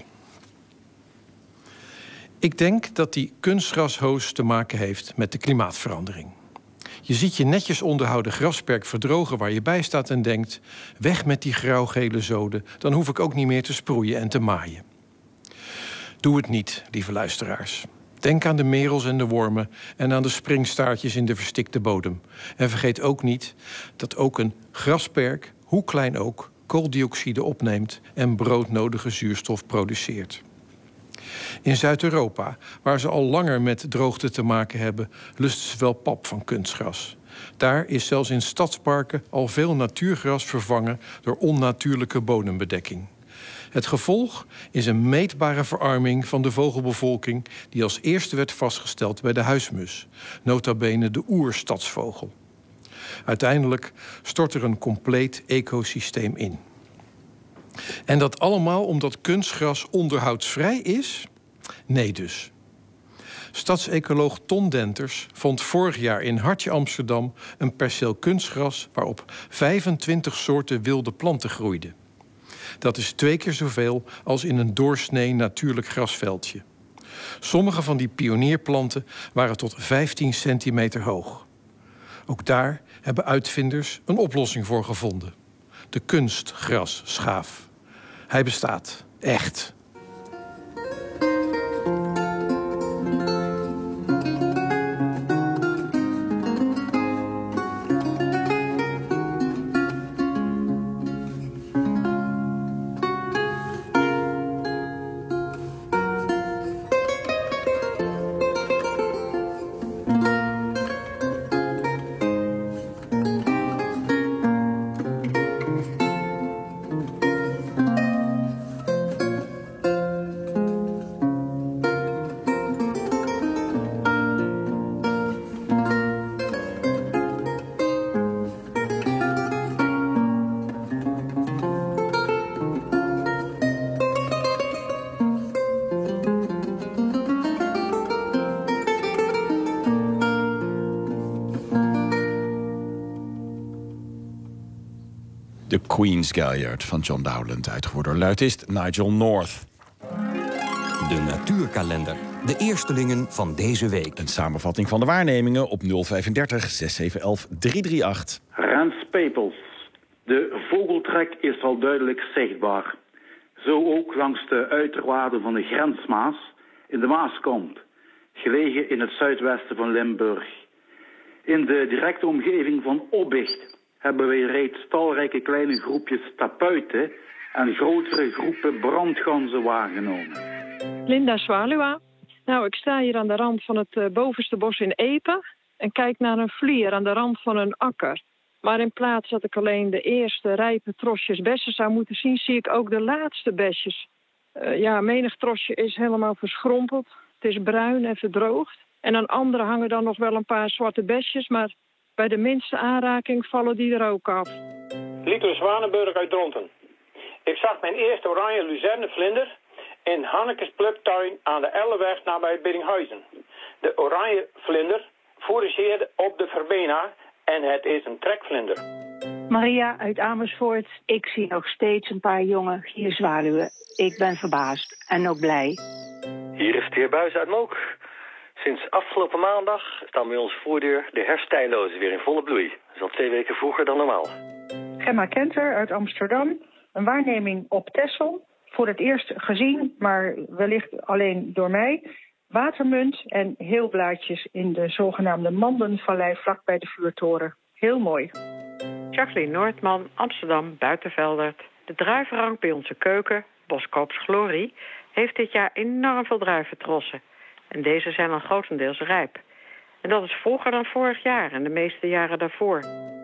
Ik denk dat die kunstgrashoos te maken heeft met de klimaatverandering. Je ziet je netjes onderhouden grasperk verdrogen waar je bij staat en denkt, weg met die grauwgele zoden, dan hoef ik ook niet meer te sproeien en te maaien. Doe het niet, lieve luisteraars. Denk aan de merels en de wormen en aan de springstaartjes in de verstikte bodem. En vergeet ook niet dat ook een grasperk, hoe klein ook, kooldioxide opneemt en broodnodige zuurstof produceert. In Zuid-Europa, waar ze al langer met droogte te maken hebben, lusten ze wel pap van kunstgras. Daar is zelfs in stadsparken al veel natuurgras vervangen door onnatuurlijke bodembedekking. Het gevolg is een meetbare verarming van de vogelbevolking die als eerste werd vastgesteld bij de huismus, nota bene de oerstadsvogel. Uiteindelijk stort er een compleet ecosysteem in. En dat allemaal omdat kunstgras onderhoudsvrij is? Nee dus. Stadsecoloog Ton Denters vond vorig jaar in Hartje Amsterdam een perceel kunstgras waarop vijfentwintig soorten wilde planten groeiden. Dat is twee keer zoveel als in een doorsnee natuurlijk grasveldje. Sommige van die pionierplanten waren tot vijftien centimeter hoog. Ook daar hebben uitvinders een oplossing voor gevonden. De kunstgrasschaaf. Hij bestaat. Echt. De Queen's Galliard van John Dowland, uitgevoerd door luitist Nigel North. De natuurkalender. De eerstelingen van deze week. Een samenvatting van de waarnemingen op nul vijfendertig zes zeven een een drie drie acht. Rens Pepels. De vogeltrek is al duidelijk zichtbaar. Zo ook langs de uiterwaarden van de Grensmaas in de Maaskant, gelegen in het zuidwesten van Limburg. In de directe omgeving van Obbicht hebben wij reeds talrijke kleine groepjes tapuiten en grotere groepen brandganzen waargenomen. Linda Zwaluwa. Nou, ik sta hier aan de rand van het uh, bovenste bos in Epe en kijk naar een vlier aan de rand van een akker. Maar in plaats dat ik alleen de eerste rijpe trosjes bessen zou moeten zien, zie ik ook de laatste besjes. Uh, ja, menig trosje is helemaal verschrompeld. Het is bruin en verdroogd. En aan andere hangen dan nog wel een paar zwarte besjes, maar bij de minste aanraking vallen die er ook af. Lieke Zwanenburg uit Dronten. Ik zag mijn eerste oranje luzernevlinder in Hannekes pluktuin aan de Elleweg nabij Biddinghuizen. De oranje vlinder fourageerde op de verbena en het is een trekvlinder. Maria uit Amersfoort. Ik zie nog steeds een paar jonge gierzwaluwen. Ik ben verbaasd en ook blij. Hier is het heer Buijs uit Mook. Sinds afgelopen maandag staan bij onze voordeur de herfstijlozen weer in volle bloei. Dat is al twee weken vroeger dan normaal. Gemma Kenter uit Amsterdam. Een waarneming op Texel. Voor het eerst gezien, maar wellicht alleen door mij. Watermunt en heelblaadjes in de zogenaamde Mandenvallei vlak bij de vuurtoren. Heel mooi. Jacqueline Noordman, Amsterdam, Buitenveldert. De druivenrank bij onze keuken, Boskoops Glorie, heeft dit jaar enorm veel druiventrossen. En deze zijn al grotendeels rijp. En dat is vroeger dan vorig jaar en de meeste jaren daarvoor.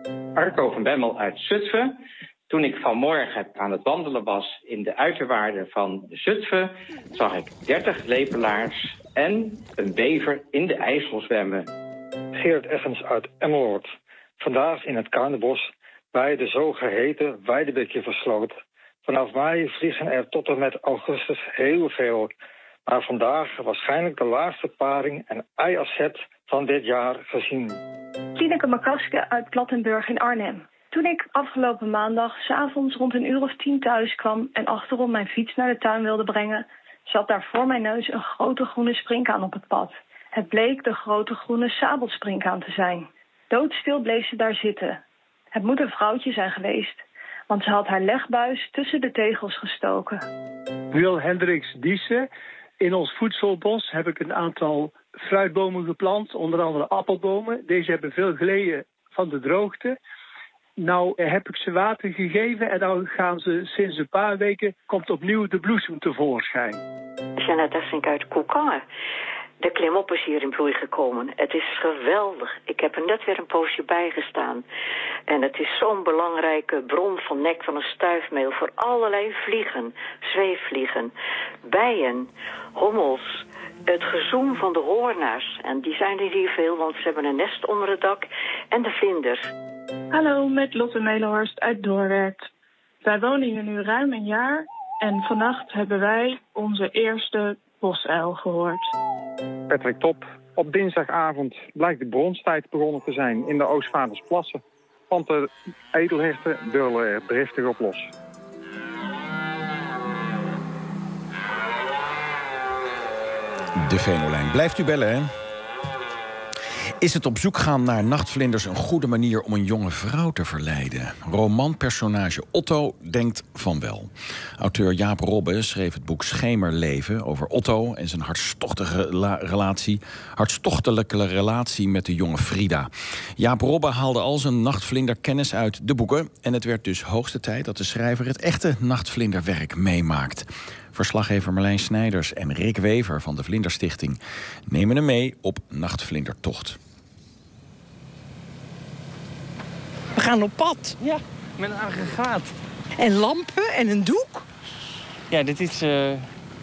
Arco van Bemmel uit Zutphen. Toen ik vanmorgen aan het wandelen was in de uiterwaarden van Zutphen, zag ik dertig lepelaars en een bever in de IJssel zwemmen. Geert Eggens uit Emmeloord. Vandaag in het Karnebos bij de zogeheten Weidebekje versloot. Vanaf mei vliegen er tot en met augustus heel veel. Maar vandaag waarschijnlijk de laatste paring en ei-asset van dit jaar gezien. Tineke Makaske uit Plattenburg in Arnhem. Toen ik afgelopen maandag 's avonds rond een uur of tien thuis kwam en achterom mijn fiets naar de tuin wilde brengen, zat daar voor mijn neus een grote groene sprinkhaan op het pad. Het bleek de grote groene sabelsprinkhaan te zijn. Doodstil bleef ze daar zitten. Het moet een vrouwtje zijn geweest, want ze had haar legbuis tussen de tegels gestoken. Wil Hendricks Diesse. In ons voedselbos heb ik een aantal fruitbomen geplant, onder andere appelbomen. Deze hebben veel geleden van de droogte. Nou heb ik ze water gegeven en dan gaan ze sinds een paar weken, komt opnieuw de bloesem tevoorschijn. Jeannette Essink uit Koekangen. De klimop is hier in bloei gekomen. Het is geweldig. Ik heb er net weer een poosje bij gestaan. En het is zo'n belangrijke bron van nek van een stuifmeel voor allerlei vliegen, zweefvliegen, bijen, hommels, het gezoem van de hoornaars. En die zijn er hier veel, want ze hebben een nest onder het dak. En de vlinders. Hallo, met Lotte Melenhorst uit Doorwerth. Wij wonen hier nu ruim een jaar en vannacht hebben wij onze eerste bosuil gehoord. Patrick Top. Op dinsdagavond blijkt de bronstijd begonnen te zijn in de Oostvaardersplassen. Want de edelherten durlen er driftig op los. De Venolijn. Blijft u bellen, hè? Is het op zoek gaan naar nachtvlinders een goede manier om een jonge vrouw te verleiden? Romanpersonage Otto denkt van wel. Auteur Jaap Robbe schreef het boek Schemerleven over Otto en zijn hartstochtige relatie, hartstochtelijke relatie met de jonge Frida. Jaap Robbe haalde al zijn nachtvlinderkennis uit de boeken en het werd dus hoogste tijd dat de schrijver het echte nachtvlinderwerk meemaakt. Verslaggever Marlijn Snijders en Rick Wever van de Vlinderstichting nemen hem mee op nachtvlindertocht. We gaan op pad. Ja, met een aggregaat. En lampen en een doek. Ja, dit is... Uh,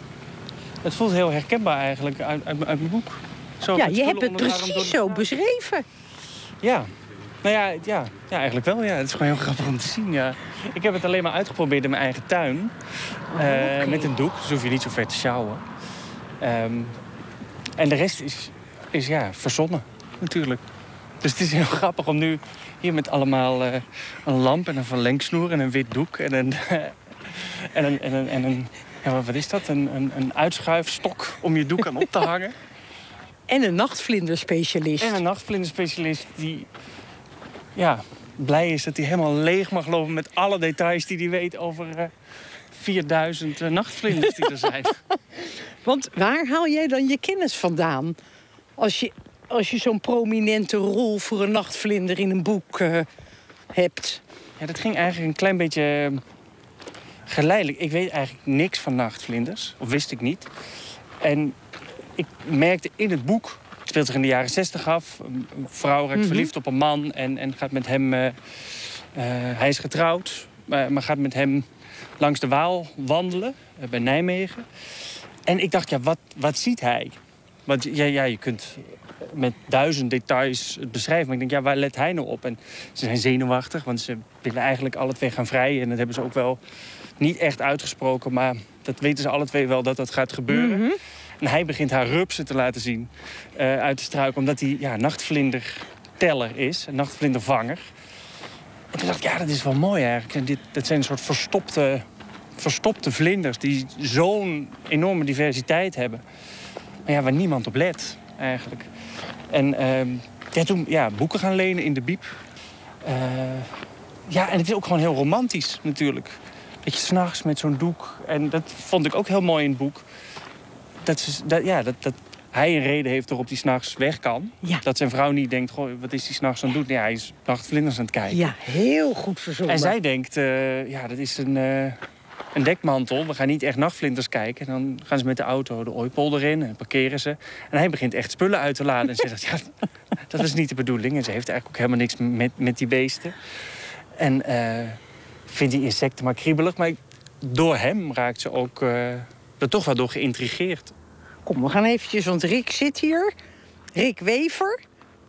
het voelt heel herkenbaar eigenlijk uit, uit, uit mijn boek. Zo, ja, je hebt het precies zo beschreven. Ja. Nou ja, ja, ja, eigenlijk wel. Ja. Het is gewoon heel grappig om te zien. Ja. Ik heb het alleen maar uitgeprobeerd in mijn eigen tuin. Oh, okay. uh, met een doek, dus hoef je niet zo ver te sjouwen. Um, en de rest is, is ja, verzonnen, natuurlijk. Dus het is heel grappig om nu hier met allemaal uh, een lamp en een verlengsnoer en een wit doek en een... Uh, en een, en een, en een ja, wat is dat? Een, een, een uitschuifstok om je doek aan op te hangen. En een nachtvlinderspecialist. En een nachtvlinderspecialist die... Ja, blij is dat hij helemaal leeg mag lopen met alle details die hij weet over uh, vierduizend uh, nachtvlinders die er zijn. Want waar haal jij dan je kennis vandaan? Als je, als je zo'n prominente rol voor een nachtvlinder in een boek uh, hebt. Ja, dat ging eigenlijk een klein beetje uh, geleidelijk. Ik weet eigenlijk niks van nachtvlinders, of wist ik niet. En ik merkte in het boek... Het speelt zich in de jaren zestig af. Een vrouw raakt mm-hmm. verliefd op een man en, en gaat met hem... Uh, uh, hij is getrouwd, maar, maar gaat met hem langs de Waal wandelen, uh, bij Nijmegen. En ik dacht, ja, wat, wat ziet hij? Want ja, ja, je kunt met duizend details het beschrijven. Maar ik denk, ja, waar let hij nou op? En ze zijn zenuwachtig, want ze willen eigenlijk alle twee gaan vrijen. En dat hebben ze ook wel niet echt uitgesproken. Maar dat weten ze alle twee wel dat dat gaat gebeuren. Mm-hmm. En hij begint haar rupsen te laten zien uh, uit de struik. Omdat hij ja, nachtvlinderteller is, een nachtvlindervanger. En toen dacht ik, ja, dat is wel mooi eigenlijk. En dit, dat zijn een soort verstopte, verstopte vlinders die zo'n enorme diversiteit hebben. Maar ja, waar niemand op let, eigenlijk. En uh, ja, toen ja, boeken gaan lenen in de bieb. Uh, ja, en het is ook gewoon heel romantisch, natuurlijk. Dat je 's nachts met zo'n doek... En dat vond ik ook heel mooi in het boek. Dat, ze, dat, ja, dat, dat hij een reden heeft waarop hij 's nachts weg kan. Ja. Dat zijn vrouw niet denkt, goh, wat is hij 's nachts aan het doen? Ja, hij is nachtvlinders aan het kijken. Ja, heel goed verzonnen. En zij denkt, uh, ja, dat is een, uh, een dekmantel. We gaan niet echt nachtvlinders kijken. En dan gaan ze met de auto de Ooipolder in en parkeren ze. En hij begint echt spullen uit te laden. En ze zegt, ja, dat is niet de bedoeling. En ze heeft eigenlijk ook helemaal niks met, met die beesten. En uh, vindt die insecten maar kriebelig. Maar door hem raakt ze ook... Uh, er toch wel door geïntrigeerd. Kom, we gaan eventjes, want Rick zit hier. Rick Wever.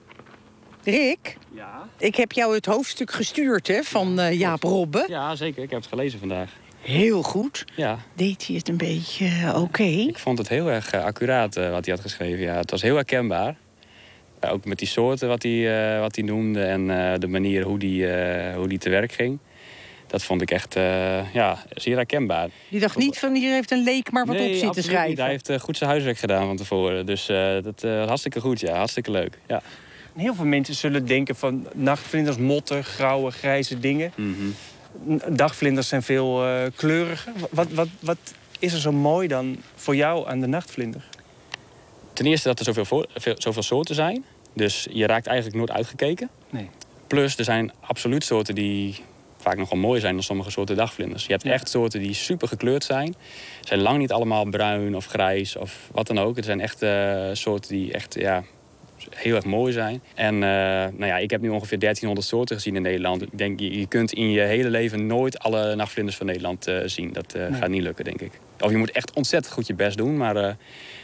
Rick, ja? Ik heb jou het hoofdstuk gestuurd hè, van uh, Jaap Robbe. Ja, zeker. Ik heb het gelezen vandaag. Heel goed. Ja. Deed hij het een beetje uh, oké? Okay? Ik vond het heel erg uh, accuraat uh, wat hij had geschreven. Ja, het was heel herkenbaar. Uh, ook met die soorten wat hij, uh, wat hij noemde en uh, de manier hoe die, uh, hoe die te werk ging. Dat vond ik echt uh, ja, zeer herkenbaar. Je dacht niet van hier heeft een leek maar wat nee, op zitten schrijven? Niet. Hij heeft uh, goed zijn huiswerk gedaan van tevoren. Dus uh, dat was uh, hartstikke goed, ja. Hartstikke leuk. Ja. Heel veel mensen zullen denken van nachtvlinders, motten, grauwe, grijze dingen. Mm-hmm. Dagvlinders zijn veel uh, kleuriger. Wat, wat, wat is er zo mooi dan voor jou aan de nachtvlinder? Ten eerste dat er zoveel, voor, veel, zoveel soorten zijn. Dus je raakt eigenlijk nooit uitgekeken. Nee. Plus, er zijn absoluut soorten die vaak nogal mooier zijn dan sommige soorten dagvlinders. Je hebt ja. echt soorten die super gekleurd zijn. Ze zijn lang niet allemaal bruin of grijs of wat dan ook. Het zijn echt uh, soorten die echt ja, heel erg mooi zijn. En uh, nou ja, ik heb nu ongeveer dertienhonderd soorten gezien in Nederland. Ik denk, je, je kunt in je hele leven nooit alle nachtvlinders van Nederland uh, zien. Dat uh, nee. gaat niet lukken, denk ik. Of je moet echt ontzettend goed je best doen. Maar uh,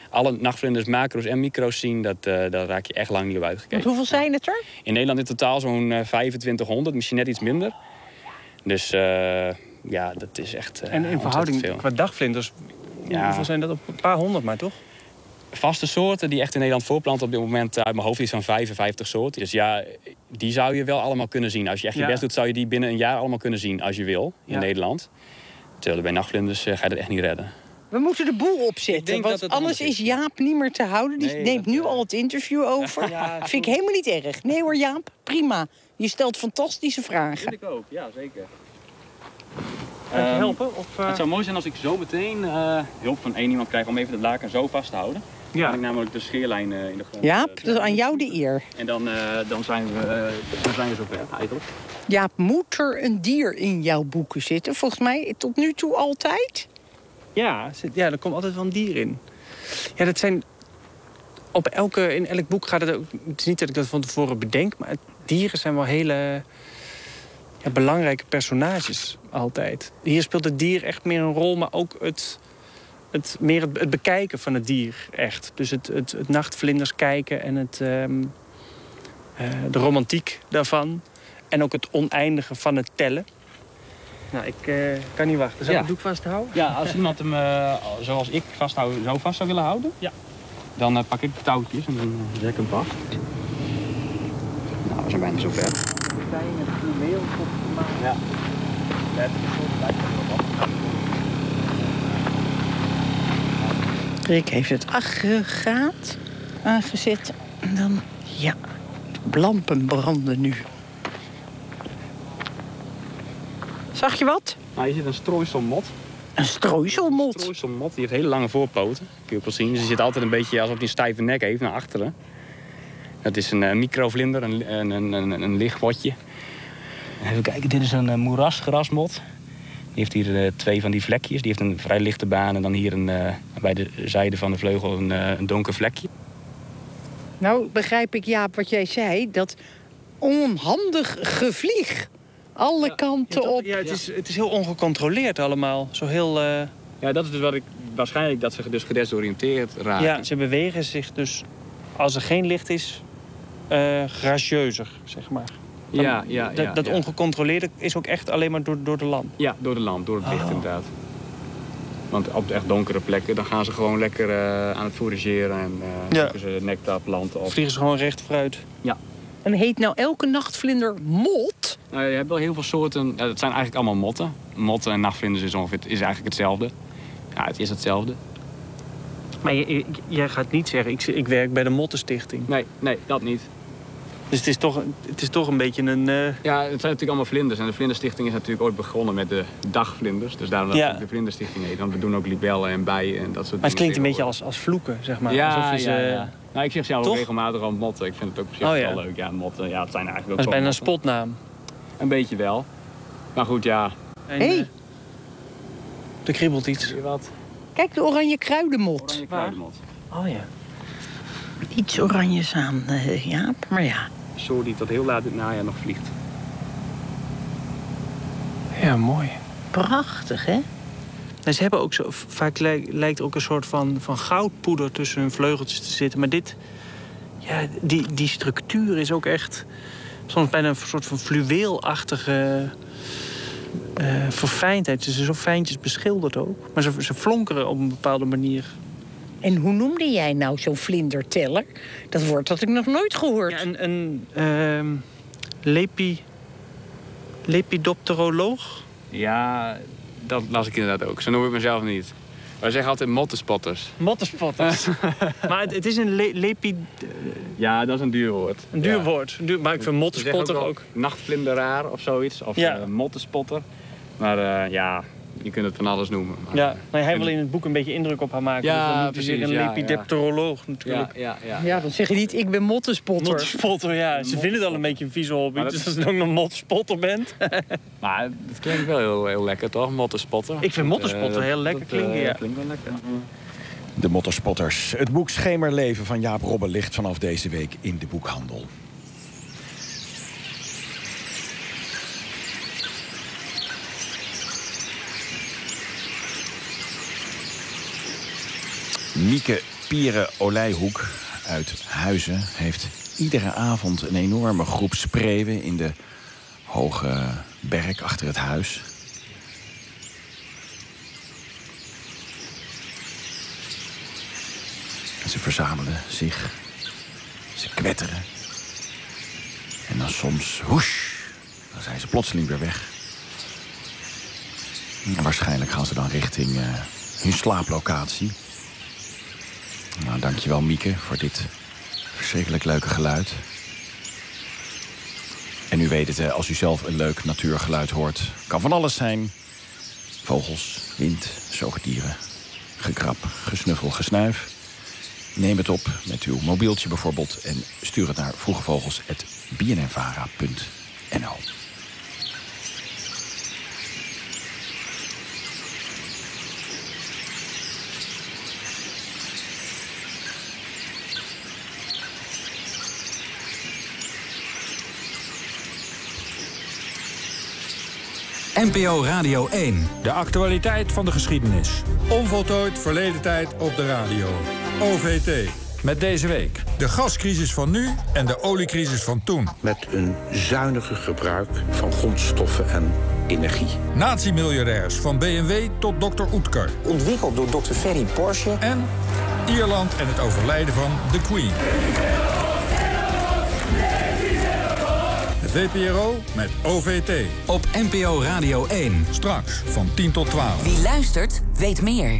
alle nachtvlinders, macro's en micro's zien, dat, uh, daar raak je echt lang niet op uitgekeken. Want hoeveel zijn het er? In Nederland in totaal zo'n uh, vijfentwintighonderd, misschien net iets minder. Dus uh, ja, dat is echt uh, En in verhouding veel. qua dagvlinders, Ja. hoeveel zijn dat? Op een paar honderd maar, toch? Vaste soorten die echt in Nederland voorplanten op dit moment uit mijn hoofd is van vijfenvijftig soorten. Dus ja, die zou je wel allemaal kunnen zien. Als je echt je Ja. best doet, zou je die binnen een jaar allemaal kunnen zien als je wil in Ja. Nederland. Terwijl bij nachtvlinders uh, ga je dat echt niet redden. We moeten de boel opzetten, denk want dat het anders anders is Jaap niet meer te houden. Die Nee, neemt dat, nu al het interview over. Ja, Vind ik helemaal niet erg. Nee hoor, Jaap, prima. Je stelt fantastische vragen. ik ook, ja zeker. Kan je helpen? Of, uh... Het zou mooi zijn als ik zo meteen uh, hulp van één iemand krijg om even het laken zo vast te houden. Ja. Dan heb ik namelijk de scheerlijn uh, in de grond. Jaap, uh, dat is aan jou de eer. En dan, uh, dan, zijn we, uh, dan zijn we zover eigenlijk. Jaap, moet er een dier in jouw boeken zitten? Volgens mij tot nu toe altijd. Ja, zit- ja, er komt altijd wel een dier in. Ja, dat zijn... Op elke, in elk boek gaat het ook... Het is niet dat ik dat van tevoren bedenk, maar dieren zijn wel hele ja, belangrijke personages altijd. Hier speelt het dier echt meer een rol, maar ook het, het, meer het, het bekijken van het dier echt. Dus het, het, het nachtvlinders kijken en het, um, uh, de romantiek daarvan. En ook het oneindige van het tellen. Nou, ik uh, kan niet wachten. Zal ik Ja. het doek vasthouden? Ja, als iemand hem uh, zoals ik vasthouden, zo vast zou willen houden, ja. dan uh, pak ik de touwtjes en dan uh, zet ik hem vast. Nou, we zijn bijna zover. Ja. Rick heeft het aggregaat aangezet. En dan, ja, de lampen branden nu. Zag je wat? Nou, hier zit een strooiselmot. Een strooiselmot? Een strooiselmot, die heeft hele lange voorpoten. Kun je ook wel zien. Dus die zit altijd een beetje alsof hij een stijve nek heeft naar achteren. Dat is een uh, microvlinder, een, een, een, een, een licht motje. Even kijken, dit is een uh, moerasgrasmot. Die heeft hier uh, twee van die vlekjes. Die heeft een vrij lichte baan en dan hier een, uh, bij de zijde van de vleugel een, uh, een donker vlekje. Nou, begrijp ik, Jaap, wat jij zei. Dat onhandig gevlieg. Alle kanten Ja, op. Ja, het, is, het is heel ongecontroleerd allemaal. Zo heel... Uh... Ja, dat is dus wat ik... Waarschijnlijk dat ze dus gedesoriënteerd raken. Ja, ze bewegen zich dus... Als er geen licht is, uh, gracieuzer, zeg maar. Dan, Ja, ja, ja. Dat, dat ja. ongecontroleerde is ook echt alleen maar door, door de lamp. Ja, door de lamp, door het licht Oh. inderdaad. Want op de echt donkere plekken, dan gaan ze gewoon lekker uh, aan het fourageren. En uh, Ja. zoeken ze nectar, planten op. Vliegen ze gewoon recht vooruit. Ja. En heet nou elke nachtvlinder mot? Nou, je hebt wel heel veel soorten. Ja, het zijn eigenlijk allemaal motten. Motten en nachtvlinders is, ongeveer, is eigenlijk hetzelfde. Ja, het is hetzelfde. Maar je- je- jij gaat niet zeggen, ik, ik werk bij de Mottenstichting. Nee, nee, dat niet. Dus het is toch, het is toch een beetje een... Uh... Ja, het zijn natuurlijk allemaal vlinders. En de Vlinderstichting is natuurlijk ooit begonnen met de dagvlinders. Dus daarom dat Ja. het de Vlinderstichting heet. Want we doen ook libellen en bijen en dat soort dingen. Maar het klinkt een beetje als, als vloeken, zeg maar. Ja, Alsof je ze... ja, ja. Nou, ik zeg zelf ook Toch? regelmatig al motten. Ik vind het ook op zich Oh, ja. wel leuk. Ja, motten, ja, het zijn eigenlijk ook Dat is bijna een gewoon motten. spotnaam. Een beetje wel. Maar goed, ja. En, Hé, hey, uh, er kriebelt iets. Wat? kijk de oranje kruidenmot. Oranje kruidenmot. Oh ja. Iets oranjes aan, uh, Jaap, maar ja. Een soort die tot heel laat in het najaar nog vliegt. Ja, mooi. Prachtig, hè? En ze hebben ook zo, vaak lijkt, lijkt er ook een soort van, van goudpoeder tussen hun vleugeltjes te zitten. Maar dit, ja, die, die structuur is ook echt soms bijna een soort van fluweelachtige uh, verfijndheid. Ze zijn zo fijntjes beschilderd ook. Maar ze, ze flonkeren op een bepaalde manier. En hoe noemde jij nou zo'n vlinderteller? Dat woord had ik nog nooit gehoord. Ja, een een uh, lepi, lepidopteroloog. Ja, dat las ik inderdaad ook. Zo noem ik mezelf niet. Wij zeggen altijd mottenspotters. Mottenspotters. Maar het, het is een le, lepi... Ja, dat is een duur woord. Een duur Ja. woord. Een duur, maar ik vind mottenspotter ook... Nachtvlinderaar of zoiets. Of Ja. uh, mottenspotter. Maar uh, ja, je kunt het van alles noemen. Maar, Ja, nee, hij wil in het boek een beetje indruk op haar maken. Ja, dus dan noemt hij zich precies, een ja, lepidopteroloog natuurlijk. ja, ja, ja. Ja, dan zeg je niet, ik ben mottenspotter. Mottenspotter, ja. Ze vinden het al een beetje een vieze hobby. Maar dat- Dus als je ook nog mottenspotter bent. Maar het klinkt wel heel, heel lekker, toch? Mottenspotter. Ik vind mottenspotter Eh, heel lekker dat, klinken, eh, ja. klinkt wel lekker. De Motterspotters. Het boek Schemerleven van Jaap Robbe ligt vanaf deze week in de boekhandel. Mieke Pieren Olijhoek uit Huizen heeft iedere avond een enorme groep spreeuwen in de hoge berk achter het huis. En ze verzamelen zich, ze kwetteren. En dan soms, woesh, dan zijn ze plotseling weer weg. En waarschijnlijk gaan ze dan richting uh, hun slaaplocatie. Nou, dankjewel Mieke voor dit verschrikkelijk leuke geluid. En u weet het, als u zelf een leuk natuurgeluid hoort, kan van alles zijn. Vogels, wind, zoogdieren, gekrap, gesnuffel, gesnuif. Neem het op met uw mobieltje bijvoorbeeld en stuur het naar vroegevogels apenstaartje b n n vara punt n l. N P O Radio één. De actualiteit van de geschiedenis. Onvoltooid verleden tijd op de radio. O V T. Met deze week de gascrisis van nu en de oliecrisis van toen. Met een zuiniger gebruik van grondstoffen en energie. Nazi-miljardairs van B M W tot dokter Oetker. Ontwikkeld door dokter Ferry Porsche. En Ierland en het overlijden van The Queen. De V P R O met O V T. Op N P O Radio één. Straks van tien tot twaalf. Wie luistert, weet meer.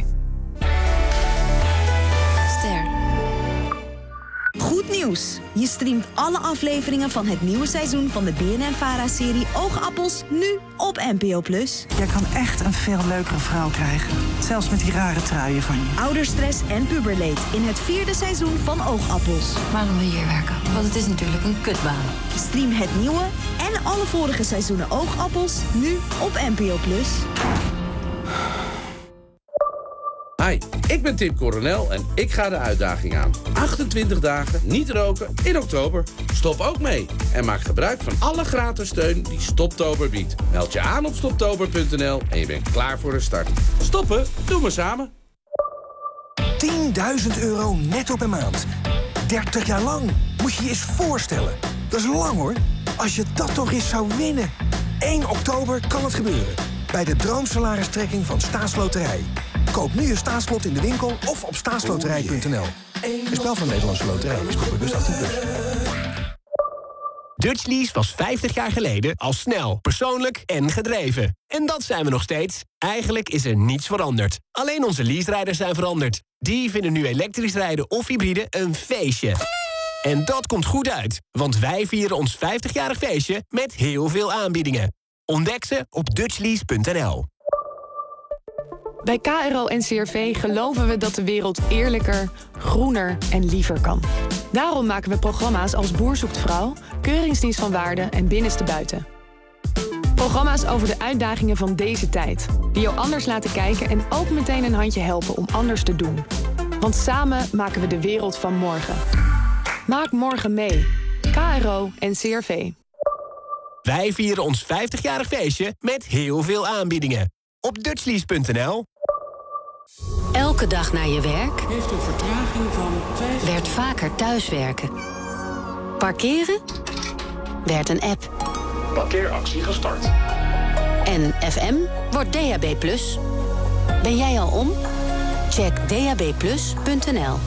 Ster. Goed nieuws. Je streamt alle afleveringen van het nieuwe seizoen van de B N N-Vara-serie Oogappels nu op N P O plus. Jij kan echt een veel leukere vrouw krijgen. Zelfs met die rare truien van je. Ouderstress en puberleed in het vierde seizoen van Oogappels. Waarom wil je hier werken? Want het is natuurlijk een kutbaan. Stream het nieuwe en alle vorige seizoenen Oogappels nu op N P O plus. Hi, ik ben Tim Coronel en ik ga de uitdaging aan. achtentwintig dagen niet roken in oktober. Stop ook mee en maak gebruik van alle gratis steun die Stoptober biedt. Meld je aan op stoptober punt n l en je bent klaar voor de start. Stoppen, doen we samen. tienduizend euro netto per maand. dertig jaar lang. Moet je je eens voorstellen. Dat is lang hoor. Als je dat toch eens zou winnen. één oktober kan het gebeuren. Bij de droomsalaristrekking van Staatsloterij. Koop nu je staatslot in de winkel of op staatsloterij punt n l. Een spel van Nederlandse Loterij. Speelbus achttien plus. Dutchlease was vijftig jaar geleden al snel, persoonlijk en gedreven. En dat zijn we nog steeds. Eigenlijk is er niets veranderd. Alleen onze leaserijders zijn veranderd. Die vinden nu elektrisch rijden of hybride een feestje. En dat komt goed uit, want wij vieren ons vijftigjarig feestje met heel veel aanbiedingen. Ontdek ze op dutchlease punt n l. Bij K R O en C R V geloven we dat de wereld eerlijker, groener en liever kan. Daarom maken we programma's als Boer zoekt vrouw, Keuringsdienst van Waarde en Binnenste Buiten. Programma's over de uitdagingen van deze tijd. Die jou anders laten kijken en ook meteen een handje helpen om anders te doen. Want samen maken we de wereld van morgen. Maak morgen mee. K R O en C R V. Wij vieren ons vijftigjarig feestje met heel veel aanbiedingen. Op dutchlease punt n l. Elke dag naar je werk Heeft een vertraging van vijf... werd vaker thuiswerken. Parkeren werd een app. Parkeeractie gestart. En F M wordt D A B plus. Ben jij al om? Check d a b plus punt n l.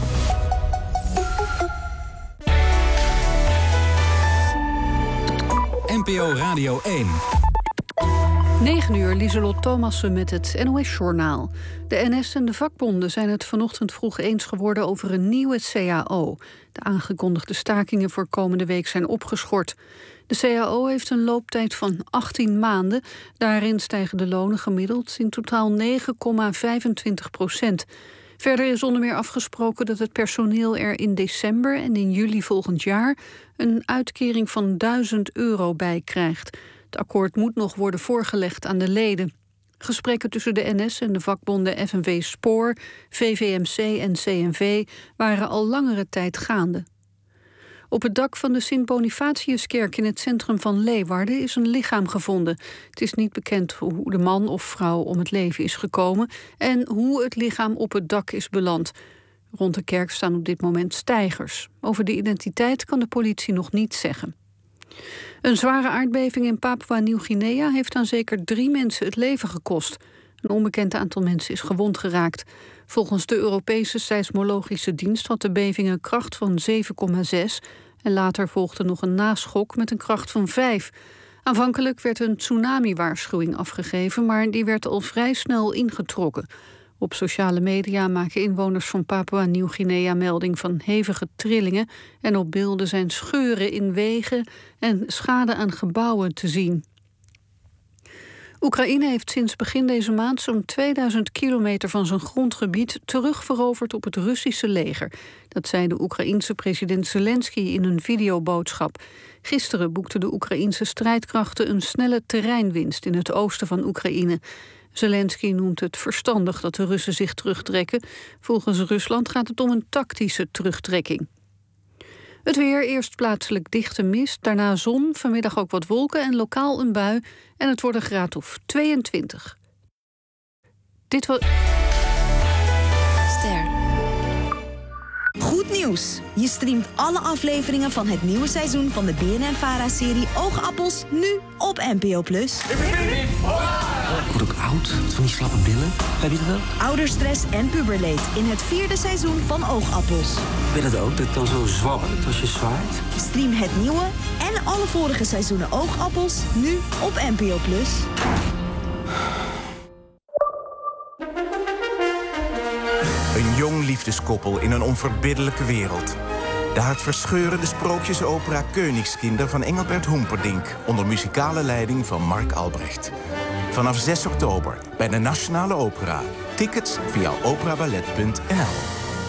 N P O Radio één. negen uur, Lieselot Thomassen met het N O S-journaal. De N S en de vakbonden zijn het vanochtend vroeg eens geworden over een nieuwe C A O. De aangekondigde stakingen voor komende week zijn opgeschort. De C A O heeft een looptijd van achttien maanden. Daarin stijgen de lonen gemiddeld in totaal negen komma vijfentwintig procent. Verder is onder meer afgesproken dat het personeel er in december en in juli volgend jaar een uitkering van duizend euro bij krijgt. Het akkoord moet nog worden voorgelegd aan de leden. Gesprekken tussen de N S en de vakbonden F N V Spoor, V V M C en C N V waren al langere tijd gaande. Op het dak van de Sint-Bonifatiuskerk in het centrum van Leeuwarden is een lichaam gevonden. Het is niet bekend hoe de man of vrouw om het leven is gekomen en hoe het lichaam op het dak is beland. Rond de kerk staan op dit moment steigers. Over de identiteit kan de politie nog niets zeggen. Een zware aardbeving in Papua-Nieuw-Guinea heeft aan zeker drie mensen het leven gekost. Een onbekend aantal mensen is gewond geraakt. Volgens de Europese seismologische dienst had de beving een kracht van zeven komma zes... en later volgde nog een naschok met een kracht van vijf. Aanvankelijk werd een tsunami-waarschuwing afgegeven, maar die werd al vrij snel ingetrokken. Op sociale media maken inwoners van Papua-Nieuw-Guinea melding van hevige trillingen en op beelden zijn scheuren in wegen en schade aan gebouwen te zien. Oekraïne heeft sinds begin deze maand zo'n tweeduizend kilometer van zijn grondgebied terugveroverd op het Russische leger. Dat zei de Oekraïense president Zelensky in een videoboodschap. Gisteren boekten de Oekraïense strijdkrachten een snelle terreinwinst in het oosten van Oekraïne. Zelensky noemt het verstandig dat de Russen zich terugtrekken. Volgens Rusland gaat het om een tactische terugtrekking. Het weer, eerst plaatselijk dichte mist, daarna zon, vanmiddag ook wat wolken en lokaal een bui. En het wordt een graad of tweeëntwintig. Dit was... Ster. Goed nieuws. Je streamt alle afleveringen van het nieuwe seizoen van de B N N-Vara-serie Oogappels nu op N P O plus. Ik word ook oud, van die slappe billen. Heb je dat ook? Ouderstress en puberleed in het vierde seizoen van Oogappels. Ik ben het ook, dat het dan zo zwabbert als je zwaait. Stream het nieuwe en alle vorige seizoenen Oogappels nu op N P O plus. Een jong liefdeskoppel in een onverbiddelijke wereld. De hartverscheurende sprookjesopera Koningskinder van Engelbert Humperdinck, onder muzikale leiding van Mark Albrecht. Vanaf zes oktober bij de Nationale Opera. Tickets via operaballet punt n l.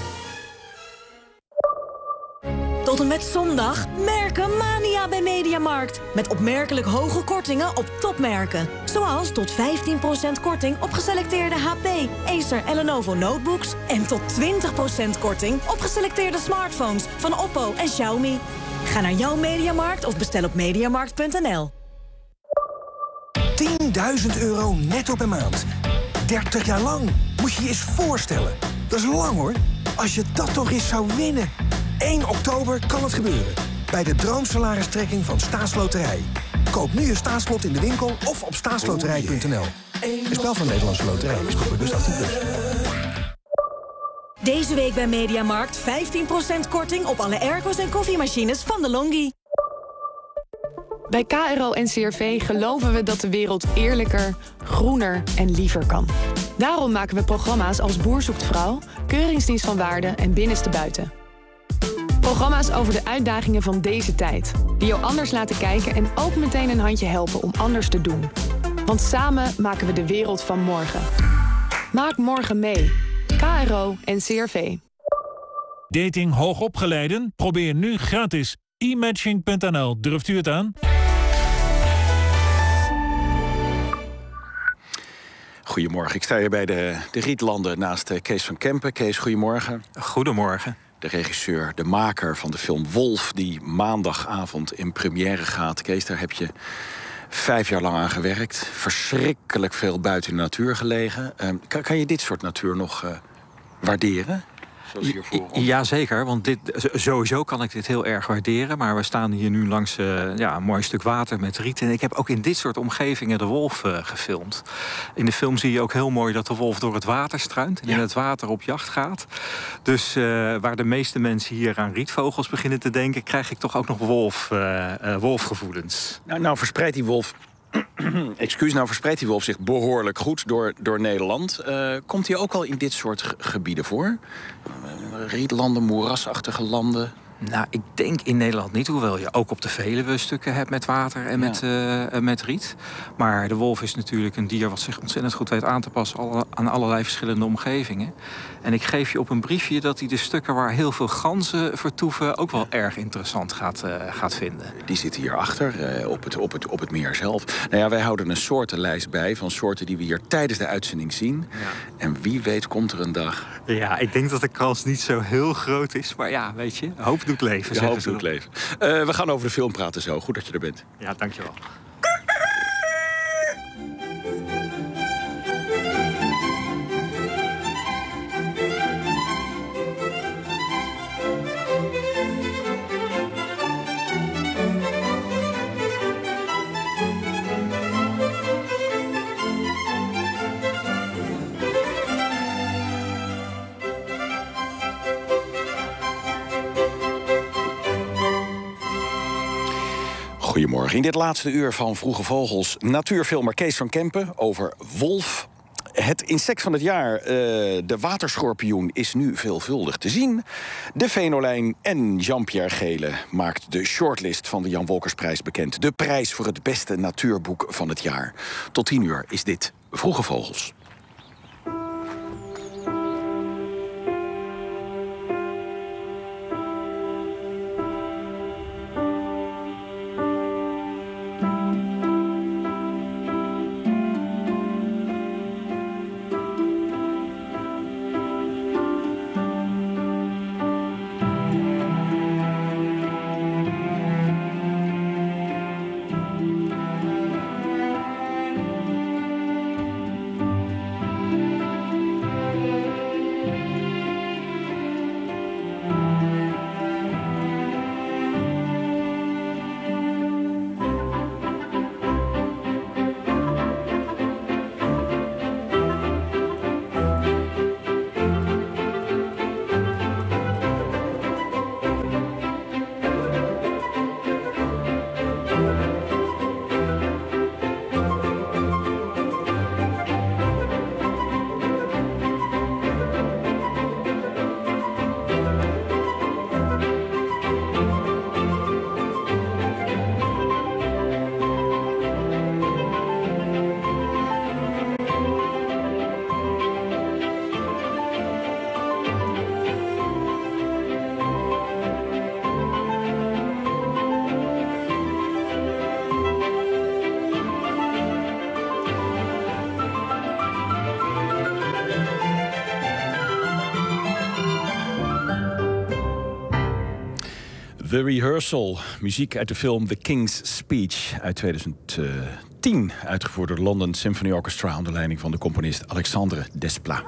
Tot en met zondag Merkenmania bij Mediamarkt. Met opmerkelijk hoge kortingen op topmerken. Zoals tot vijftien procent korting op geselecteerde H P, Acer en Lenovo notebooks. En tot twintig procent korting op geselecteerde smartphones van Oppo en Xiaomi. Ga naar jouw Mediamarkt of bestel op mediamarkt punt n l. tienduizend euro netto per maand. dertig jaar lang. Moet je je eens voorstellen. Dat is lang hoor. Als je dat toch eens zou winnen. één oktober kan het gebeuren. Bij de droomsalaristrekking van Staatsloterij. Koop nu je staatslot in de winkel of op staatsloterij punt n l. Een spel van Nederlandse Loterij. Speel bewust achttien plus. Deze week bij Mediamarkt vijftien procent korting op alle airco's en koffiemachines van de Longi. Bij K R O en C R V geloven we dat de wereld eerlijker, groener en liever kan. Daarom maken we programma's als Boer zoekt vrouw, Keuringsdienst van Waarde en Binnenste Buiten. Programma's over de uitdagingen van deze tijd. Die jou anders laten kijken en ook meteen een handje helpen om anders te doen. Want samen maken we de wereld van morgen. Maak morgen mee. K R O en C R V. Dating hoogopgeleiden? Probeer nu gratis e matching punt n l. Durft u het aan? Goedemorgen, ik sta hier bij de, de Rietlanden naast Kees van Kempen. Kees, goedemorgen. Goedemorgen. De regisseur, de maker van de film Wolf, die maandagavond in première gaat. Kees, daar heb je vijf jaar lang aan gewerkt. Verschrikkelijk veel buiten de natuur gelegen. Uh, kan, kan je dit soort natuur nog uh, waarderen? Ja, zeker, want dit, sowieso kan ik dit heel erg waarderen. Maar we staan hier nu langs uh, ja, een mooi stuk water met riet. En ik heb ook in dit soort omgevingen de wolf uh, gefilmd. In de film zie je ook heel mooi dat de wolf door het water struint. En ja. in het water op jacht gaat. Dus uh, waar de meeste mensen hier aan rietvogels beginnen te denken, krijg ik toch ook nog wolf, uh, uh, wolfgevoelens. Nou, nou verspreidt die wolf... Excuus, nou verspreidt die wolf zich behoorlijk goed door, door Nederland. Uh, komt hij ook al in dit soort ge- gebieden voor? Uh, rietlanden, moerasachtige landen? Nou, ik denk in Nederland niet, hoewel je ook op de Veluwe stukken hebt met water en ja. met, uh, met riet. Maar de wolf is natuurlijk een dier wat zich ontzettend goed weet aan te passen aan allerlei verschillende omgevingen. En ik geef je op een briefje dat hij de stukken waar heel veel ganzen vertoeven ook wel erg interessant gaat, uh, gaat vinden. Die zitten hierachter, uh, op, het, op, het, op het meer zelf. Nou ja, wij houden een soortenlijst bij van soorten die we hier tijdens de uitzending zien. Ja. En wie weet komt er een dag. Ja, ik denk dat de kans niet zo heel groot is. Maar ja, weet je, hoop doet leven. Ja, hoop doet leven. Uh, we gaan over de film praten zo. Goed dat je er bent. Ja, dankjewel. Goedemorgen. In dit laatste uur van Vroege Vogels natuurfilmer Kees van Kempen over wolf. Het insect van het jaar, uh, de waterschorpioen, is nu veelvuldig te zien. De venolijn en Jean-Pierre Gele maakt de shortlist van de Jan Wolkersprijs bekend. De prijs voor het beste natuurboek van het jaar. Tot tien uur is dit Vroege Vogels. The Rehearsal, muziek uit de film The King's Speech uit tweeduizend tien. Uitgevoerd door de London Symphony Orchestra onder leiding van de componist Alexandre Desplat.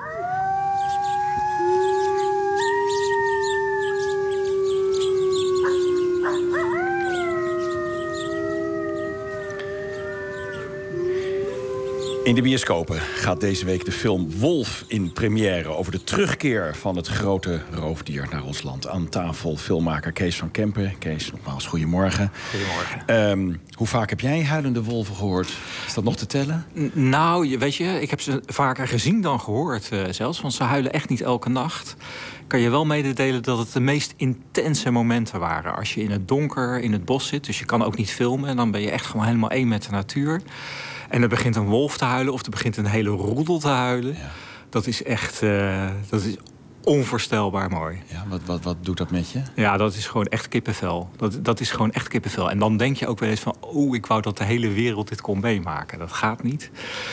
In de bioscopen gaat deze week de film Wolf in première over de terugkeer van het grote roofdier naar ons land. Aan tafel filmmaker Kees van Kempen. Kees, nogmaals, goedemorgen. Goedemorgen. Um, hoe vaak heb jij huilende wolven gehoord? Is dat nog te tellen? N- nou, weet je, ik heb ze vaker gezien dan gehoord uh, zelfs. Want ze huilen echt niet elke nacht. Kan je wel mededelen dat het de meest intense momenten waren. Als je in het donker in het bos zit, dus je kan ook niet filmen. En dan ben je echt gewoon helemaal één met de natuur. En er begint een wolf te huilen of er begint een hele roedel te huilen. Ja. Dat is echt uh, dat is onvoorstelbaar mooi. Ja, wat, wat, wat doet dat met je? Ja, dat is gewoon echt kippenvel. Dat, dat is gewoon echt kippenvel. En dan denk je ook wel eens van, oh, ik wou dat de hele wereld dit kon meemaken. Dat gaat niet.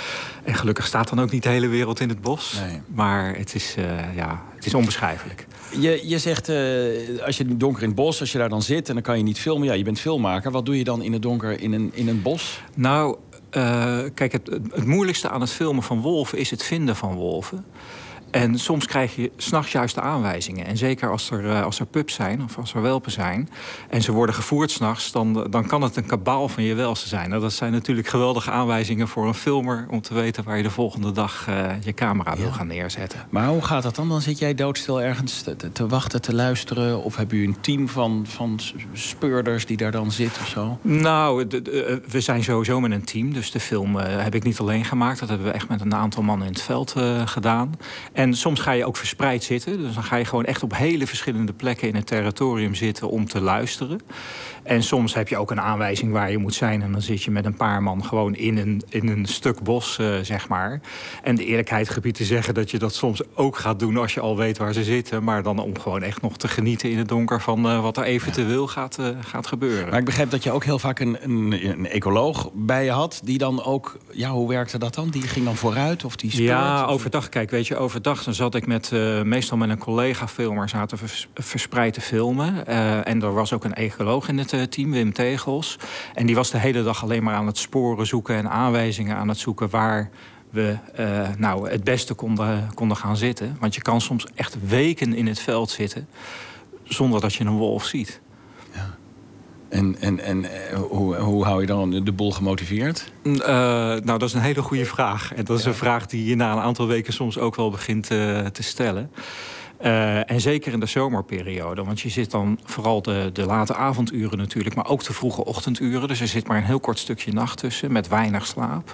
En gelukkig staat dan ook niet de hele wereld in het bos. Nee. Maar het is, uh, ja, het is onbeschrijfelijk. Je, je zegt, uh, als je donker in het bos, als je daar dan zit en dan kan je niet filmen. Ja, je bent filmmaker. Wat doe je dan in het donker in een, in een bos? Nou, uh, kijk, het, het moeilijkste aan het filmen van wolven is het vinden van wolven. En soms krijg je 's nachts juist de aanwijzingen. En zeker als er, uh, als er pups zijn of als er welpen zijn en ze worden gevoerd 's nachts, dan, dan kan het een kabaal van je welste zijn. Nou, dat zijn natuurlijk geweldige aanwijzingen voor een filmer om te weten waar je de volgende dag uh, je camera wil ja. gaan neerzetten. Maar hoe gaat dat dan? Dan zit jij doodstil ergens te, te wachten, te luisteren? Of heb je een team van, van speurders die daar dan zit of zo? Nou, de, de, we zijn sowieso met een team. Dus de film uh, heb ik niet alleen gemaakt. Dat hebben we echt met een aantal mannen in het veld uh, gedaan. En soms ga je ook verspreid zitten. Dus dan ga je gewoon echt op hele verschillende plekken in het territorium zitten om te luisteren. En soms heb je ook een aanwijzing waar je moet zijn. En dan zit je met een paar man gewoon in een, in een stuk bos, uh, zeg maar. En de eerlijkheid gebiedt te zeggen dat je dat soms ook gaat doen als je al weet waar ze zitten. Maar dan om gewoon echt nog te genieten in het donker van uh, wat er eventueel gaat, uh, gaat gebeuren. Maar ik begrijp dat je ook heel vaak een, een, een ecoloog bij je had. Die dan ook, ja, hoe werkte dat dan? Die ging dan vooruit of die speurt? Ja, overdag. Kijk, weet je, overdag dan zat ik met, uh, meestal met een collega-filmer zaten vers, verspreid te filmen. Uh, en er was ook een ecoloog in het uh, team, Wim Tegels. En die was de hele dag alleen maar aan het sporen zoeken en aanwijzingen aan het zoeken waar we uh, nou, het beste konden, konden gaan zitten. Want je kan soms echt weken in het veld zitten zonder dat je een wolf ziet. Ja. En, en, en hoe, hoe hou je dan de boel gemotiveerd? Uh, nou, dat is een hele goede vraag. En dat is ja. een vraag die je na een aantal weken soms ook wel begint uh, te stellen. Uh, en zeker in de zomerperiode. Want je zit dan vooral de, de late avonduren natuurlijk... maar ook de vroege ochtenduren. Dus er zit maar een heel kort stukje nacht tussen met weinig slaap.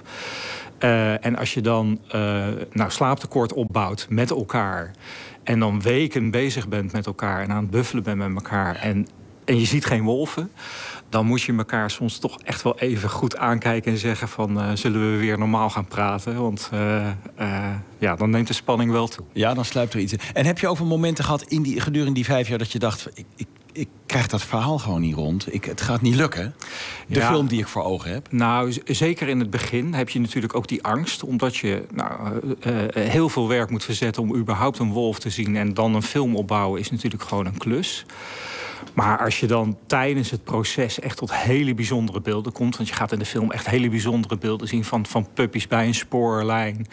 Uh, en als je dan uh, nou, slaaptekort opbouwt met elkaar... en dan weken bezig bent met elkaar en aan het buffelen bent met elkaar... en, en je ziet geen wolven... dan moet je elkaar soms toch echt wel even goed aankijken en zeggen van... Uh, zullen we weer normaal gaan praten? Want uh, uh, ja, dan neemt de spanning wel toe. Ja, dan sluipt er iets in. En heb je over momenten gehad in die, gedurende die vijf jaar... dat je dacht, ik, ik, ik krijg dat verhaal gewoon niet rond. Ik, het gaat niet lukken. De ja, film die ik voor ogen heb. Nou, z- zeker in het begin heb je natuurlijk ook die angst... omdat je nou, uh, uh, heel veel werk moet verzetten om überhaupt een wolf te zien... en dan een film opbouwen is natuurlijk gewoon een klus... Maar als je dan tijdens het proces echt tot hele bijzondere beelden komt... want je gaat in de film echt hele bijzondere beelden zien... van, van puppies bij een spoorlijn.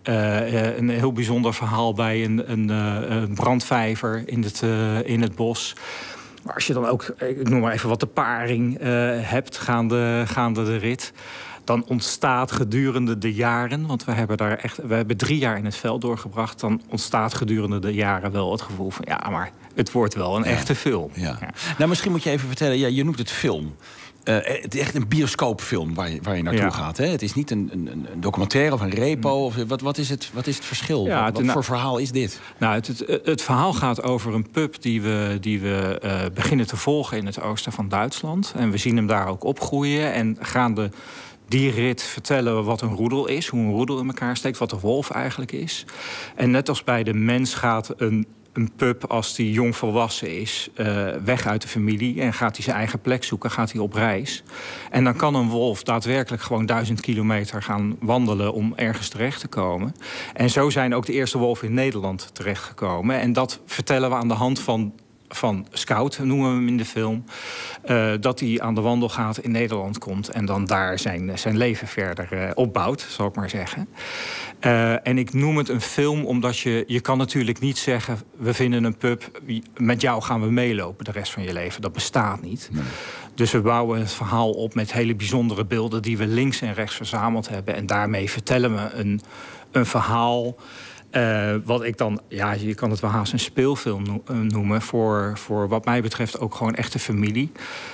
Uh, een heel bijzonder verhaal bij een, een, een brandvijver in het, uh, in het bos. Maar als je dan ook, ik noem maar even wat de paring uh, hebt, gaande, gaande de rit... dan ontstaat gedurende de jaren... want we hebben daar echt, we hebben drie jaar in het veld doorgebracht... dan ontstaat gedurende de jaren wel het gevoel van... ja, maar het wordt wel een ja. echte film. Ja. Ja. Nou, misschien moet je even vertellen, ja, je noemt het film... Uh, het is echt een bioscoopfilm waar je, waar je naartoe ja. gaat. Hè? Het is niet een, een, een documentaire of een repo. Of, wat, wat, is het, wat is het verschil? Ja, wat wat het, voor verhaal is dit? Nou, het, het, het verhaal gaat over een pup die we, die we uh, beginnen te volgen... in het oosten van Duitsland. En we zien hem daar ook opgroeien. En gaande die rit vertellen we wat een roedel is. Hoe een roedel in elkaar steekt. Wat de wolf eigenlijk is. En net als bij de mens gaat een... een pup, als die jong volwassen is, uh, weg uit de familie... en gaat hij zijn eigen plek zoeken, gaat hij op reis. En dan kan een wolf daadwerkelijk gewoon duizend kilometer gaan wandelen... om ergens terecht te komen. En zo zijn ook de eerste wolven in Nederland terechtgekomen. En dat vertellen we aan de hand van... van Scout, noemen we hem in de film... Uh, dat hij aan de wandel gaat, in Nederland komt... en dan daar zijn, zijn leven verder uh, opbouwt, zal ik maar zeggen. Uh, en ik noem het een film omdat je... je kan natuurlijk niet zeggen, we vinden een pup... met jou gaan we meelopen de rest van je leven. Dat bestaat niet. Nee. Dus we bouwen het verhaal op met hele bijzondere beelden... die we links en rechts verzameld hebben. En daarmee vertellen we een, een verhaal... Uh, wat ik dan, ja, je kan het wel haast een speelfilm noemen... voor, voor wat mij betreft ook gewoon echte familie.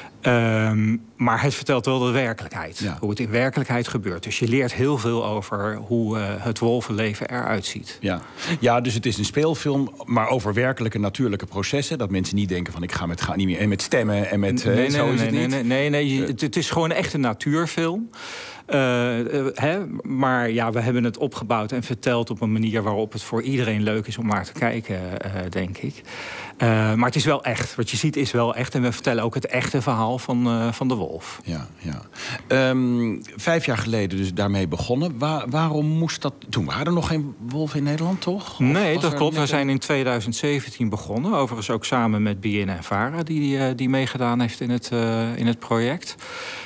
Um, maar het vertelt wel de werkelijkheid. Ja. Hoe het in werkelijkheid gebeurt. Dus je leert heel veel over hoe uh, het wolvenleven eruit ziet. Ja. ja, dus het is een speelfilm, maar over werkelijke natuurlijke processen. Dat mensen niet denken van ik ga met, ga niet meer, en met stemmen en met... Uh, nee, zo nee, is nee, het nee, niet. nee, nee, nee, nee. Het, het is gewoon echt een natuurfilm. Uh, uh, hè? Maar ja, we hebben het opgebouwd en verteld op een manier waarop het voor iedereen leuk is om naar te kijken, uh, denk ik. Uh, maar het is wel echt. Wat je ziet is wel echt. En we vertellen ook het echte verhaal van, uh, van de wolf. Ja, ja. Um, vijf jaar geleden dus daarmee begonnen. Waar, waarom moest dat... Toen waren er nog geen wolven in Nederland, toch? Of nee, dat klopt. We zijn in tweeduizend zeventien begonnen. Overigens ook samen met B N N Vara, die, uh, die meegedaan heeft in het, uh, in het project.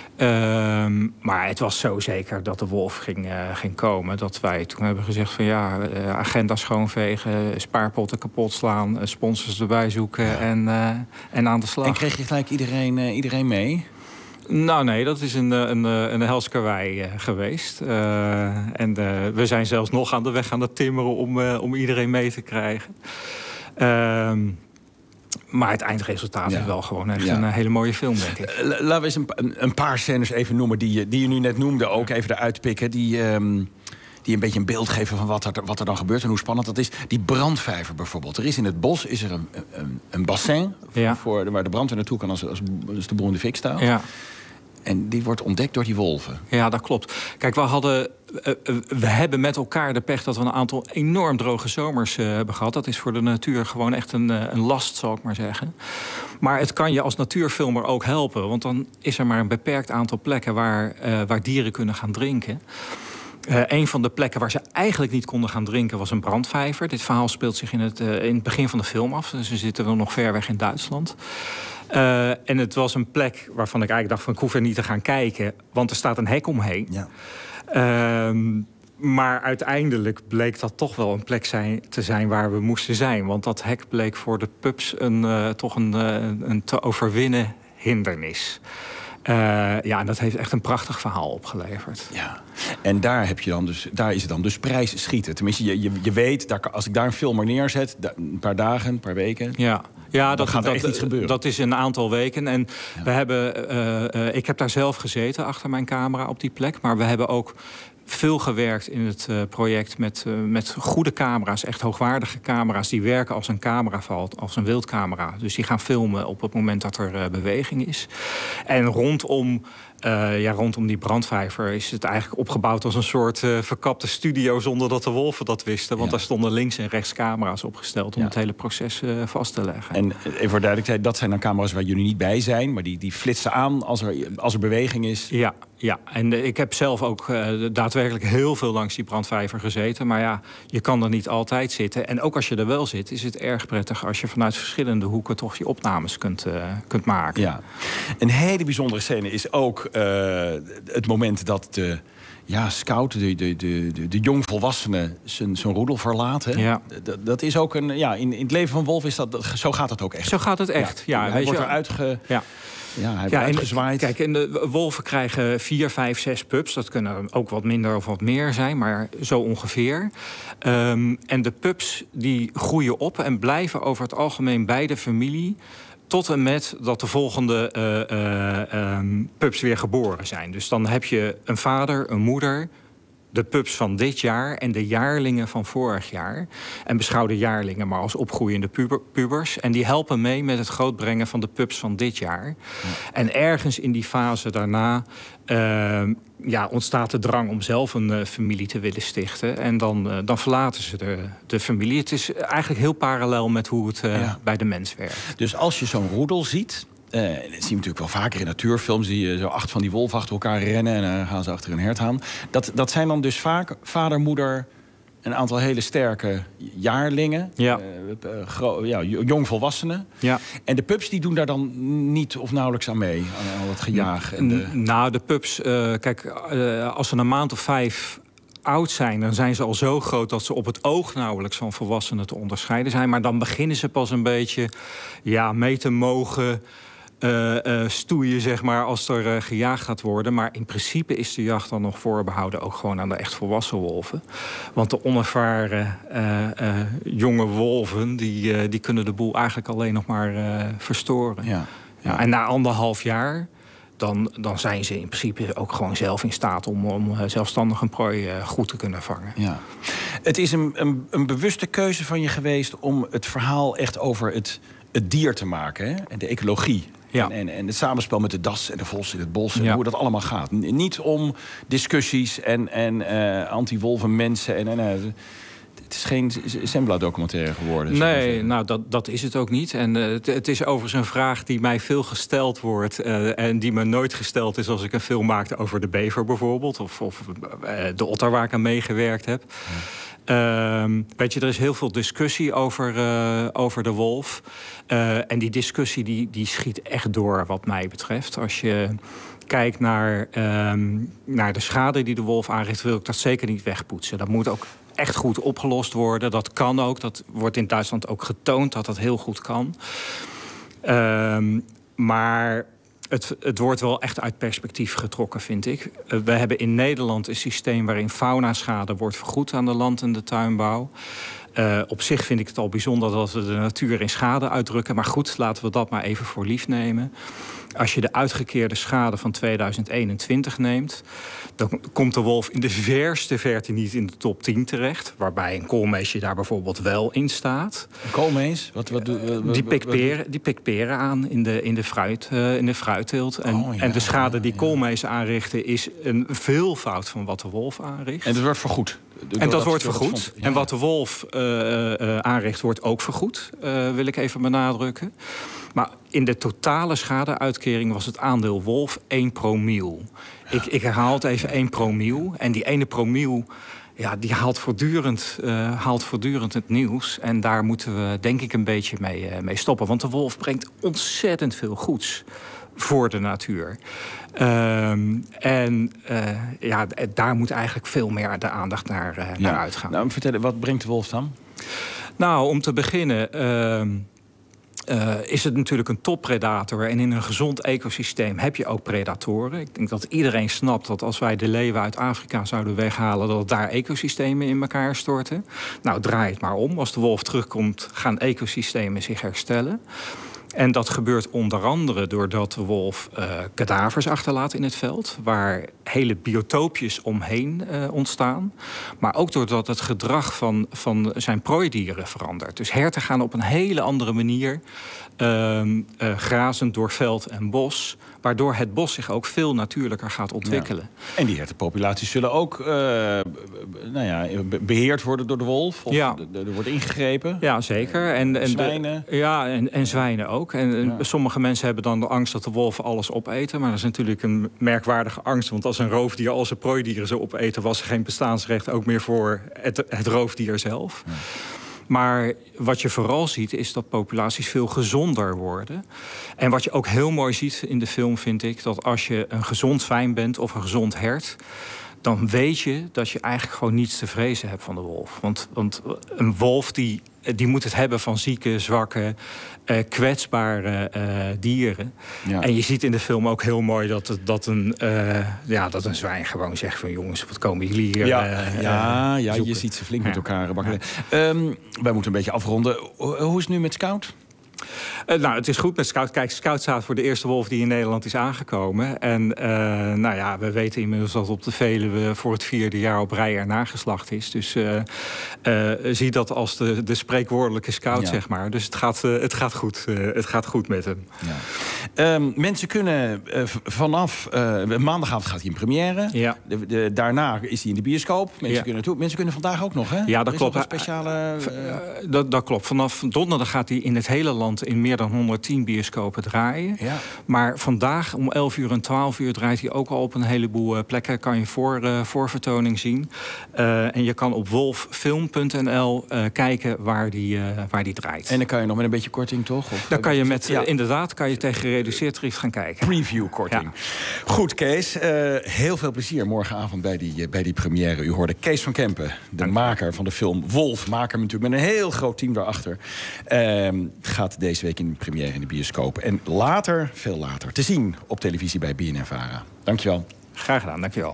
Um, maar het was zo zeker dat de wolf ging, uh, ging komen... dat wij toen hebben gezegd van ja, uh, agenda schoonvegen... spaarpotten kapot slaan, uh, sponsors erbij zoeken ja. en, uh, en aan de slag. En kreeg je gelijk iedereen, uh, iedereen mee? Nou nee, dat is een, een, een hels karwei uh, geweest. Uh, en uh, we zijn zelfs nog aan de weg aan het timmeren om, uh, om iedereen mee te krijgen. Uh, Maar het eindresultaat ja. is wel gewoon echt ja. een hele mooie film, denk ik. Uh, laten we eens een, een paar scènes even noemen die je, die je nu net noemde. Ook even eruit pikken. Die, um, die een beetje een beeld geven van wat er, wat er dan gebeurt en hoe spannend dat is. Die brandvijver bijvoorbeeld. Er is in het bos is er een, een, een bassin ja. voor, waar de brandweer naartoe kan als, als, als de boel in de fik staat. Ja. En die wordt ontdekt door die wolven. Ja, dat klopt. Kijk, we hadden... Uh, we hebben met elkaar de pech dat we een aantal enorm droge zomers uh, hebben gehad. Dat is voor de natuur gewoon echt een, uh, een last, zal ik maar zeggen. Maar het kan je als natuurfilmer ook helpen. Want dan is er maar een beperkt aantal plekken waar, uh, waar dieren kunnen gaan drinken. Uh, een van de plekken waar ze eigenlijk niet konden gaan drinken was een brandvijver. Dit verhaal speelt zich in het, uh, in het begin van de film af. Dus we zitten wel nog ver weg in Duitsland. Uh, en het was een plek waarvan ik eigenlijk dacht van ik hoef er niet te gaan kijken. Want er staat een hek omheen. Ja. Uh, maar uiteindelijk bleek dat toch wel een plek zijn, te zijn waar we moesten zijn. Want dat hek bleek voor de pups een, uh, toch een, uh, een te overwinnen hindernis. Uh, ja, en dat heeft echt een prachtig verhaal opgeleverd. Ja, en daar, heb je dan dus, daar is het dan dus prijs schieten. Tenminste, je, je, je weet, daar, als ik daar een film maar neerzet... een paar dagen, een paar weken... Ja. Ja, dat gaat er echt dat, iets gebeuren. Dat is een aantal weken. En ja. we hebben, uh, uh, ik heb daar zelf gezeten achter mijn camera op die plek. Maar we hebben ook veel gewerkt in het uh, project met, uh, met goede camera's. Echt hoogwaardige camera's. Die werken als een camera valt, als een wildcamera. Dus die gaan filmen op het moment dat er uh, beweging is. En rondom... Uh, ja, rondom die brandvijver is het eigenlijk opgebouwd als een soort uh, verkapte studio... zonder dat de wolven dat wisten. Want ja. daar stonden links en rechts camera's opgesteld... om ja. het hele proces uh, vast te leggen. En even voor duidelijkheid, dat zijn dan camera's waar jullie niet bij zijn... maar die, die flitsen aan als er, als er beweging is? Ja, ja. en uh, ik heb zelf ook uh, daadwerkelijk heel veel langs die brandvijver gezeten. Maar ja, je kan er niet altijd zitten. En ook als je er wel zit, is het erg prettig... als je vanuit verschillende hoeken toch je opnames kunt, uh, kunt maken. Ja. Een hele bijzondere scène is ook... Uh, het moment dat de ja, scout, de, de, de, de jongvolwassene, zijn, zijn roedel verlaat. Hè? Ja. Dat, dat is ook een. Ja, in, in het leven van Wolf is dat, dat. Zo gaat het ook echt. Zo gaat het echt. Ja, ja, ja hij wordt eruit ge, ja. Ja, hij wordt ja, uitgezwaaid. Kijk, en de wolven krijgen vier, vijf, zes pups. Dat kunnen ook wat minder of wat meer zijn, maar zo ongeveer. Um, en de pups die groeien op en blijven over het algemeen bij de familie... tot en met dat de volgende uh, uh, um, pups weer geboren zijn. Dus dan heb je een vader, een moeder... de pups van dit jaar en de jaarlingen van vorig jaar. En beschouw de jaarlingen maar als opgroeiende puber, pubers. En die helpen mee met het grootbrengen van de pups van dit jaar. Ja. En ergens in die fase daarna... Uh, ja, ontstaat de drang om zelf een uh, familie te willen stichten. En dan, uh, dan verlaten ze de, de familie. Het is eigenlijk heel parallel met hoe het uh, ja. bij de mens werkt. Dus als je zo'n roedel ziet... Uh, dat zien we natuurlijk wel vaker in natuurfilms... die uh, zo acht van die wolven achter elkaar rennen... en dan uh, gaan ze achter een hert aan. Dat, dat zijn dan dus vaak vader, moeder... een aantal hele sterke jaarlingen. Ja. Uh, uh, gro- ja, jongvolwassenen. Ja. En de pups die doen daar dan niet of nauwelijks aan mee. Aan al het gejaag. En de... Nou, de pups... Uh, kijk, uh, als ze een maand of vijf... oud zijn, dan zijn ze al zo groot... dat ze op het oog nauwelijks van volwassenen te onderscheiden zijn. Maar dan beginnen ze pas een beetje ja, mee te mogen... Uh, uh, stoeien, zeg maar, als er uh, gejaagd gaat worden. Maar in principe is de jacht dan nog voorbehouden... ook gewoon aan de echt volwassen wolven. Want de onervaren uh, uh, jonge wolven... Die, uh, die kunnen de boel eigenlijk alleen nog maar uh, verstoren. Ja. Ja, en na anderhalf jaar... Dan, dan zijn ze in principe ook gewoon zelf in staat... om, om uh, zelfstandig een prooi uh, goed te kunnen vangen. Ja. Het is een, een, een bewuste keuze van je geweest... om het verhaal echt over het, het dier te maken, hè? En de ecologie. Ja. En, en, en het samenspel met de das en de vos in het bos... en ja. hoe dat allemaal gaat. Niet om discussies en, en uh, anti-wolven mensen... en, en uh, het is geen Zembla-documentaire geworden. Nee, nou, dat, dat is het ook niet. En uh, het, het is overigens een vraag die mij veel gesteld wordt... Uh, en die me nooit gesteld is als ik een film maakte over de bever bijvoorbeeld... of, of uh, de otter waar ik aan meegewerkt heb. Ja. Uh, weet je, er is heel veel discussie over, uh, over de wolf. Uh, en die discussie die, die schiet echt door wat mij betreft. Als je kijkt naar, um, naar de schade die de wolf aanricht... wil ik dat zeker niet wegpoetsen. Dat moet ook echt goed opgelost worden. Dat kan ook. Dat wordt in Duitsland ook getoond dat dat heel goed kan. Um, maar het, het wordt wel echt uit perspectief getrokken, vind ik. Uh, we hebben in Nederland een systeem waarin faunaschade wordt vergoed aan de land- en de tuinbouw. Uh, op zich vind ik het al bijzonder dat we de natuur in schade uitdrukken. Maar goed, laten we dat maar even voor lief nemen. Als je de uitgekeerde schade van tweeduizend eenentwintig neemt... dan komt de wolf in de verste verte niet in de top tien terecht. Waarbij een koolmeesje daar bijvoorbeeld wel in staat. Een koolmees? Wat, wat, wat, wat, die, pikt peren, die pikt peren aan in de, in de, fruit, uh, in de fruitteelt. En, oh, ja, en de schade die ja, ja. koolmees aanrichten... is een veelvoud van wat de wolf aanricht. En dat wordt vergoed? En dat, dat wordt vergoed. Ja. En wat de wolf uh, uh, aanricht wordt ook vergoed. Uh, wil ik even benadrukken. Maar in de totale schadeuitkering was het aandeel wolf één promiel. Ja. Ik, ik herhaal het even, één promiel. En die ene promiel, ja, die haalt voortdurend, uh, haalt voortdurend het nieuws. En daar moeten we denk ik een beetje mee, uh, mee stoppen. Want de wolf brengt ontzettend veel goeds voor de natuur. Um, en uh, ja, daar moet eigenlijk veel meer de aandacht naar, uh, ja. naar uitgaan. Nou, vertel, wat brengt de wolf dan? Nou, om te beginnen... Uh, Uh, is het natuurlijk een toppredator. En in een gezond ecosysteem heb je ook predatoren. Ik denk dat iedereen snapt dat als wij de leeuwen uit Afrika zouden weghalen, dat daar ecosystemen in elkaar storten. Nou, draai het maar om. Als de wolf terugkomt, gaan ecosystemen zich herstellen. En dat gebeurt onder andere doordat de wolf uh, kadavers achterlaat in het veld, waar hele biotoopjes omheen uh, ontstaan. Maar ook doordat het gedrag van, van zijn prooidieren verandert. Dus herten gaan op een hele andere manier uh, uh, grazend door veld en bos, waardoor het bos zich ook veel natuurlijker gaat ontwikkelen. Ja. En die hertenpopulaties zullen ook uh, nou ja, beheerd worden door de wolf? Of ja. er wordt ingegrepen? Ja, zeker. En, en zwijnen? De, ja, en, en zwijnen ook. En, en ja. sommige mensen hebben dan de angst dat de wolven alles opeten. Maar dat is natuurlijk een merkwaardige angst. Want als een roofdier al zijn prooidieren zou opeten, was er geen bestaansrecht ook meer voor het, het roofdier zelf. Ja. Maar wat je vooral ziet is dat populaties veel gezonder worden. En wat je ook heel mooi ziet in de film, vind ik, dat als je een gezond zwijn bent of een gezond hert, dan weet je dat je eigenlijk gewoon niets te vrezen hebt van de wolf. Want, want een wolf die, die moet het hebben van zieke, zwakke, uh, kwetsbare uh, dieren. Ja. En je ziet in de film ook heel mooi dat, dat, een, uh, ja, dat een zwijn gewoon zegt van jongens, wat komen jullie hier Ja, uh, ja, uh, ja je ziet ze flink ja. met elkaar bakken. Ja. Um, wij moeten een beetje afronden. Hoe is het nu met Scout? Uh, nou, het is goed met Scout. Kijk, Scout staat voor de eerste wolf die in Nederland is aangekomen. En uh, nou ja, we weten inmiddels dat op de Veluwe voor het vierde jaar op rij er nageslacht is. Dus uh, uh, zie dat als de, de spreekwoordelijke Scout, ja. zeg maar. Dus het gaat, uh, het gaat, goed, uh, het gaat goed met hem. Ja. Um, mensen kunnen uh, vanaf uh, maandagavond gaat hij in première. Ja. De, de, daarna is hij in de bioscoop. Mensen, ja. kunnen, toe, mensen kunnen vandaag ook nog, hè? Ja, dat klopt. Een speciale, uh... uh, dat, dat klopt. Vanaf donderdag gaat hij in het hele land in meer dan honderdtien bioscopen draaien. Ja. Maar vandaag om elf uur en twaalf uur draait hij ook al op een heleboel uh, plekken. Kan je voor, uh, voorvertoning zien. Uh, en je kan op wolffilm punt n l uh, kijken waar die, uh, waar die draait. En dan kan je nog met een beetje korting, toch? Of dan kan je met, ja. uh, inderdaad, kan je tegen gereduceerd tarief gaan kijken. Preview-korting. Ja. Goed, Kees. Uh, heel veel plezier morgenavond bij die, uh, bij die première. U hoorde Kees van Kempen, de Dank maker van de film Wolf. Maker natuurlijk met een heel groot team daarachter. Uh, gaat deze week in de première in de bioscoop. En later, veel later, te zien op televisie bij B N N Vara. Dankjewel. Graag gedaan, dankjewel.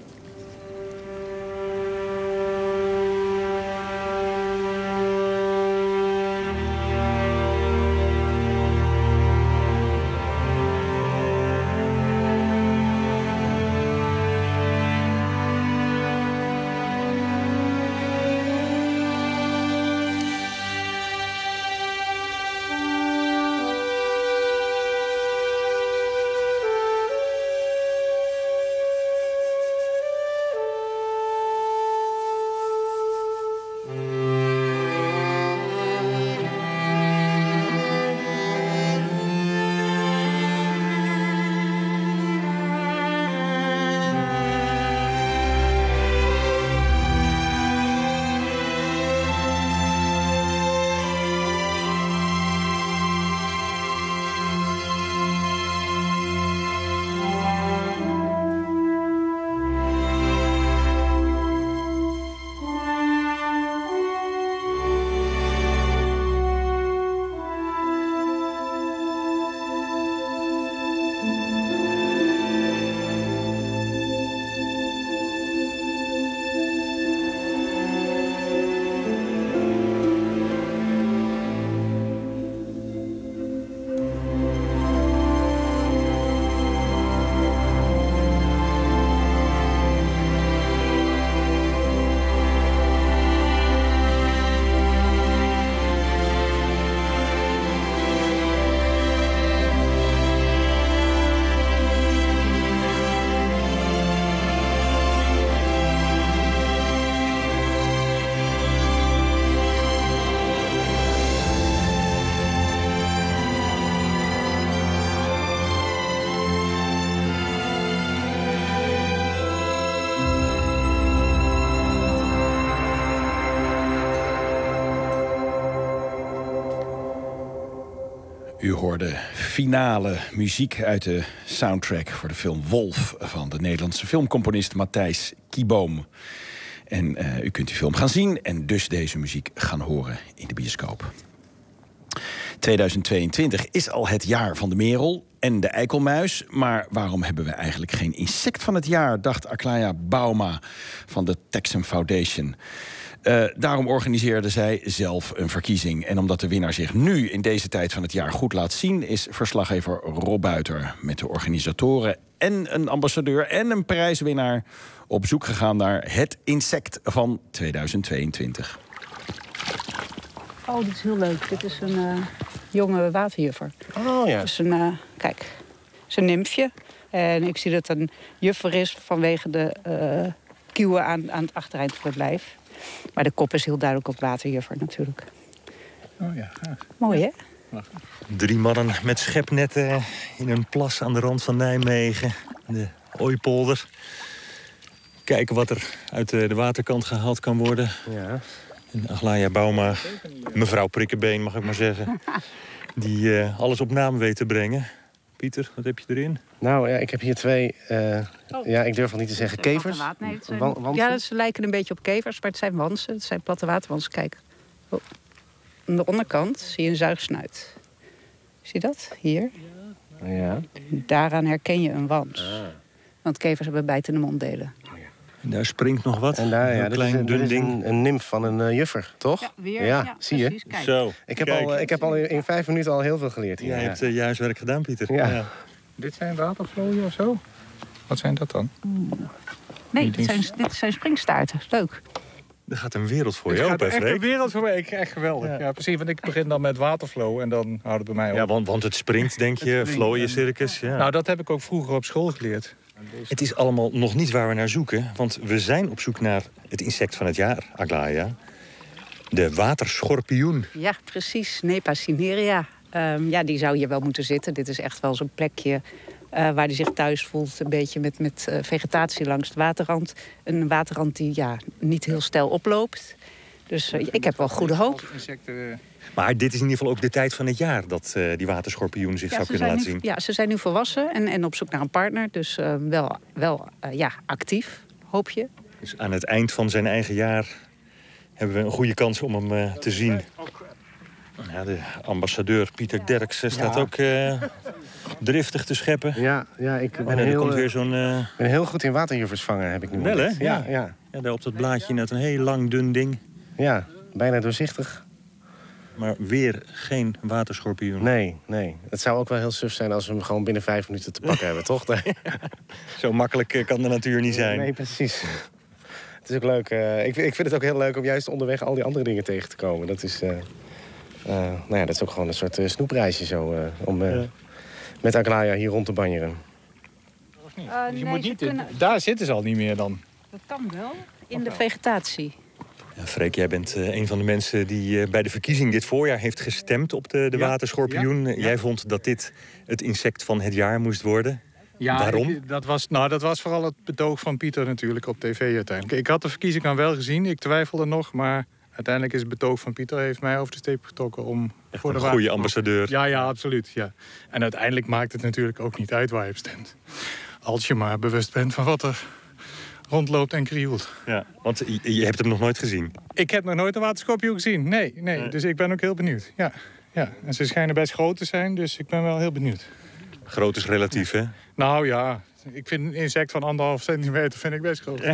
U hoorde finale muziek uit de soundtrack voor de film Wolf van de Nederlandse filmcomponist Matthijs Kieboom. En uh, u kunt die film gaan zien en dus deze muziek gaan horen in de bioscoop. tweeduizend tweeëntwintig is al het jaar van de merel en de eikelmuis. Maar waarom hebben we eigenlijk geen insect van het jaar, dacht Aklaya Bauma van de Texan Foundation. Uh, daarom organiseerde zij zelf een verkiezing. En omdat de winnaar zich nu in deze tijd van het jaar goed laat zien, is verslaggever Rob Buiter met de organisatoren en een ambassadeur en een prijswinnaar op zoek gegaan naar het insect van tweeduizend tweeëntwintig. Oh, dit is heel leuk. Dit is een uh, jonge waterjuffer. Oh ja. Dus een, uh, kijk, het is een nymfje. En ik zie dat het een juffer is vanwege de uh, kieuwen aan, aan het achtereind van het lijf. Maar de kop is heel duidelijk op waterjuffer natuurlijk. Oh ja, graag. Mooi, hè? Drie mannen met schepnetten in een plas aan de rand van Nijmegen. De Ooipolder. Kijken wat er uit de waterkant gehaald kan worden. Ja. En Aklaya Bauma, mevrouw Prikkebeen mag ik maar zeggen, die uh, alles op naam weet te brengen. Pieter, wat heb je erin? Nou ja, ik heb hier twee, uh, oh. ja, ik durf al niet te zeggen kevers. Nee, het zijn, Wan- ja, ze lijken een beetje op kevers, maar het zijn wansen. Het zijn platte waterwansen. Kijk, oh. Aan de onderkant zie je een zuigsnuit. Zie je dat? Hier. Ja. Daaraan herken je een wans. Ah. Want kevers hebben bijtende monddelen. En daar springt nog wat. En daar, ja, een klein dit is, dun dit is ding. Een, een nimf van een uh, juffer, toch? Ja, weer. Ja, Ja, zie precies, je? kijk. Zo, ik heb, kijk. al, uh, ik heb al in, in vijf minuten al heel veel geleerd hier. Jij ja. hebt uh, je huiswerk gedaan, Pieter. Ja. Ja. Dit zijn watervlooien of zo? Wat zijn dat dan? Nee, dit zijn, dit zijn springstaarten. Leuk. Er gaat een wereld voor Het je gaat open, echt Freek. een wereld voor mij. Ik, echt geweldig. Ja. ja, precies. Want ik begin dan met waterflow en dan houdt het bij mij op. Ja, want, want het springt, denk je. Vlooien circus. Ja. Nou, dat heb ik ook vroeger op school geleerd. Het is allemaal nog niet waar we naar zoeken. Want we zijn op zoek naar het insect van het jaar, Aklaya. De waterschorpioen. Ja, precies. Nepa cinerea. Um, ja, die zou hier wel moeten zitten. Dit is echt wel zo'n plekje uh, waar hij zich thuis voelt. Een beetje met, met uh, vegetatie langs de waterrand. Een waterrand die ja, niet heel steil oploopt. Dus uh, ik heb wel goede hoop. Maar dit is in ieder geval ook de tijd van het jaar dat uh, die waterschorpioen zich ja, zou kunnen laten nu, zien. Ja, ze zijn nu volwassen en, en op zoek naar een partner. Dus uh, wel, wel uh, ja, actief, hoop je. Dus aan het eind van zijn eigen jaar hebben we een goede kans om hem uh, te zien. Ja, de ambassadeur Pieter Derks staat ja. ook uh, driftig te scheppen. Ja, ja ik ben, en er heel, komt weer zo'n uh... ben heel goed in waterjuffers vangen, heb ik nu. Wel, hè? Ja, ja. ja. ja, daar op dat blaadje net een heel lang dun ding. Ja, bijna doorzichtig. Maar weer geen waterschorpioen. Nee, nee. Het zou ook wel heel suf zijn als we hem gewoon binnen vijf minuten te pakken hebben, toch? Nee. Zo makkelijk kan de natuur niet zijn. Nee, precies. Het is ook leuk. Uh, ik, ik vind het ook heel leuk om juist onderweg al die andere dingen tegen te komen. Dat is, uh, uh, nou ja, dat is ook gewoon een soort uh, snoepreisje zo. Uh, om uh, ja. met Aklaya hier rond te banjeren. Uh, dus je nee, moet niet, kunnen... Daar zitten ze al niet meer dan. Dat kan wel. In de vegetatie. Ja, Freek, jij bent uh, een van de mensen die uh, bij de verkiezing dit voorjaar heeft gestemd op de, de ja, waterschorpioen. Ja, ja. Jij vond dat dit het insect van het jaar moest worden. Ja, waarom? Ik, dat, was, nou, dat was vooral het betoog van Pieter natuurlijk op tv uiteindelijk. Ik had de verkiezing dan wel gezien, ik twijfelde nog, maar uiteindelijk is het betoog van Pieter heeft mij over de streep getrokken om echt voor de een goede ambassadeur. Ja, ja, absoluut. Ja. En uiteindelijk maakt het natuurlijk ook niet uit waar je op stemt. Als je maar bewust bent van wat er rondloopt en krioelt. Ja, want je, je hebt hem nog nooit gezien? Ik heb nog nooit een waterschorpioen gezien, nee, nee, nee. Dus ik ben ook heel benieuwd. Ja, ja. En ze schijnen best groot te zijn, dus ik ben wel heel benieuwd. Groot is relatief, hè? Nou ja, ik vind een insect van anderhalf centimeter vind ik best groot. Ja.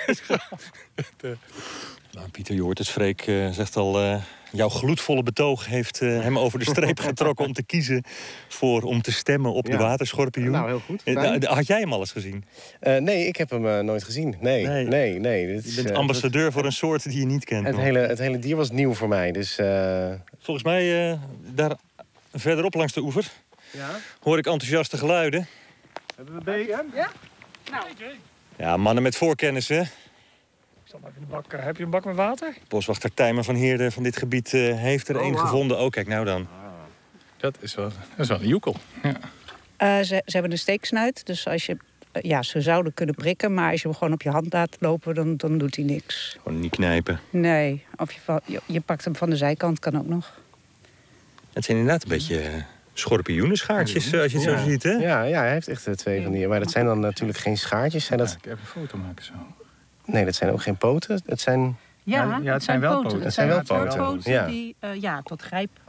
Nou, Pieter, je hoort het, Freek uh, zegt al... Uh, jouw gloedvolle betoog heeft uh, hem over de streep getrokken... om te kiezen voor, om te stemmen op ja. de waterschorpioen. Nou, heel goed. Uh, had jij hem al eens gezien? Uh, nee, ik heb hem uh, nooit gezien. Nee, nee, nee. nee dit is, je bent uh, ambassadeur dat... voor een soort die je niet kent. Het hele, het hele dier was nieuw voor mij, dus... Uh... Volgens mij, uh, daar verderop langs de oever... Ja? Hoor ik enthousiaste geluiden. Hebben we B M? Ja? Nou. Ja, mannen met voorkennis, hè? Ik zal even de bak. Heb je een bak met water? Boswachter Tijmen van Heerden van dit gebied uh, heeft er oh, één wow. gevonden. Oh, kijk nou dan. Ah. Dat is wel, dat is wel een joekel. Ja. Uh, ze, ze hebben een steeksnuit, dus als je... Uh, ja, ze zouden kunnen prikken, maar als je hem gewoon op je hand laat lopen, dan, dan doet hij niks. Gewoon niet knijpen? Nee, of je, je, je pakt hem van de zijkant, kan ook nog. Het zijn inderdaad een beetje... Uh, schorpioenen schaartjes, als je het ja. zo ziet, hè? Ja, ja, hij heeft echt twee van die. Maar dat zijn dan natuurlijk geen schaartjes. Zijn dat... Ja, ik heb een foto maken zo. Nee, dat zijn ook geen poten. Het zijn... Ja, ja het, het zijn, zijn wel poten. Het zijn wel poten. poten ja. die uh, ja, tot grijp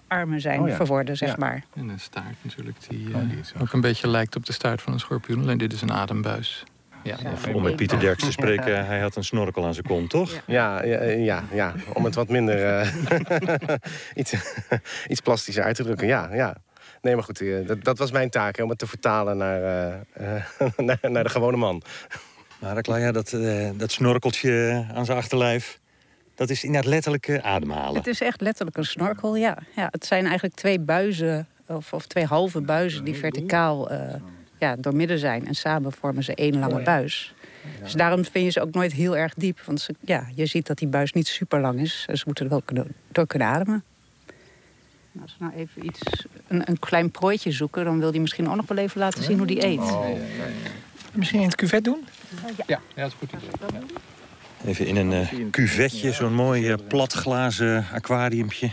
armen zijn oh ja. verworden, zeg ja. maar. En een staart natuurlijk, die, uh, die ook een beetje lijkt op de staart van een schorpioen. Alleen dit is een adembuis. Ja. Ja, om met Pieter Derks te spreken, hij had een snorkel aan zijn kont, toch? Ja, ja, ja, ja. Om het wat minder... Uh, iets, iets plastischer uit te drukken, ja, ja. Nee, maar goed, uh, dat, dat was mijn taak, hè, om het te vertalen naar, uh, uh, naar, naar de gewone man. Maar Aglaia, dat, uh, dat snorkeltje aan zijn achterlijf... dat is inderdaad letterlijk uh, ademhalen. Het is echt letterlijk een snorkel, ja. ja het zijn eigenlijk twee buizen, of, of twee halve buizen... die verticaal uh, ja, doormidden zijn. En samen vormen ze één lange buis. Dus daarom vind je ze ook nooit heel erg diep. Want ze, ja, je ziet dat die buis niet super lang is. Dus ze moeten er wel kunnen, door kunnen ademen. Als we nou even iets, een, een klein prooitje zoeken... dan wil hij misschien ook nog wel even laten zien hoe die eet. Oh, ja, ja, ja. Misschien in het cuvet doen? Ja, ja, ja dat is goed. Ja. Even in een uh, cuvetje, zo'n mooi uh, platglazen aquariumpje.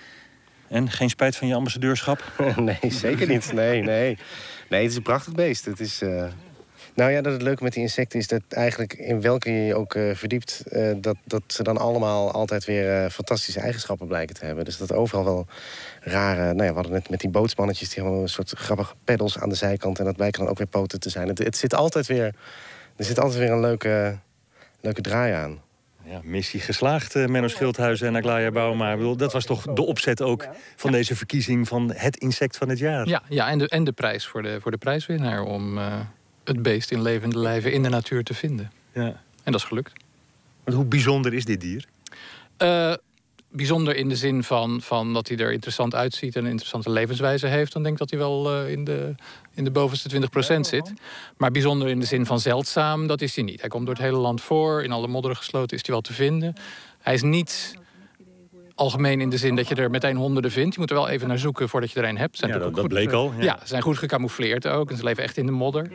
En geen spijt van je ambassadeurschap? Nee, zeker niet. Nee, nee. Nee, het is een prachtig beest. Het is... Uh... Nou ja, dat het leuke met die insecten is dat eigenlijk in welke je je ook uh, verdiept... Uh, dat, dat ze dan allemaal altijd weer uh, fantastische eigenschappen blijken te hebben. Dus dat overal wel rare... Nou ja, we hadden net met die bootsmannetjes... die hebben een soort grappige peddels aan de zijkant... en dat blijken dan ook weer poten te zijn. Het, het zit altijd weer... Er zit altijd weer een leuke, leuke draai aan. Ja, missie geslaagd, uh, Menno Schildhuizen en Aglaia Bouma. Ik bedoel, dat was toch de opzet ook van ja. deze verkiezing... van het insect van het jaar? Ja, ja en, de, en de prijs voor de, voor de prijswinnaar... om uh, het beest in levende lijven in de natuur te vinden. Ja. En dat is gelukt. Want hoe bijzonder is dit dier? Uh, bijzonder in de zin van, van dat hij er interessant uitziet... en een interessante levenswijze heeft. Dan denk ik dat hij wel uh, in, de, in de bovenste twintig procent zit. Maar bijzonder in de zin van zeldzaam, dat is hij niet. Hij komt door het hele land voor. In alle modderen gesloten is hij wel te vinden. Hij is niet algemeen in de zin dat je er meteen honderden vindt. Je moet er wel even naar zoeken voordat je er een hebt. Zijn ja, dat, ook dat goed, bleek al. Ja. ja, ze zijn goed gecamoufleerd ook. En ze leven echt in de modder.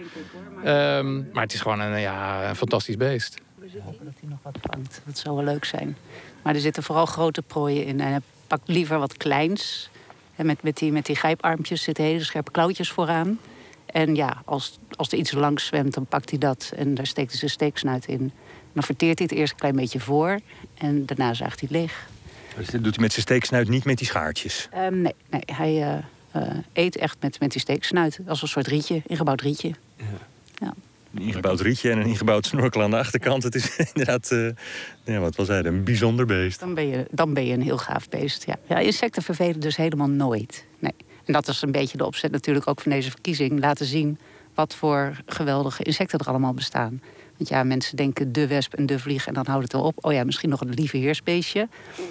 Um, maar het is gewoon een, ja, een fantastisch beest. We hopen dat hij nog wat vangt. Dat zou wel leuk zijn. Maar er zitten vooral grote prooien in. En hij pakt liever wat kleins. En met, met, die, met die grijparmpjes zitten hele scherpe klauwtjes vooraan. En ja, als, als er iets langs zwemt, dan pakt hij dat. En daar steekt hij zijn steeksnuit in. Dan verteert hij het eerst een klein beetje voor. En daarna zaagt hij het leeg. Dus dit doet hij met zijn steeksnuit, niet met die schaartjes? Um, nee, nee, hij uh, uh, eet echt met, met die steeksnuit. Als een soort rietje, ingebouwd rietje. Ja. Ja. Een ingebouwd rietje en een ingebouwd snorkel aan de achterkant. Het is inderdaad, uh, ja, wat was hij, een bijzonder beest. Dan ben je, dan ben je een heel gaaf beest, ja. ja. Insecten vervelen dus helemaal nooit. Nee. En dat is een beetje de opzet natuurlijk ook van deze verkiezing. Laten zien wat voor geweldige insecten er allemaal bestaan. Want ja, mensen denken de wesp en de vlieg en dan houdt het wel op. Oh ja, misschien nog een lieve heersbeestje.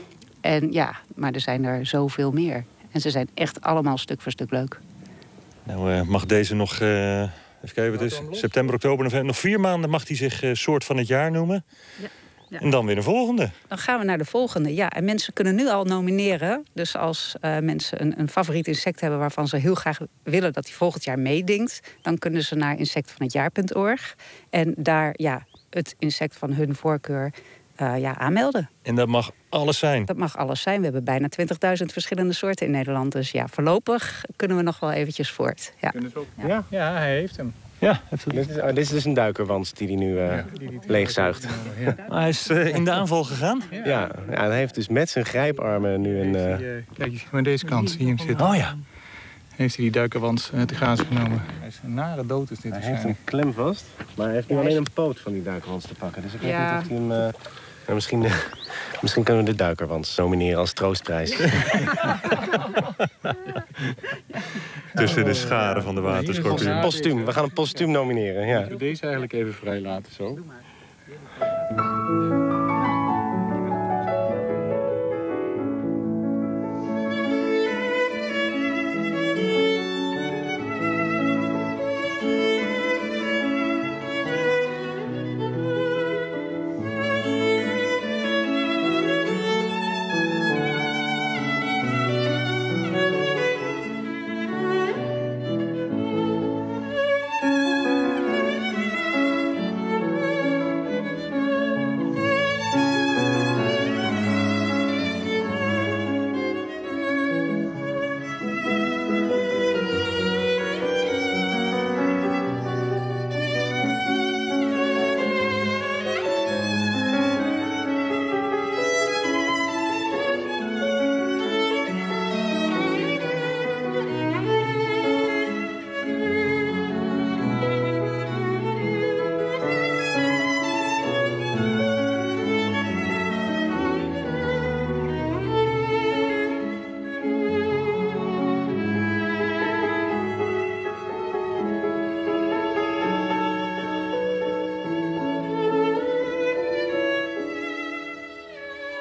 En ja, maar er zijn er zoveel meer. En ze zijn echt allemaal stuk voor stuk leuk. Nou, uh, mag deze nog... Uh... Even kijken, wat het is. September, oktober, november. Nog vier maanden mag hij zich uh, soort van het jaar noemen. Ja, ja. En dan weer een volgende. Dan gaan we naar de volgende, ja. En mensen kunnen nu al nomineren. Dus als uh, mensen een, een favoriet insect hebben... waarvan ze heel graag willen dat hij volgend jaar meedingt... dan kunnen ze naar insect van het jaar punt org. En daar ja, het insect van hun voorkeur uh, ja, aanmelden. En dat mag alles zijn? Dat mag alles zijn. We hebben bijna twintigduizend verschillende soorten in Nederland. Dus ja, voorlopig kunnen we nog wel eventjes voort. Ja, ja. ja hij heeft hem. Ja, dit, is, uh, dit is dus een duikerwans die hij nu uh, ja, die, die leegzuigt. Ja. Maar hij is uh, in de aanval gegaan? Ja, ja, ja, hij heeft dus met zijn grijparmen nu een... Uh... Uh, kijk, je ziet maar deze kant, zie je hem zitten. Oh ja. Heeft hij die duikerwans uh, te grazen genomen. Hij is een nare dood is dit. Hij heeft een klem vast, maar hij heeft nu alleen een poot van die duikerwans te pakken. Dus ik weet ja. niet of hij hem... Uh... Nou, misschien, uh, misschien kunnen we de duikerwans nomineren als troostprijs. Tussen de scharen van de waterschorpioen. Postuum, we gaan een postuum nomineren. Ja. Moeten we deze eigenlijk even vrij laten zo?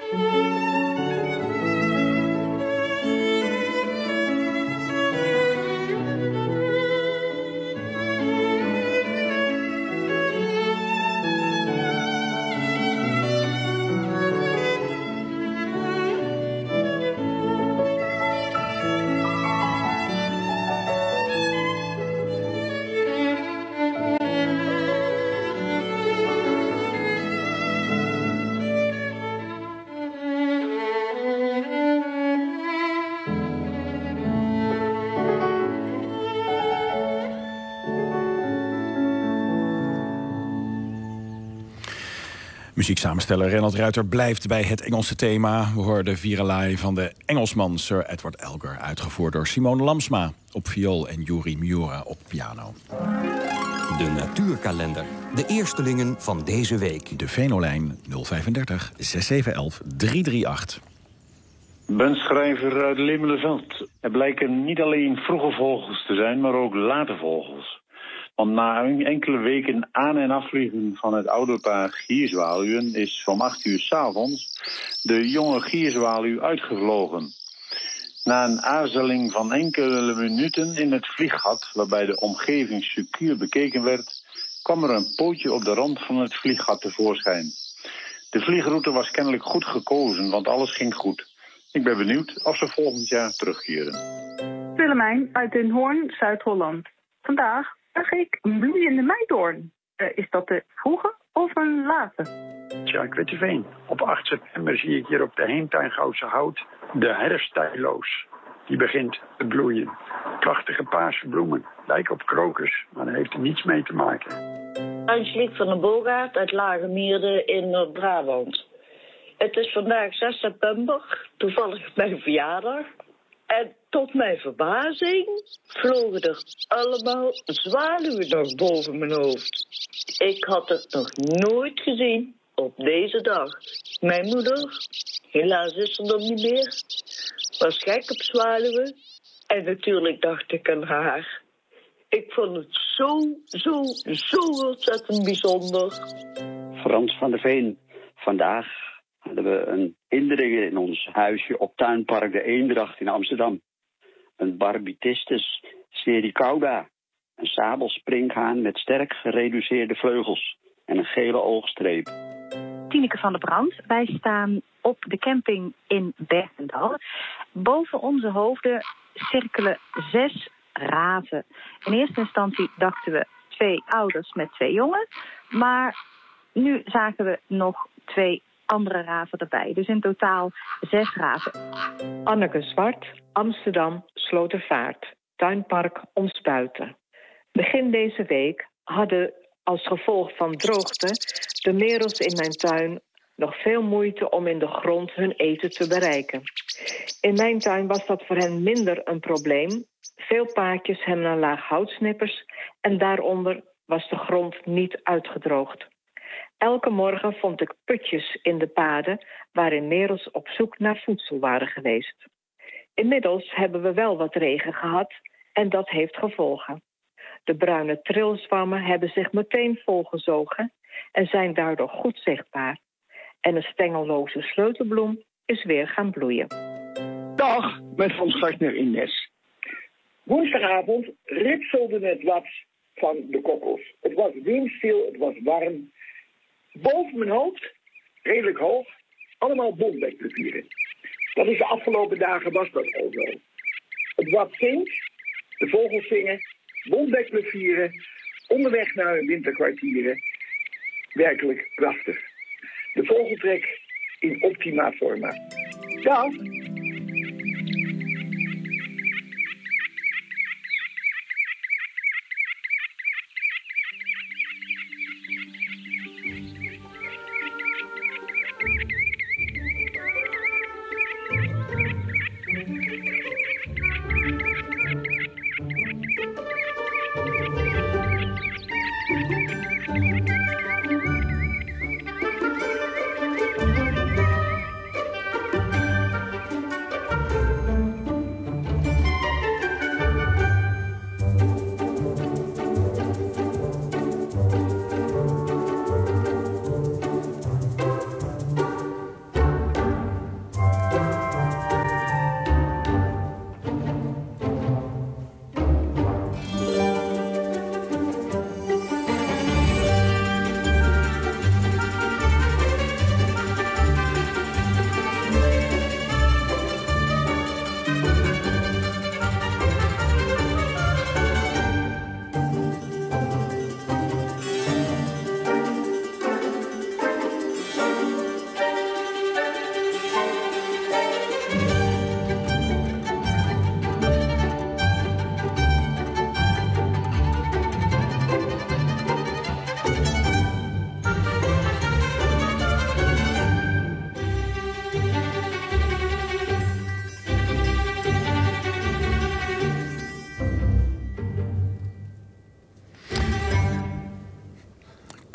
Muzieksamensteller Renald Ruiter blijft bij het Engelse thema. We hoorden Virelai van de Engelsman Sir Edward Elgar, uitgevoerd door Simone Lamsma op viool en Yuri Miura op piano. De natuurkalender. De eerstelingen van deze week. De Venolijn nul vijfendertig zes zeven een een drie drie acht. Ben schrijver uit Lemelenveld. Er blijken niet alleen vroege vogels te zijn, maar ook late vogels. Want na enkele weken aan- en afvliegen van het ouderpaar gierzwaluwen is om acht uur 's avonds de jonge gierzwaluw uitgevlogen. Na een aarzeling van enkele minuten in het vlieggat, waarbij de omgeving secuur bekeken werd, kwam er een pootje op de rand van het vlieggat tevoorschijn. De vliegroute was kennelijk goed gekozen, want alles ging goed. Ik ben benieuwd of ze volgend jaar terugkeren. Willemijn uit Den Hoorn, Zuid-Holland. Vandaag zag ik een bloeiende meidoorn. Uh, is dat de vroege of een late? Tja, Witteveen. Op acht september zie ik hier op de Heemtuin Goudse Hout de herfsttijloos. Die begint te bloeien. Prachtige paarse bloemen. Lijken op krokus, maar daar heeft er niets mee te maken. Angelique van den Boogaard uit Lagemeerde in Noord-Brabant. Het is vandaag zes september, toevallig mijn verjaardag. En tot mijn verbazing vlogen er allemaal zwaluwen nog boven mijn hoofd. Ik had het nog nooit gezien op deze dag. Mijn moeder, helaas is ze er niet meer, was gek op zwaluwen. En natuurlijk dacht ik aan haar. Ik vond het zo, zo, zo ontzettend bijzonder. Frans van der Veen, vandaag hadden we een indringer in ons huisje op Tuinpark de Eendracht in Amsterdam. Een Barbitistus sericauda, een sabelspringhaan met sterk gereduceerde vleugels en een gele oogstreep. Tineke van der Brand, wij staan op de camping in Bergendal. Boven onze hoofden cirkelen zes raven. In eerste instantie dachten we twee ouders met twee jongen, maar nu zagen we nog twee andere raven erbij. Dus in totaal zes raven. Anneke Zwart, Amsterdam, Slotervaart. Tuinpark Omsbuiten. Begin deze week hadden als gevolg van droogte de merels in mijn tuin nog veel moeite om in de grond hun eten te bereiken. In mijn tuin was dat voor hen minder een probleem. Veel paadjes hebben een laag houtsnippers en daaronder was de grond niet uitgedroogd. Elke morgen vond ik putjes in de paden waarin merels op zoek naar voedsel waren geweest. Inmiddels hebben we wel wat regen gehad en dat heeft gevolgen. De bruine trilzwammen hebben zich meteen volgezogen en zijn daardoor goed zichtbaar. En een stengelloze sleutelbloem is weer gaan bloeien. Dag, met Hans Gartner in Nes. Woensdagavond ritselde het wat van de kokkels. Het was windstil, het was warm. Boven mijn hoofd, redelijk hoog, allemaal bombekplevieren. Dat is de afgelopen dagen was dat al zo. Het wat zingt, de vogels zingen, bombekplevieren, onderweg naar hun winterkwartieren. Werkelijk prachtig. De vogeltrek in optima forma. Dag!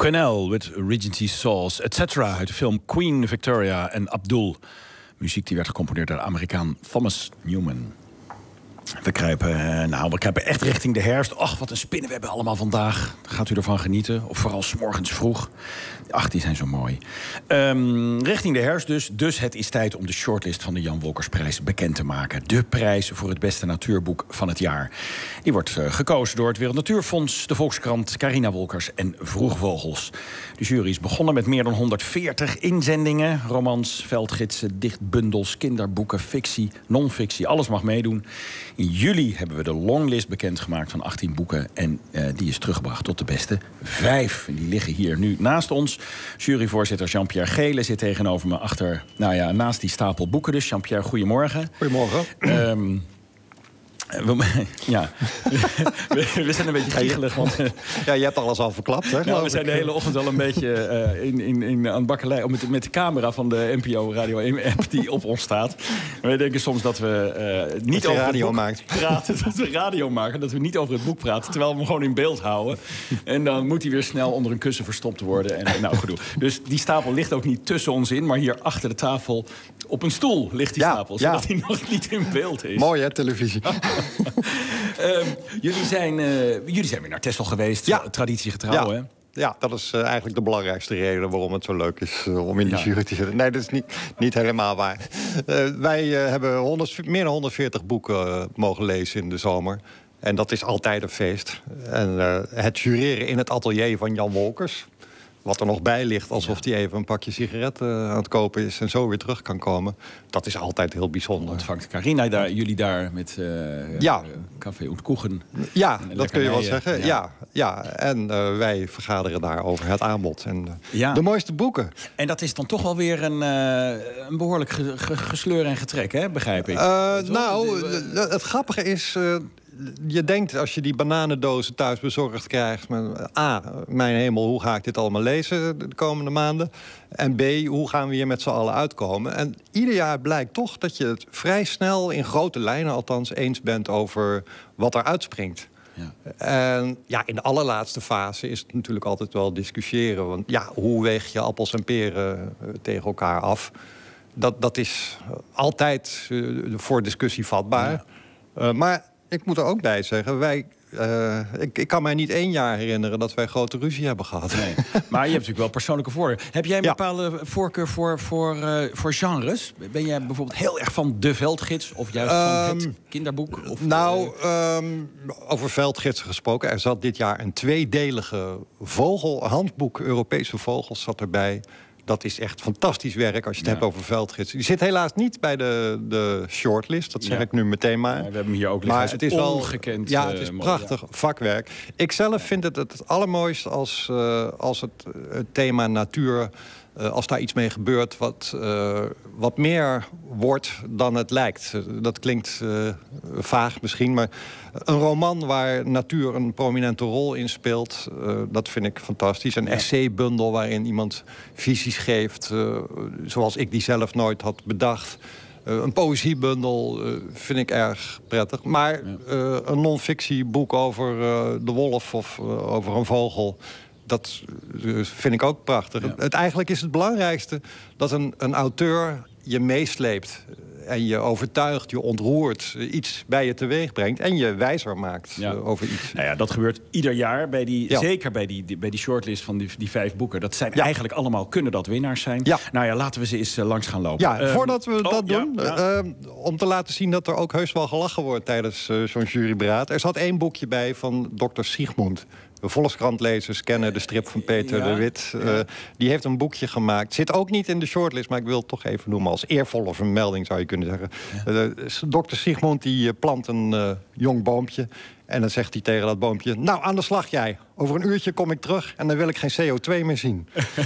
Quenelle with Regency Sauce, et cetera uit de film Queen Victoria en Abdul. Muziek die werd gecomponeerd door de Amerikaan Thomas Newman. We kruipen, nou, we kruipen echt richting de herfst. Ach, wat een spinnenweb allemaal vandaag. Gaat u ervan genieten? Of vooral 's morgens vroeg? Ach, die zijn zo mooi. Um, richting de herfst dus. Dus het is tijd om de shortlist van de Jan Wolkersprijs bekend te maken. De prijs voor het beste natuurboek van het jaar. Die wordt uh, gekozen door het Wereld Natuurfonds, de Volkskrant, Carina Wolkers en Vroegvogels. De jury is begonnen met meer dan honderdveertig inzendingen. Romans, veldgidsen, dichtbundels, kinderboeken, fictie, non-fictie. Alles mag meedoen. In juli hebben we de longlist bekendgemaakt van achttien boeken. En uh, die is teruggebracht tot de beste vijf. En die liggen hier nu naast ons. Juryvoorzitter Jean-Pierre Gele zit tegenover me achter, nou ja, naast die stapel boeken dus. Jean-Pierre, goedemorgen. Goedemorgen. Um, ja, we, we zijn een beetje giechelig. Want, ja, je hebt alles al verklapt, hè? Nou, we zijn de hele ochtend al een beetje uh, in, in, in, aan het bakkelei... Met, met de camera van de N P O Radio één-app die op ons staat. We denken soms dat we uh, niet over radio het boek maakt. praten. Dat we radio maken, dat we niet over het boek praten... terwijl we hem gewoon in beeld houden. En dan moet hij weer snel onder een kussen verstopt worden. En, nou, gedoe. Dus die stapel ligt ook niet tussen ons in... maar hier achter de tafel op een stoel ligt die ja, stapel. Zodat ja. hij nog niet in beeld is. Mooi, hè, televisie. um, jullie, zijn, uh, jullie zijn weer naar Texel geweest, ja. traditiegetrouw, ja. hè? Ja, dat is uh, eigenlijk de belangrijkste reden waarom het zo leuk is uh, om in de ja. jury te zitten. Nee, dat is niet, niet helemaal waar. Uh, wij uh, hebben honderd, meer dan honderdveertig boeken uh, mogen lezen in de zomer. En dat is altijd een feest. En uh, het jureren in het atelier van Jan Wolkers... wat er nog bij ligt, alsof hij even een pakje sigaretten aan het kopen is... en zo weer terug kan komen. Dat is altijd heel bijzonder. Ontvangt Carina daar, jullie daar met uh, ja. café und koegen? Ja, dat kun je wel zeggen. Ja, ja, ja. En uh, wij vergaderen daar over het aanbod. En uh, ja. de mooiste boeken. En dat is dan toch wel weer een, uh, een behoorlijk ge ge gesleur en getrek, hè? Begrijp ik. Uh, nou, het grappige is... Uh, je denkt, als je die bananendozen thuis bezorgd krijgt... Met, A, mijn hemel, hoe ga ik dit allemaal lezen de komende maanden? En B, hoe gaan we hier met z'n allen uitkomen? En ieder jaar blijkt toch dat je het vrij snel... in grote lijnen althans eens bent over wat er uitspringt. Ja. En ja, in de allerlaatste fase is het natuurlijk altijd wel discussiëren. Want ja, hoe weeg je appels en peren tegen elkaar af? Dat, dat is altijd uh, voor discussie vatbaar. Ja. Uh, maar... Ik moet er ook bij zeggen, wij, uh, ik, ik kan mij niet één jaar herinneren... dat wij grote ruzie hebben gehad. Nee, maar je hebt natuurlijk wel persoonlijke voorkeur. Heb jij een ja. bepaalde voorkeur voor, voor, uh, voor genres? Ben jij bijvoorbeeld heel erg van de veldgids... of juist um, van het kinderboek? Of, nou, um, over veldgidsen gesproken... er zat dit jaar een tweedelige vogelhandboek... Europese vogels zat erbij... Dat is echt fantastisch werk als je het ja. hebt over veldgidsen. Die zit helaas niet bij de, de shortlist, dat zeg ja. ik nu meteen maar. Ja, we hebben hem hier ook liggen. Maar het is wel ongekend. Ja, het is uh, prachtig ja. vakwerk. Ik zelf vind het het allermooist als, uh, als het, het thema natuur... Uh, als daar iets mee gebeurt wat, uh, wat meer wordt dan het lijkt. Uh, dat klinkt uh, vaag misschien, maar een roman waar natuur een prominente rol in speelt... Uh, dat vind ik fantastisch. Een ja. essaybundel waarin iemand visies geeft... Uh, zoals ik die zelf nooit had bedacht... Uh, een poëziebundel uh, vind ik erg prettig. Maar uh, een non-fictieboek over uh, de wolf of uh, over een vogel... Dat vind ik ook prachtig. Ja. Het, eigenlijk is het belangrijkste dat een, een auteur je meesleept... en je overtuigt, je ontroert, iets bij je teweeg brengt... en je wijzer maakt ja. uh, over iets. Nou ja, dat gebeurt ieder jaar, bij die, ja. zeker bij die, die, bij die shortlist van die, die vijf boeken. Dat zijn ja. eigenlijk allemaal, kunnen dat winnaars zijn. Ja. Nou ja, laten we ze eens uh, langs gaan lopen. Ja, uh, voordat we oh, dat doen, ja, ja. Uh, om te laten zien dat er ook heus wel gelachen wordt... tijdens uh, zo'n juryberaad. Er zat één boekje bij van dokter Sigmund... De Volkskrant-lezers kennen de strip van Peter ja, de Wit. Uh, ja. Die heeft een boekje gemaakt. Zit ook niet in de shortlist, maar ik wil het toch even noemen... als eervolle vermelding, zou je kunnen zeggen. Ja. Uh, dokter Sigmund die plant een uh, jong boompje... en dan zegt hij tegen dat boompje... nou, aan de slag jij. Over een uurtje kom ik terug en dan wil ik geen C O twee meer zien.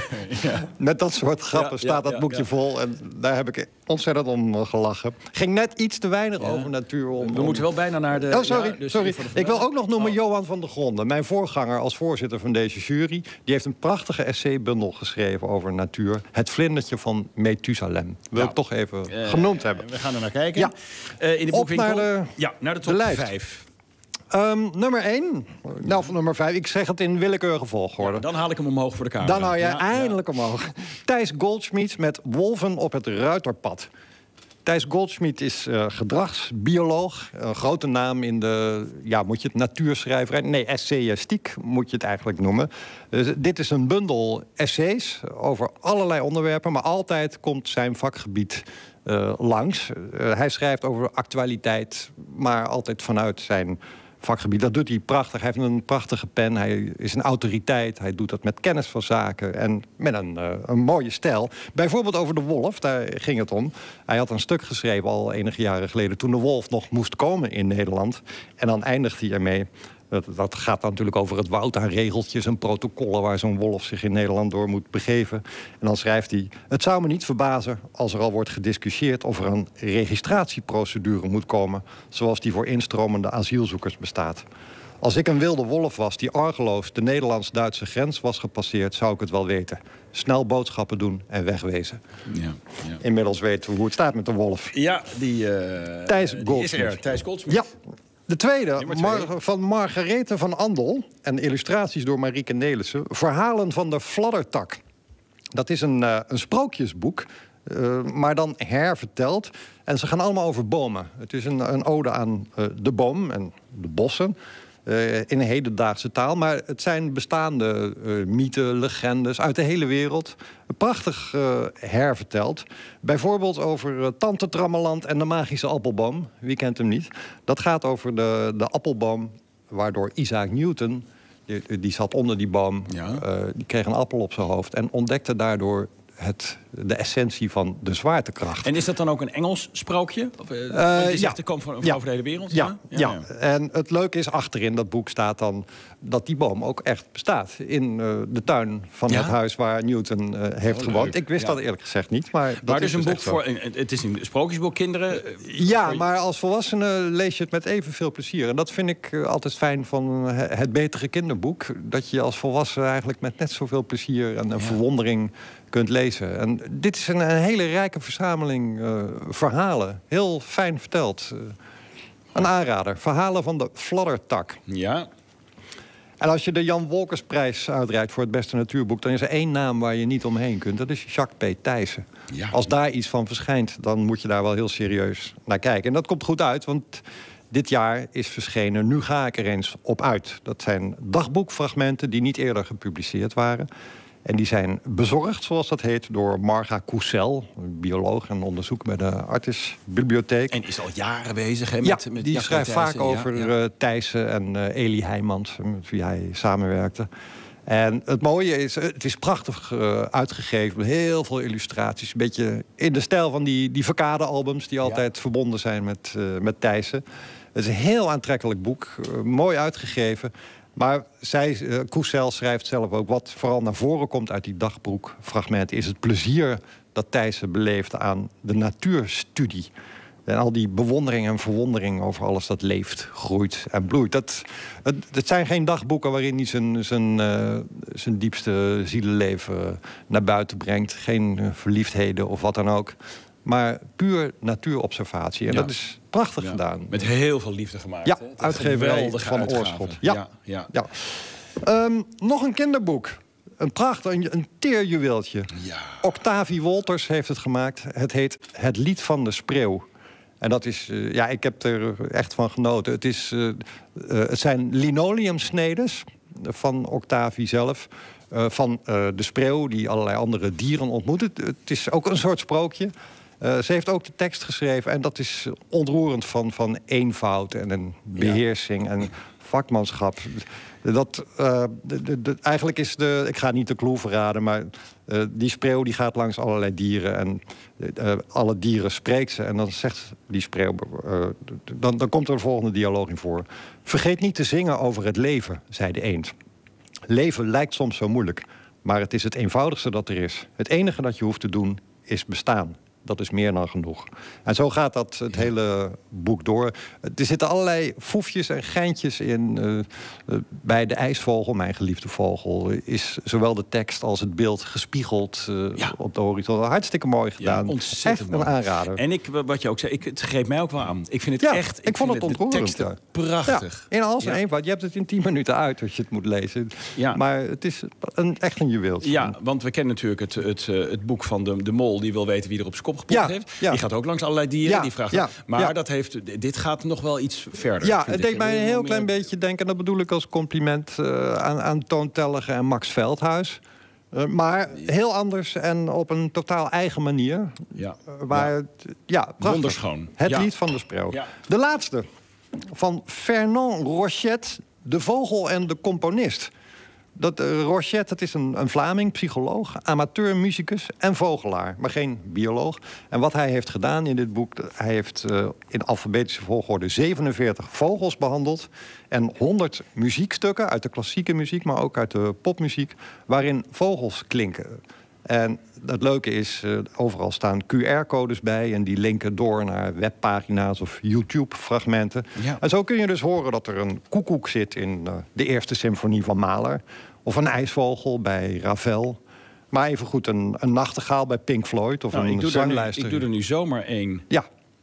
ja. Met dat soort grappen ja, staat ja, dat boekje ja, ja. vol. En daar heb ik ontzettend om gelachen. Ging net iets te weinig ja. over natuur. Om, We om... moeten wel bijna naar de... Oh, sorry. Ja, dus sorry. Ik wil ook nog noemen oh. Johan van der Gronden. Mijn voorganger als voorzitter van deze jury. Die heeft een prachtige essaybundel geschreven over natuur. Het vlindertje van Methusalem. Wil nou, ik toch even uh, genoemd hebben. We gaan er naar kijken. Ja. Uh, in de Op naar de, ja, naar de top de lijst. vijf. Um, nummer één. Nou, of nummer vijf. Ik zeg het in willekeurige volgorde. Ja, dan haal ik hem omhoog voor de camera. Dan hou jij ja, eindelijk ja. omhoog. Thijs Goldschmidt met Wolven op het Ruiterpad. Thijs Goldschmidt is uh, gedragsbioloog. Een grote naam in de, ja, moet je het natuurschrijverij? Nee, essayistiek moet je het eigenlijk noemen. Dus dit is een bundel essays over allerlei onderwerpen, maar altijd komt zijn vakgebied uh, langs. Uh, hij schrijft over actualiteit, maar altijd vanuit zijn vakgebied. Dat doet hij prachtig. Hij heeft een prachtige pen. Hij is een autoriteit. Hij doet dat met kennis van zaken en met een, uh, een mooie stijl. Bijvoorbeeld over de wolf, daar ging het om. Hij had een stuk geschreven al enige jaren geleden, toen de wolf nog moest komen in Nederland. En dan eindigt hij ermee. Dat, dat gaat dan natuurlijk over het woud aan regeltjes en protocollen waar zo'n wolf zich in Nederland door moet begeven. En dan schrijft hij: het zou me niet verbazen als er al wordt gediscussieerd of er een registratieprocedure moet komen, zoals die voor instromende asielzoekers bestaat. Als ik een wilde wolf was die argeloos de Nederlands-Duitse grens was gepasseerd, zou ik het wel weten. Snel boodschappen doen en wegwezen. Ja, ja. Inmiddels weten we hoe het staat met de wolf. Ja, die, uh, Thijs die Goldschmidt. is er. Thijs Goldschmidt. Ja. De tweede, twee. Mar van Margarethe van Andel en illustraties door Marieke Nelissen. Verhalen van de fladdertak. Dat is een, uh, een sprookjesboek, uh, maar dan herverteld. En ze gaan allemaal over bomen. Het is een, een ode aan uh, de boom en de bossen. Uh, in een hedendaagse taal. Maar het zijn bestaande uh, mythen, legendes uit de hele wereld. Prachtig uh, herverteld. Bijvoorbeeld over uh, Tante Trammeland en de magische appelboom. Wie kent hem niet? Dat gaat over de, de appelboom waardoor Isaac Newton, die, die zat onder die boom, ja. uh, die kreeg een appel op zijn hoofd en ontdekte daardoor het, de essentie van de zwaartekracht. En is dat dan ook een Engels sprookje? Of, uh, uh, je zegt, ja. er komt van, ja. over de hele wereld? Ja. Ja. Ja? Ja. ja, en het leuke is, achterin dat boek staat dan dat die boom ook echt bestaat. In uh, de tuin van ja? het huis waar Newton uh, heeft oh, gewoond. Ik wist ja. dat eerlijk gezegd niet. Maar, dat maar is dus een dus boek voor, het is een sprookjesboek, kinderen? Ja, maar als volwassene lees je het met evenveel plezier. En dat vind ik uh, altijd fijn van het betere kinderboek. Dat je als volwassene eigenlijk met net zoveel plezier en ja. verwondering kunt lezen. En dit is een, een hele rijke verzameling uh, verhalen. Heel fijn verteld. Uh, een aanrader. Verhalen van de fladdertak. Ja. En als je de Jan Wolkersprijs uitreikt voor het beste natuurboek, dan is er één naam waar je niet omheen kunt. Dat is Jacques P. Thijssen. Ja. Als daar iets van verschijnt, dan moet je daar wel heel serieus naar kijken. En dat komt goed uit, want dit jaar is verschenen Nu ga ik er eens op uit. Dat zijn dagboekfragmenten die niet eerder gepubliceerd waren. En die zijn bezorgd, zoals dat heet, door Marga Coussel, een bioloog en onderzoeker bij de Artis Bibliotheek. En is al jaren bezig, hè? Met, ja, met die Jacques schrijft Thijssen. vaak over ja, ja. Uh, Thijssen en uh, Elie Heijmans, met wie hij samenwerkte. En het mooie is, het is prachtig uh, uitgegeven, met heel veel illustraties. Een beetje in de stijl van die, die Verkade-albums die altijd ja. verbonden zijn met, uh, met Thijssen. Het is een heel aantrekkelijk boek, uh, mooi uitgegeven. Maar zij, uh, Coussel schrijft zelf ook, wat vooral naar voren komt uit die dagboekfragmenten, is het plezier dat Thijssen beleefde aan de natuurstudie. En al die bewondering en verwondering over alles dat leeft, groeit en bloeit. Dat, het, het zijn geen dagboeken waarin hij zijn, zijn, uh, zijn diepste zielenleven naar buiten brengt. Geen uh, verliefdheden of wat dan ook. Maar puur natuurobservatie. En ja. dat is prachtig ja. gedaan. Met heel veel liefde gemaakt. Ja, hè? uitgeverij van Oorschot. Ja. Ja, ja. ja. Um, nog een kinderboek. Een prachtig, een, een teerjuweeltje. Ja. Octavie Wolters heeft het gemaakt. Het heet Het Lied van de Spreeuw. En dat is, uh, ja, ik heb er echt van genoten. Het, is, uh, uh, het zijn linoleumsnedes van Octavie zelf. Uh, van uh, de spreeuw die allerlei andere dieren ontmoet. Het, het is ook een soort sprookje. Uh, ze heeft ook de tekst geschreven. En dat is ontroerend van, van eenvoud en een beheersing ja. en vakmanschap. Dat, uh, de, de, de, eigenlijk is de... Ik ga niet de clue verraden, maar uh, die spreeuw die gaat langs allerlei dieren. En uh, alle dieren spreekt ze. En dan zegt die spreeuw... Uh, dan, dan komt er een volgende dialoog in voor. Vergeet niet te zingen over het leven, zei de eend. Leven lijkt soms zo moeilijk, maar het is het eenvoudigste dat er is. Het enige dat je hoeft te doen, is bestaan. Dat is meer dan genoeg. En zo gaat dat het hele boek door. Er zitten allerlei foefjes en geintjes in. Uh, uh, bij de ijsvogel, mijn geliefde vogel, is zowel de tekst als het beeld gespiegeld uh, ja. op de horizon. Hartstikke mooi gedaan. Ja, ontzettend echt mooi. Een aanrader. En ik, wat je ook zei, ik, het greep mij ook wel aan. Ik vind het ja, echt... Ik, ik vond het ontroerend. De teksten prachtig. Ja, in al zijn ja. eenvoud. Je hebt het in tien minuten uit als je het moet lezen. Ja. Maar het is een, echt een juweeltje. Ja, want we kennen natuurlijk het, het, het boek van de, de mol... die wil weten wie er op zijn kop geplopt ja, heeft. Ja. Die gaat ook langs allerlei dieren. Ja, die vraagt ja, maar ja. dat heeft, dit gaat nog wel iets verder. Ja, het deed mij een heel klein meer... beetje denken... en dat bedoel ik als compliment uh, aan, aan Toon Tellige en Max Veldhuis... Uh, maar heel anders en op een totaal eigen manier. Ja. Uh, waar ja. Het, ja, wonderschoon. Het ja. lied van de spreeuw. Ja. De laatste, van Fernand Rochet, de vogel en de componist. Dat, uh, Rochet, dat is een, een Vlaming, psycholoog, amateurmuzikus en vogelaar, maar geen bioloog. En wat hij heeft gedaan in dit boek, hij heeft uh, in alfabetische volgorde zevenenveertig vogels behandeld en honderd muziekstukken uit de klassieke muziek, maar ook uit de popmuziek, waarin vogels klinken. En het leuke is, uh, overal staan Q R-codes bij... en die linken door naar webpagina's of YouTube-fragmenten. Ja. En zo kun je dus horen dat er een koekoek zit in uh, de eerste symfonie van Mahler... of een ijsvogel bij Ravel. Maar evengoed een, een nachtegaal bij Pink Floyd of nou, een ik doe zanglijster. Nu, ik doe er nu zomaar één. Ja.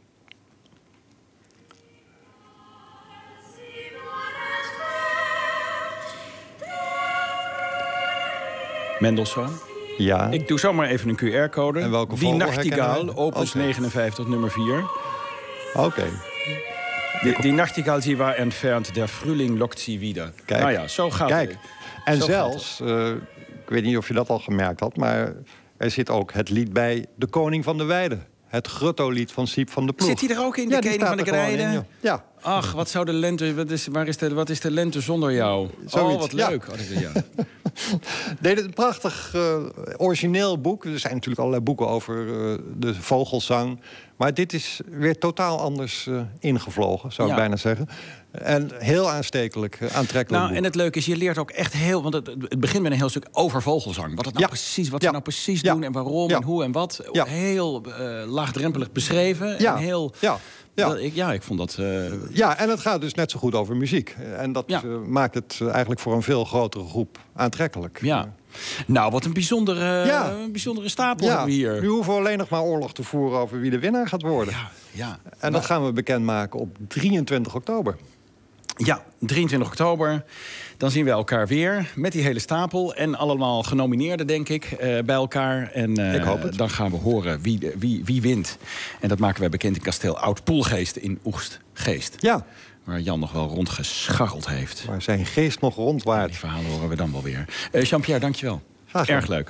Mendelssohn. Ja. Ik doe zomaar even een Q R-code. En welke Die Nachtigaal, opus okay. negenenvijftig, nummer vier. Oké. Okay. Die, die Nachtigaal, sie war entfernt, der Frühling lockt sie wieder. Kijk. Nou ja, zo gaat Kijk. het. En zo zelfs, uh, ik weet niet of je dat al gemerkt had... maar er zit ook het lied bij De Koning van de Weide. Het grutto-lied van Siep van de Ploeg. Zit hij er ook in, de ja, Koning van de Weide? Ja. Ach, wat zou de lente... Wat is, waar is de, wat is de lente zonder jou? Zoiets. Oh, wat leuk. Ja. Oh, ja. Nee, een prachtig uh, origineel boek. Er zijn natuurlijk allerlei boeken over uh, de vogelzang. Maar dit is weer totaal anders uh, ingevlogen, zou ja. ik bijna zeggen. En heel aanstekelijk, uh, aantrekkelijk Nou, boek. en het leuke is, je leert ook echt heel... Want het, het begint met een heel stuk over vogelzang. Wat, het nou ja. precies, wat ja. ze nou precies ja. doen en waarom ja. en hoe en wat. Ja. Heel uh, laagdrempelig beschreven. Ja. En heel... Ja. Ja. Dat, ik, ja, ik vond dat... Uh... Ja, en het gaat dus net zo goed over muziek. En dat ja. uh, maakt het uh, eigenlijk voor een veel grotere groep aantrekkelijk. Ja. Nou, wat een bijzondere, ja. een bijzondere stapel ja. hebben we hier. Nu hoeven we alleen nog maar oorlog te voeren over wie de winnaar gaat worden. Ja. Ja. En nou. dat gaan we bekendmaken op drieëntwintig oktober. Ja, drieëntwintig oktober. Dan zien we elkaar weer met die hele stapel. En allemaal genomineerden, denk ik, uh, bij elkaar. En uh, ik hoop het. Dan gaan we horen wie, wie, wie wint. En dat maken wij bekend in kasteel Oud-Poelgeest in Oegstgeest. Ja. Waar Jan nog wel rondgescharreld heeft. Waar zijn geest nog rondwaart. Die verhalen horen we dan wel weer. Uh, Jean-Pierre, dankjewel. Erg leuk.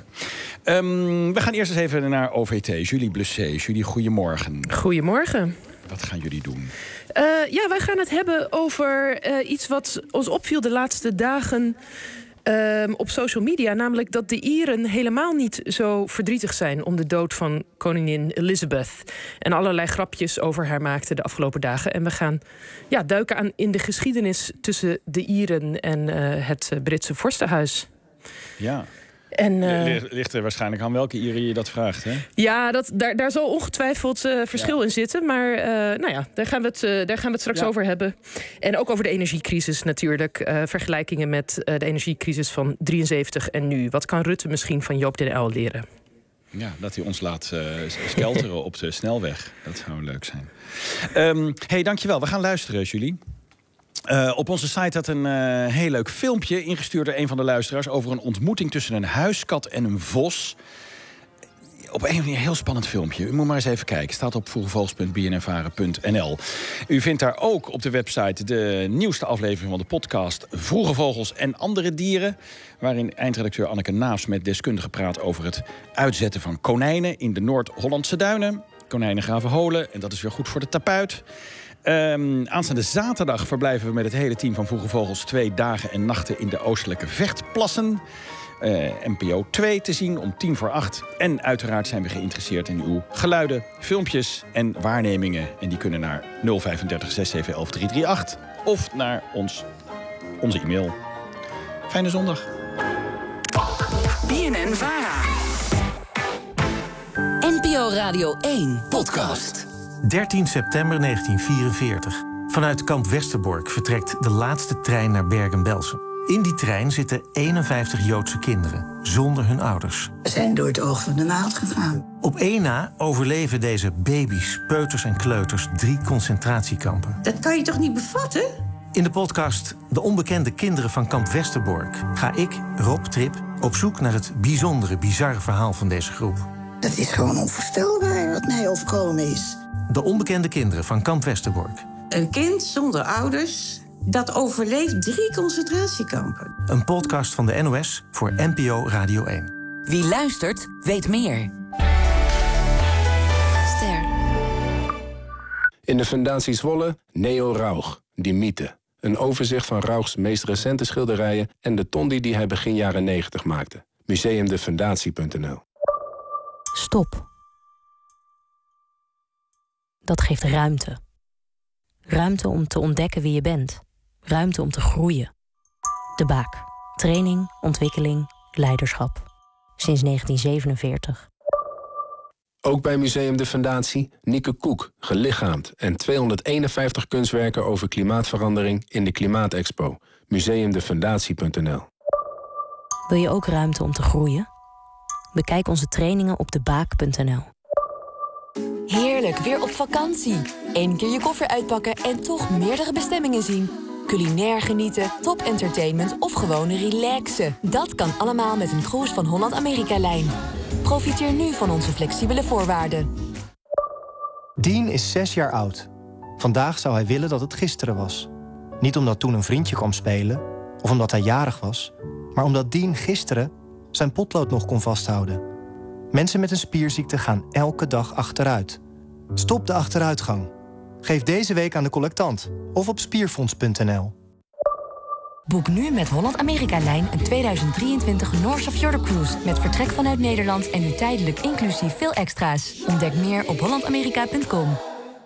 Um, we gaan eerst eens even naar O V T. Julie Blusset. Julie, goedemorgen. Goedemorgen. Wat gaan jullie doen? Uh, ja, wij gaan het hebben over uh, iets wat ons opviel de laatste dagen uh, op social media. Namelijk dat de Ieren helemaal niet zo verdrietig zijn om de dood van koningin Elizabeth. En allerlei grapjes over haar maakten de afgelopen dagen. En we gaan ja, duiken aan in de geschiedenis tussen de Ieren en uh, het Britse vorstenhuis. Ja. En, uh, ligt er waarschijnlijk aan welke Ieren je dat vraagt, hè? Ja, dat, daar, daar zal ongetwijfeld uh, verschil ja. in zitten. Maar uh, nou ja, daar gaan we het, uh, daar gaan we het straks ja. over hebben. En ook over de energiecrisis natuurlijk. Uh, vergelijkingen met uh, de energiecrisis van drieënzeventig en nu. Wat kan Rutte misschien van Joop den Uyl leren? Ja, dat hij ons laat uh, skelteren op de snelweg. Dat zou leuk zijn. Um, hey, dankjewel. We gaan luisteren, Julie. Uh, op onze site had een uh, heel leuk filmpje ingestuurd door een van de luisteraars over een ontmoeting tussen een huiskat en een vos. Op een manier een heel spannend filmpje. U moet maar eens even kijken. Staat op vroegevogels punt b n n varen punt n l. U vindt daar ook op de website de nieuwste aflevering van de podcast Vroege Vogels en Andere Dieren, waarin eindredacteur Anneke Naafs met deskundigen praat over het uitzetten van konijnen in de Noord-Hollandse duinen. Konijnen graven holen en dat is weer goed voor de tapuit. Um, aanstaande zaterdag verblijven we met het hele team van Vroege Vogels twee dagen en nachten in de oostelijke Vechtplassen. Uh, N P O twee te zien om tien voor acht. En uiteraard zijn we geïnteresseerd in uw geluiden, filmpjes en waarnemingen. En die kunnen naar nul drie vijf zes zeven een een drie drie acht of naar ons, onze e-mail. Fijne zondag. B N N Vara. N P O Radio één podcast. dertien september negentien vierenveertig. Vanuit kamp Westerbork vertrekt de laatste trein naar Bergen-Belsen. In die trein zitten eenenvijftig Joodse kinderen, zonder hun ouders. We zijn door het oog van de naald gegaan. Op één na overleven deze baby's, peuters en kleuters drie concentratiekampen. Dat kan je toch niet bevatten? In de podcast De onbekende kinderen van kamp Westerbork ga ik, Rob Trip, op zoek naar het bijzondere, bizarre verhaal van deze groep. Dat is gewoon onvoorstelbaar wat mij overkomen is. De onbekende kinderen van kamp Westerbork. Een kind zonder ouders dat overleeft drie concentratiekampen. Een podcast van de N O S voor N P O Radio één. Wie luistert, weet meer. Ster. In de Fundatie Zwolle, Neo Rauch, die mythe. Een overzicht van Rauchs meest recente schilderijen en de tondi die hij begin jaren negentig maakte. museumdefundatie punt n l. Stop. Dat geeft ruimte. Ruimte om te ontdekken wie je bent. Ruimte om te groeien. De Baak. Training, ontwikkeling, leiderschap. Sinds negentien zevenenveertig. Ook bij Museum de Fundatie Nieke Koek, gelichaamd... en tweehonderdeenenvijftig kunstwerken over klimaatverandering in de Klimaatexpo. museumdefundatie punt n l. Wil je ook ruimte om te groeien? Bekijk onze trainingen op de baak punt n l. Heerlijk, weer op vakantie. Eén keer je koffer uitpakken en toch meerdere bestemmingen zien. Culinair genieten, top entertainment of gewoon relaxen. Dat kan allemaal met een cruise van Holland-Amerika-lijn. Profiteer nu van onze flexibele voorwaarden. Dean is zes jaar oud. Vandaag zou hij willen dat het gisteren was. Niet omdat toen een vriendje kwam spelen, of omdat hij jarig was... maar omdat Dean gisteren zijn potlood nog kon vasthouden. Mensen met een spierziekte gaan elke dag achteruit. Stop de achteruitgang. Geef deze week aan de collectant of op spierfonds punt n l. Boek nu met Holland-Amerika-lijn een tweeduizend drieëntwintig North of Fjord Cruise... met vertrek vanuit Nederland en nu tijdelijk inclusief veel extra's. Ontdek meer op holland amerika punt com.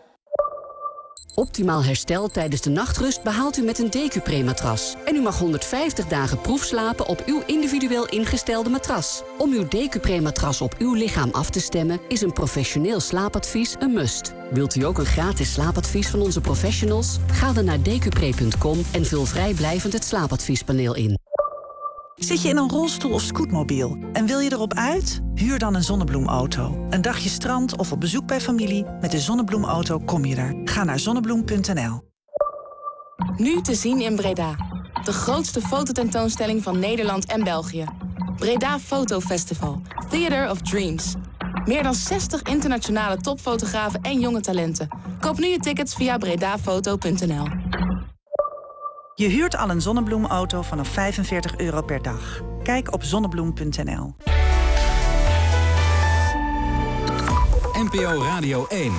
Optimaal herstel tijdens de nachtrust behaalt u met een Decupre-matras. En u mag honderdvijftig dagen proefslapen op uw individueel ingestelde matras. Om uw Decupre-matras op uw lichaam af te stemmen... is een professioneel slaapadvies een must. Wilt u ook een gratis slaapadvies van onze professionals? Ga dan naar decupre punt com en vul vrijblijvend het slaapadviespaneel in. Zit je in een rolstoel of scootmobiel en wil je erop uit? Huur dan een zonnebloemauto. Een dagje strand of op bezoek bij familie. Met de zonnebloemauto kom je er. Ga naar zonnebloem punt n l. Nu te zien in Breda. De grootste fototentoonstelling van Nederland en België. Breda Photo Festival. Theater of Dreams. Meer dan zestig internationale topfotografen en jonge talenten. Koop nu je tickets via bredafoto punt n l. Je huurt al een zonnebloemauto vanaf vijfenveertig euro per dag. Kijk op zonnebloem punt n l. N P O Radio één.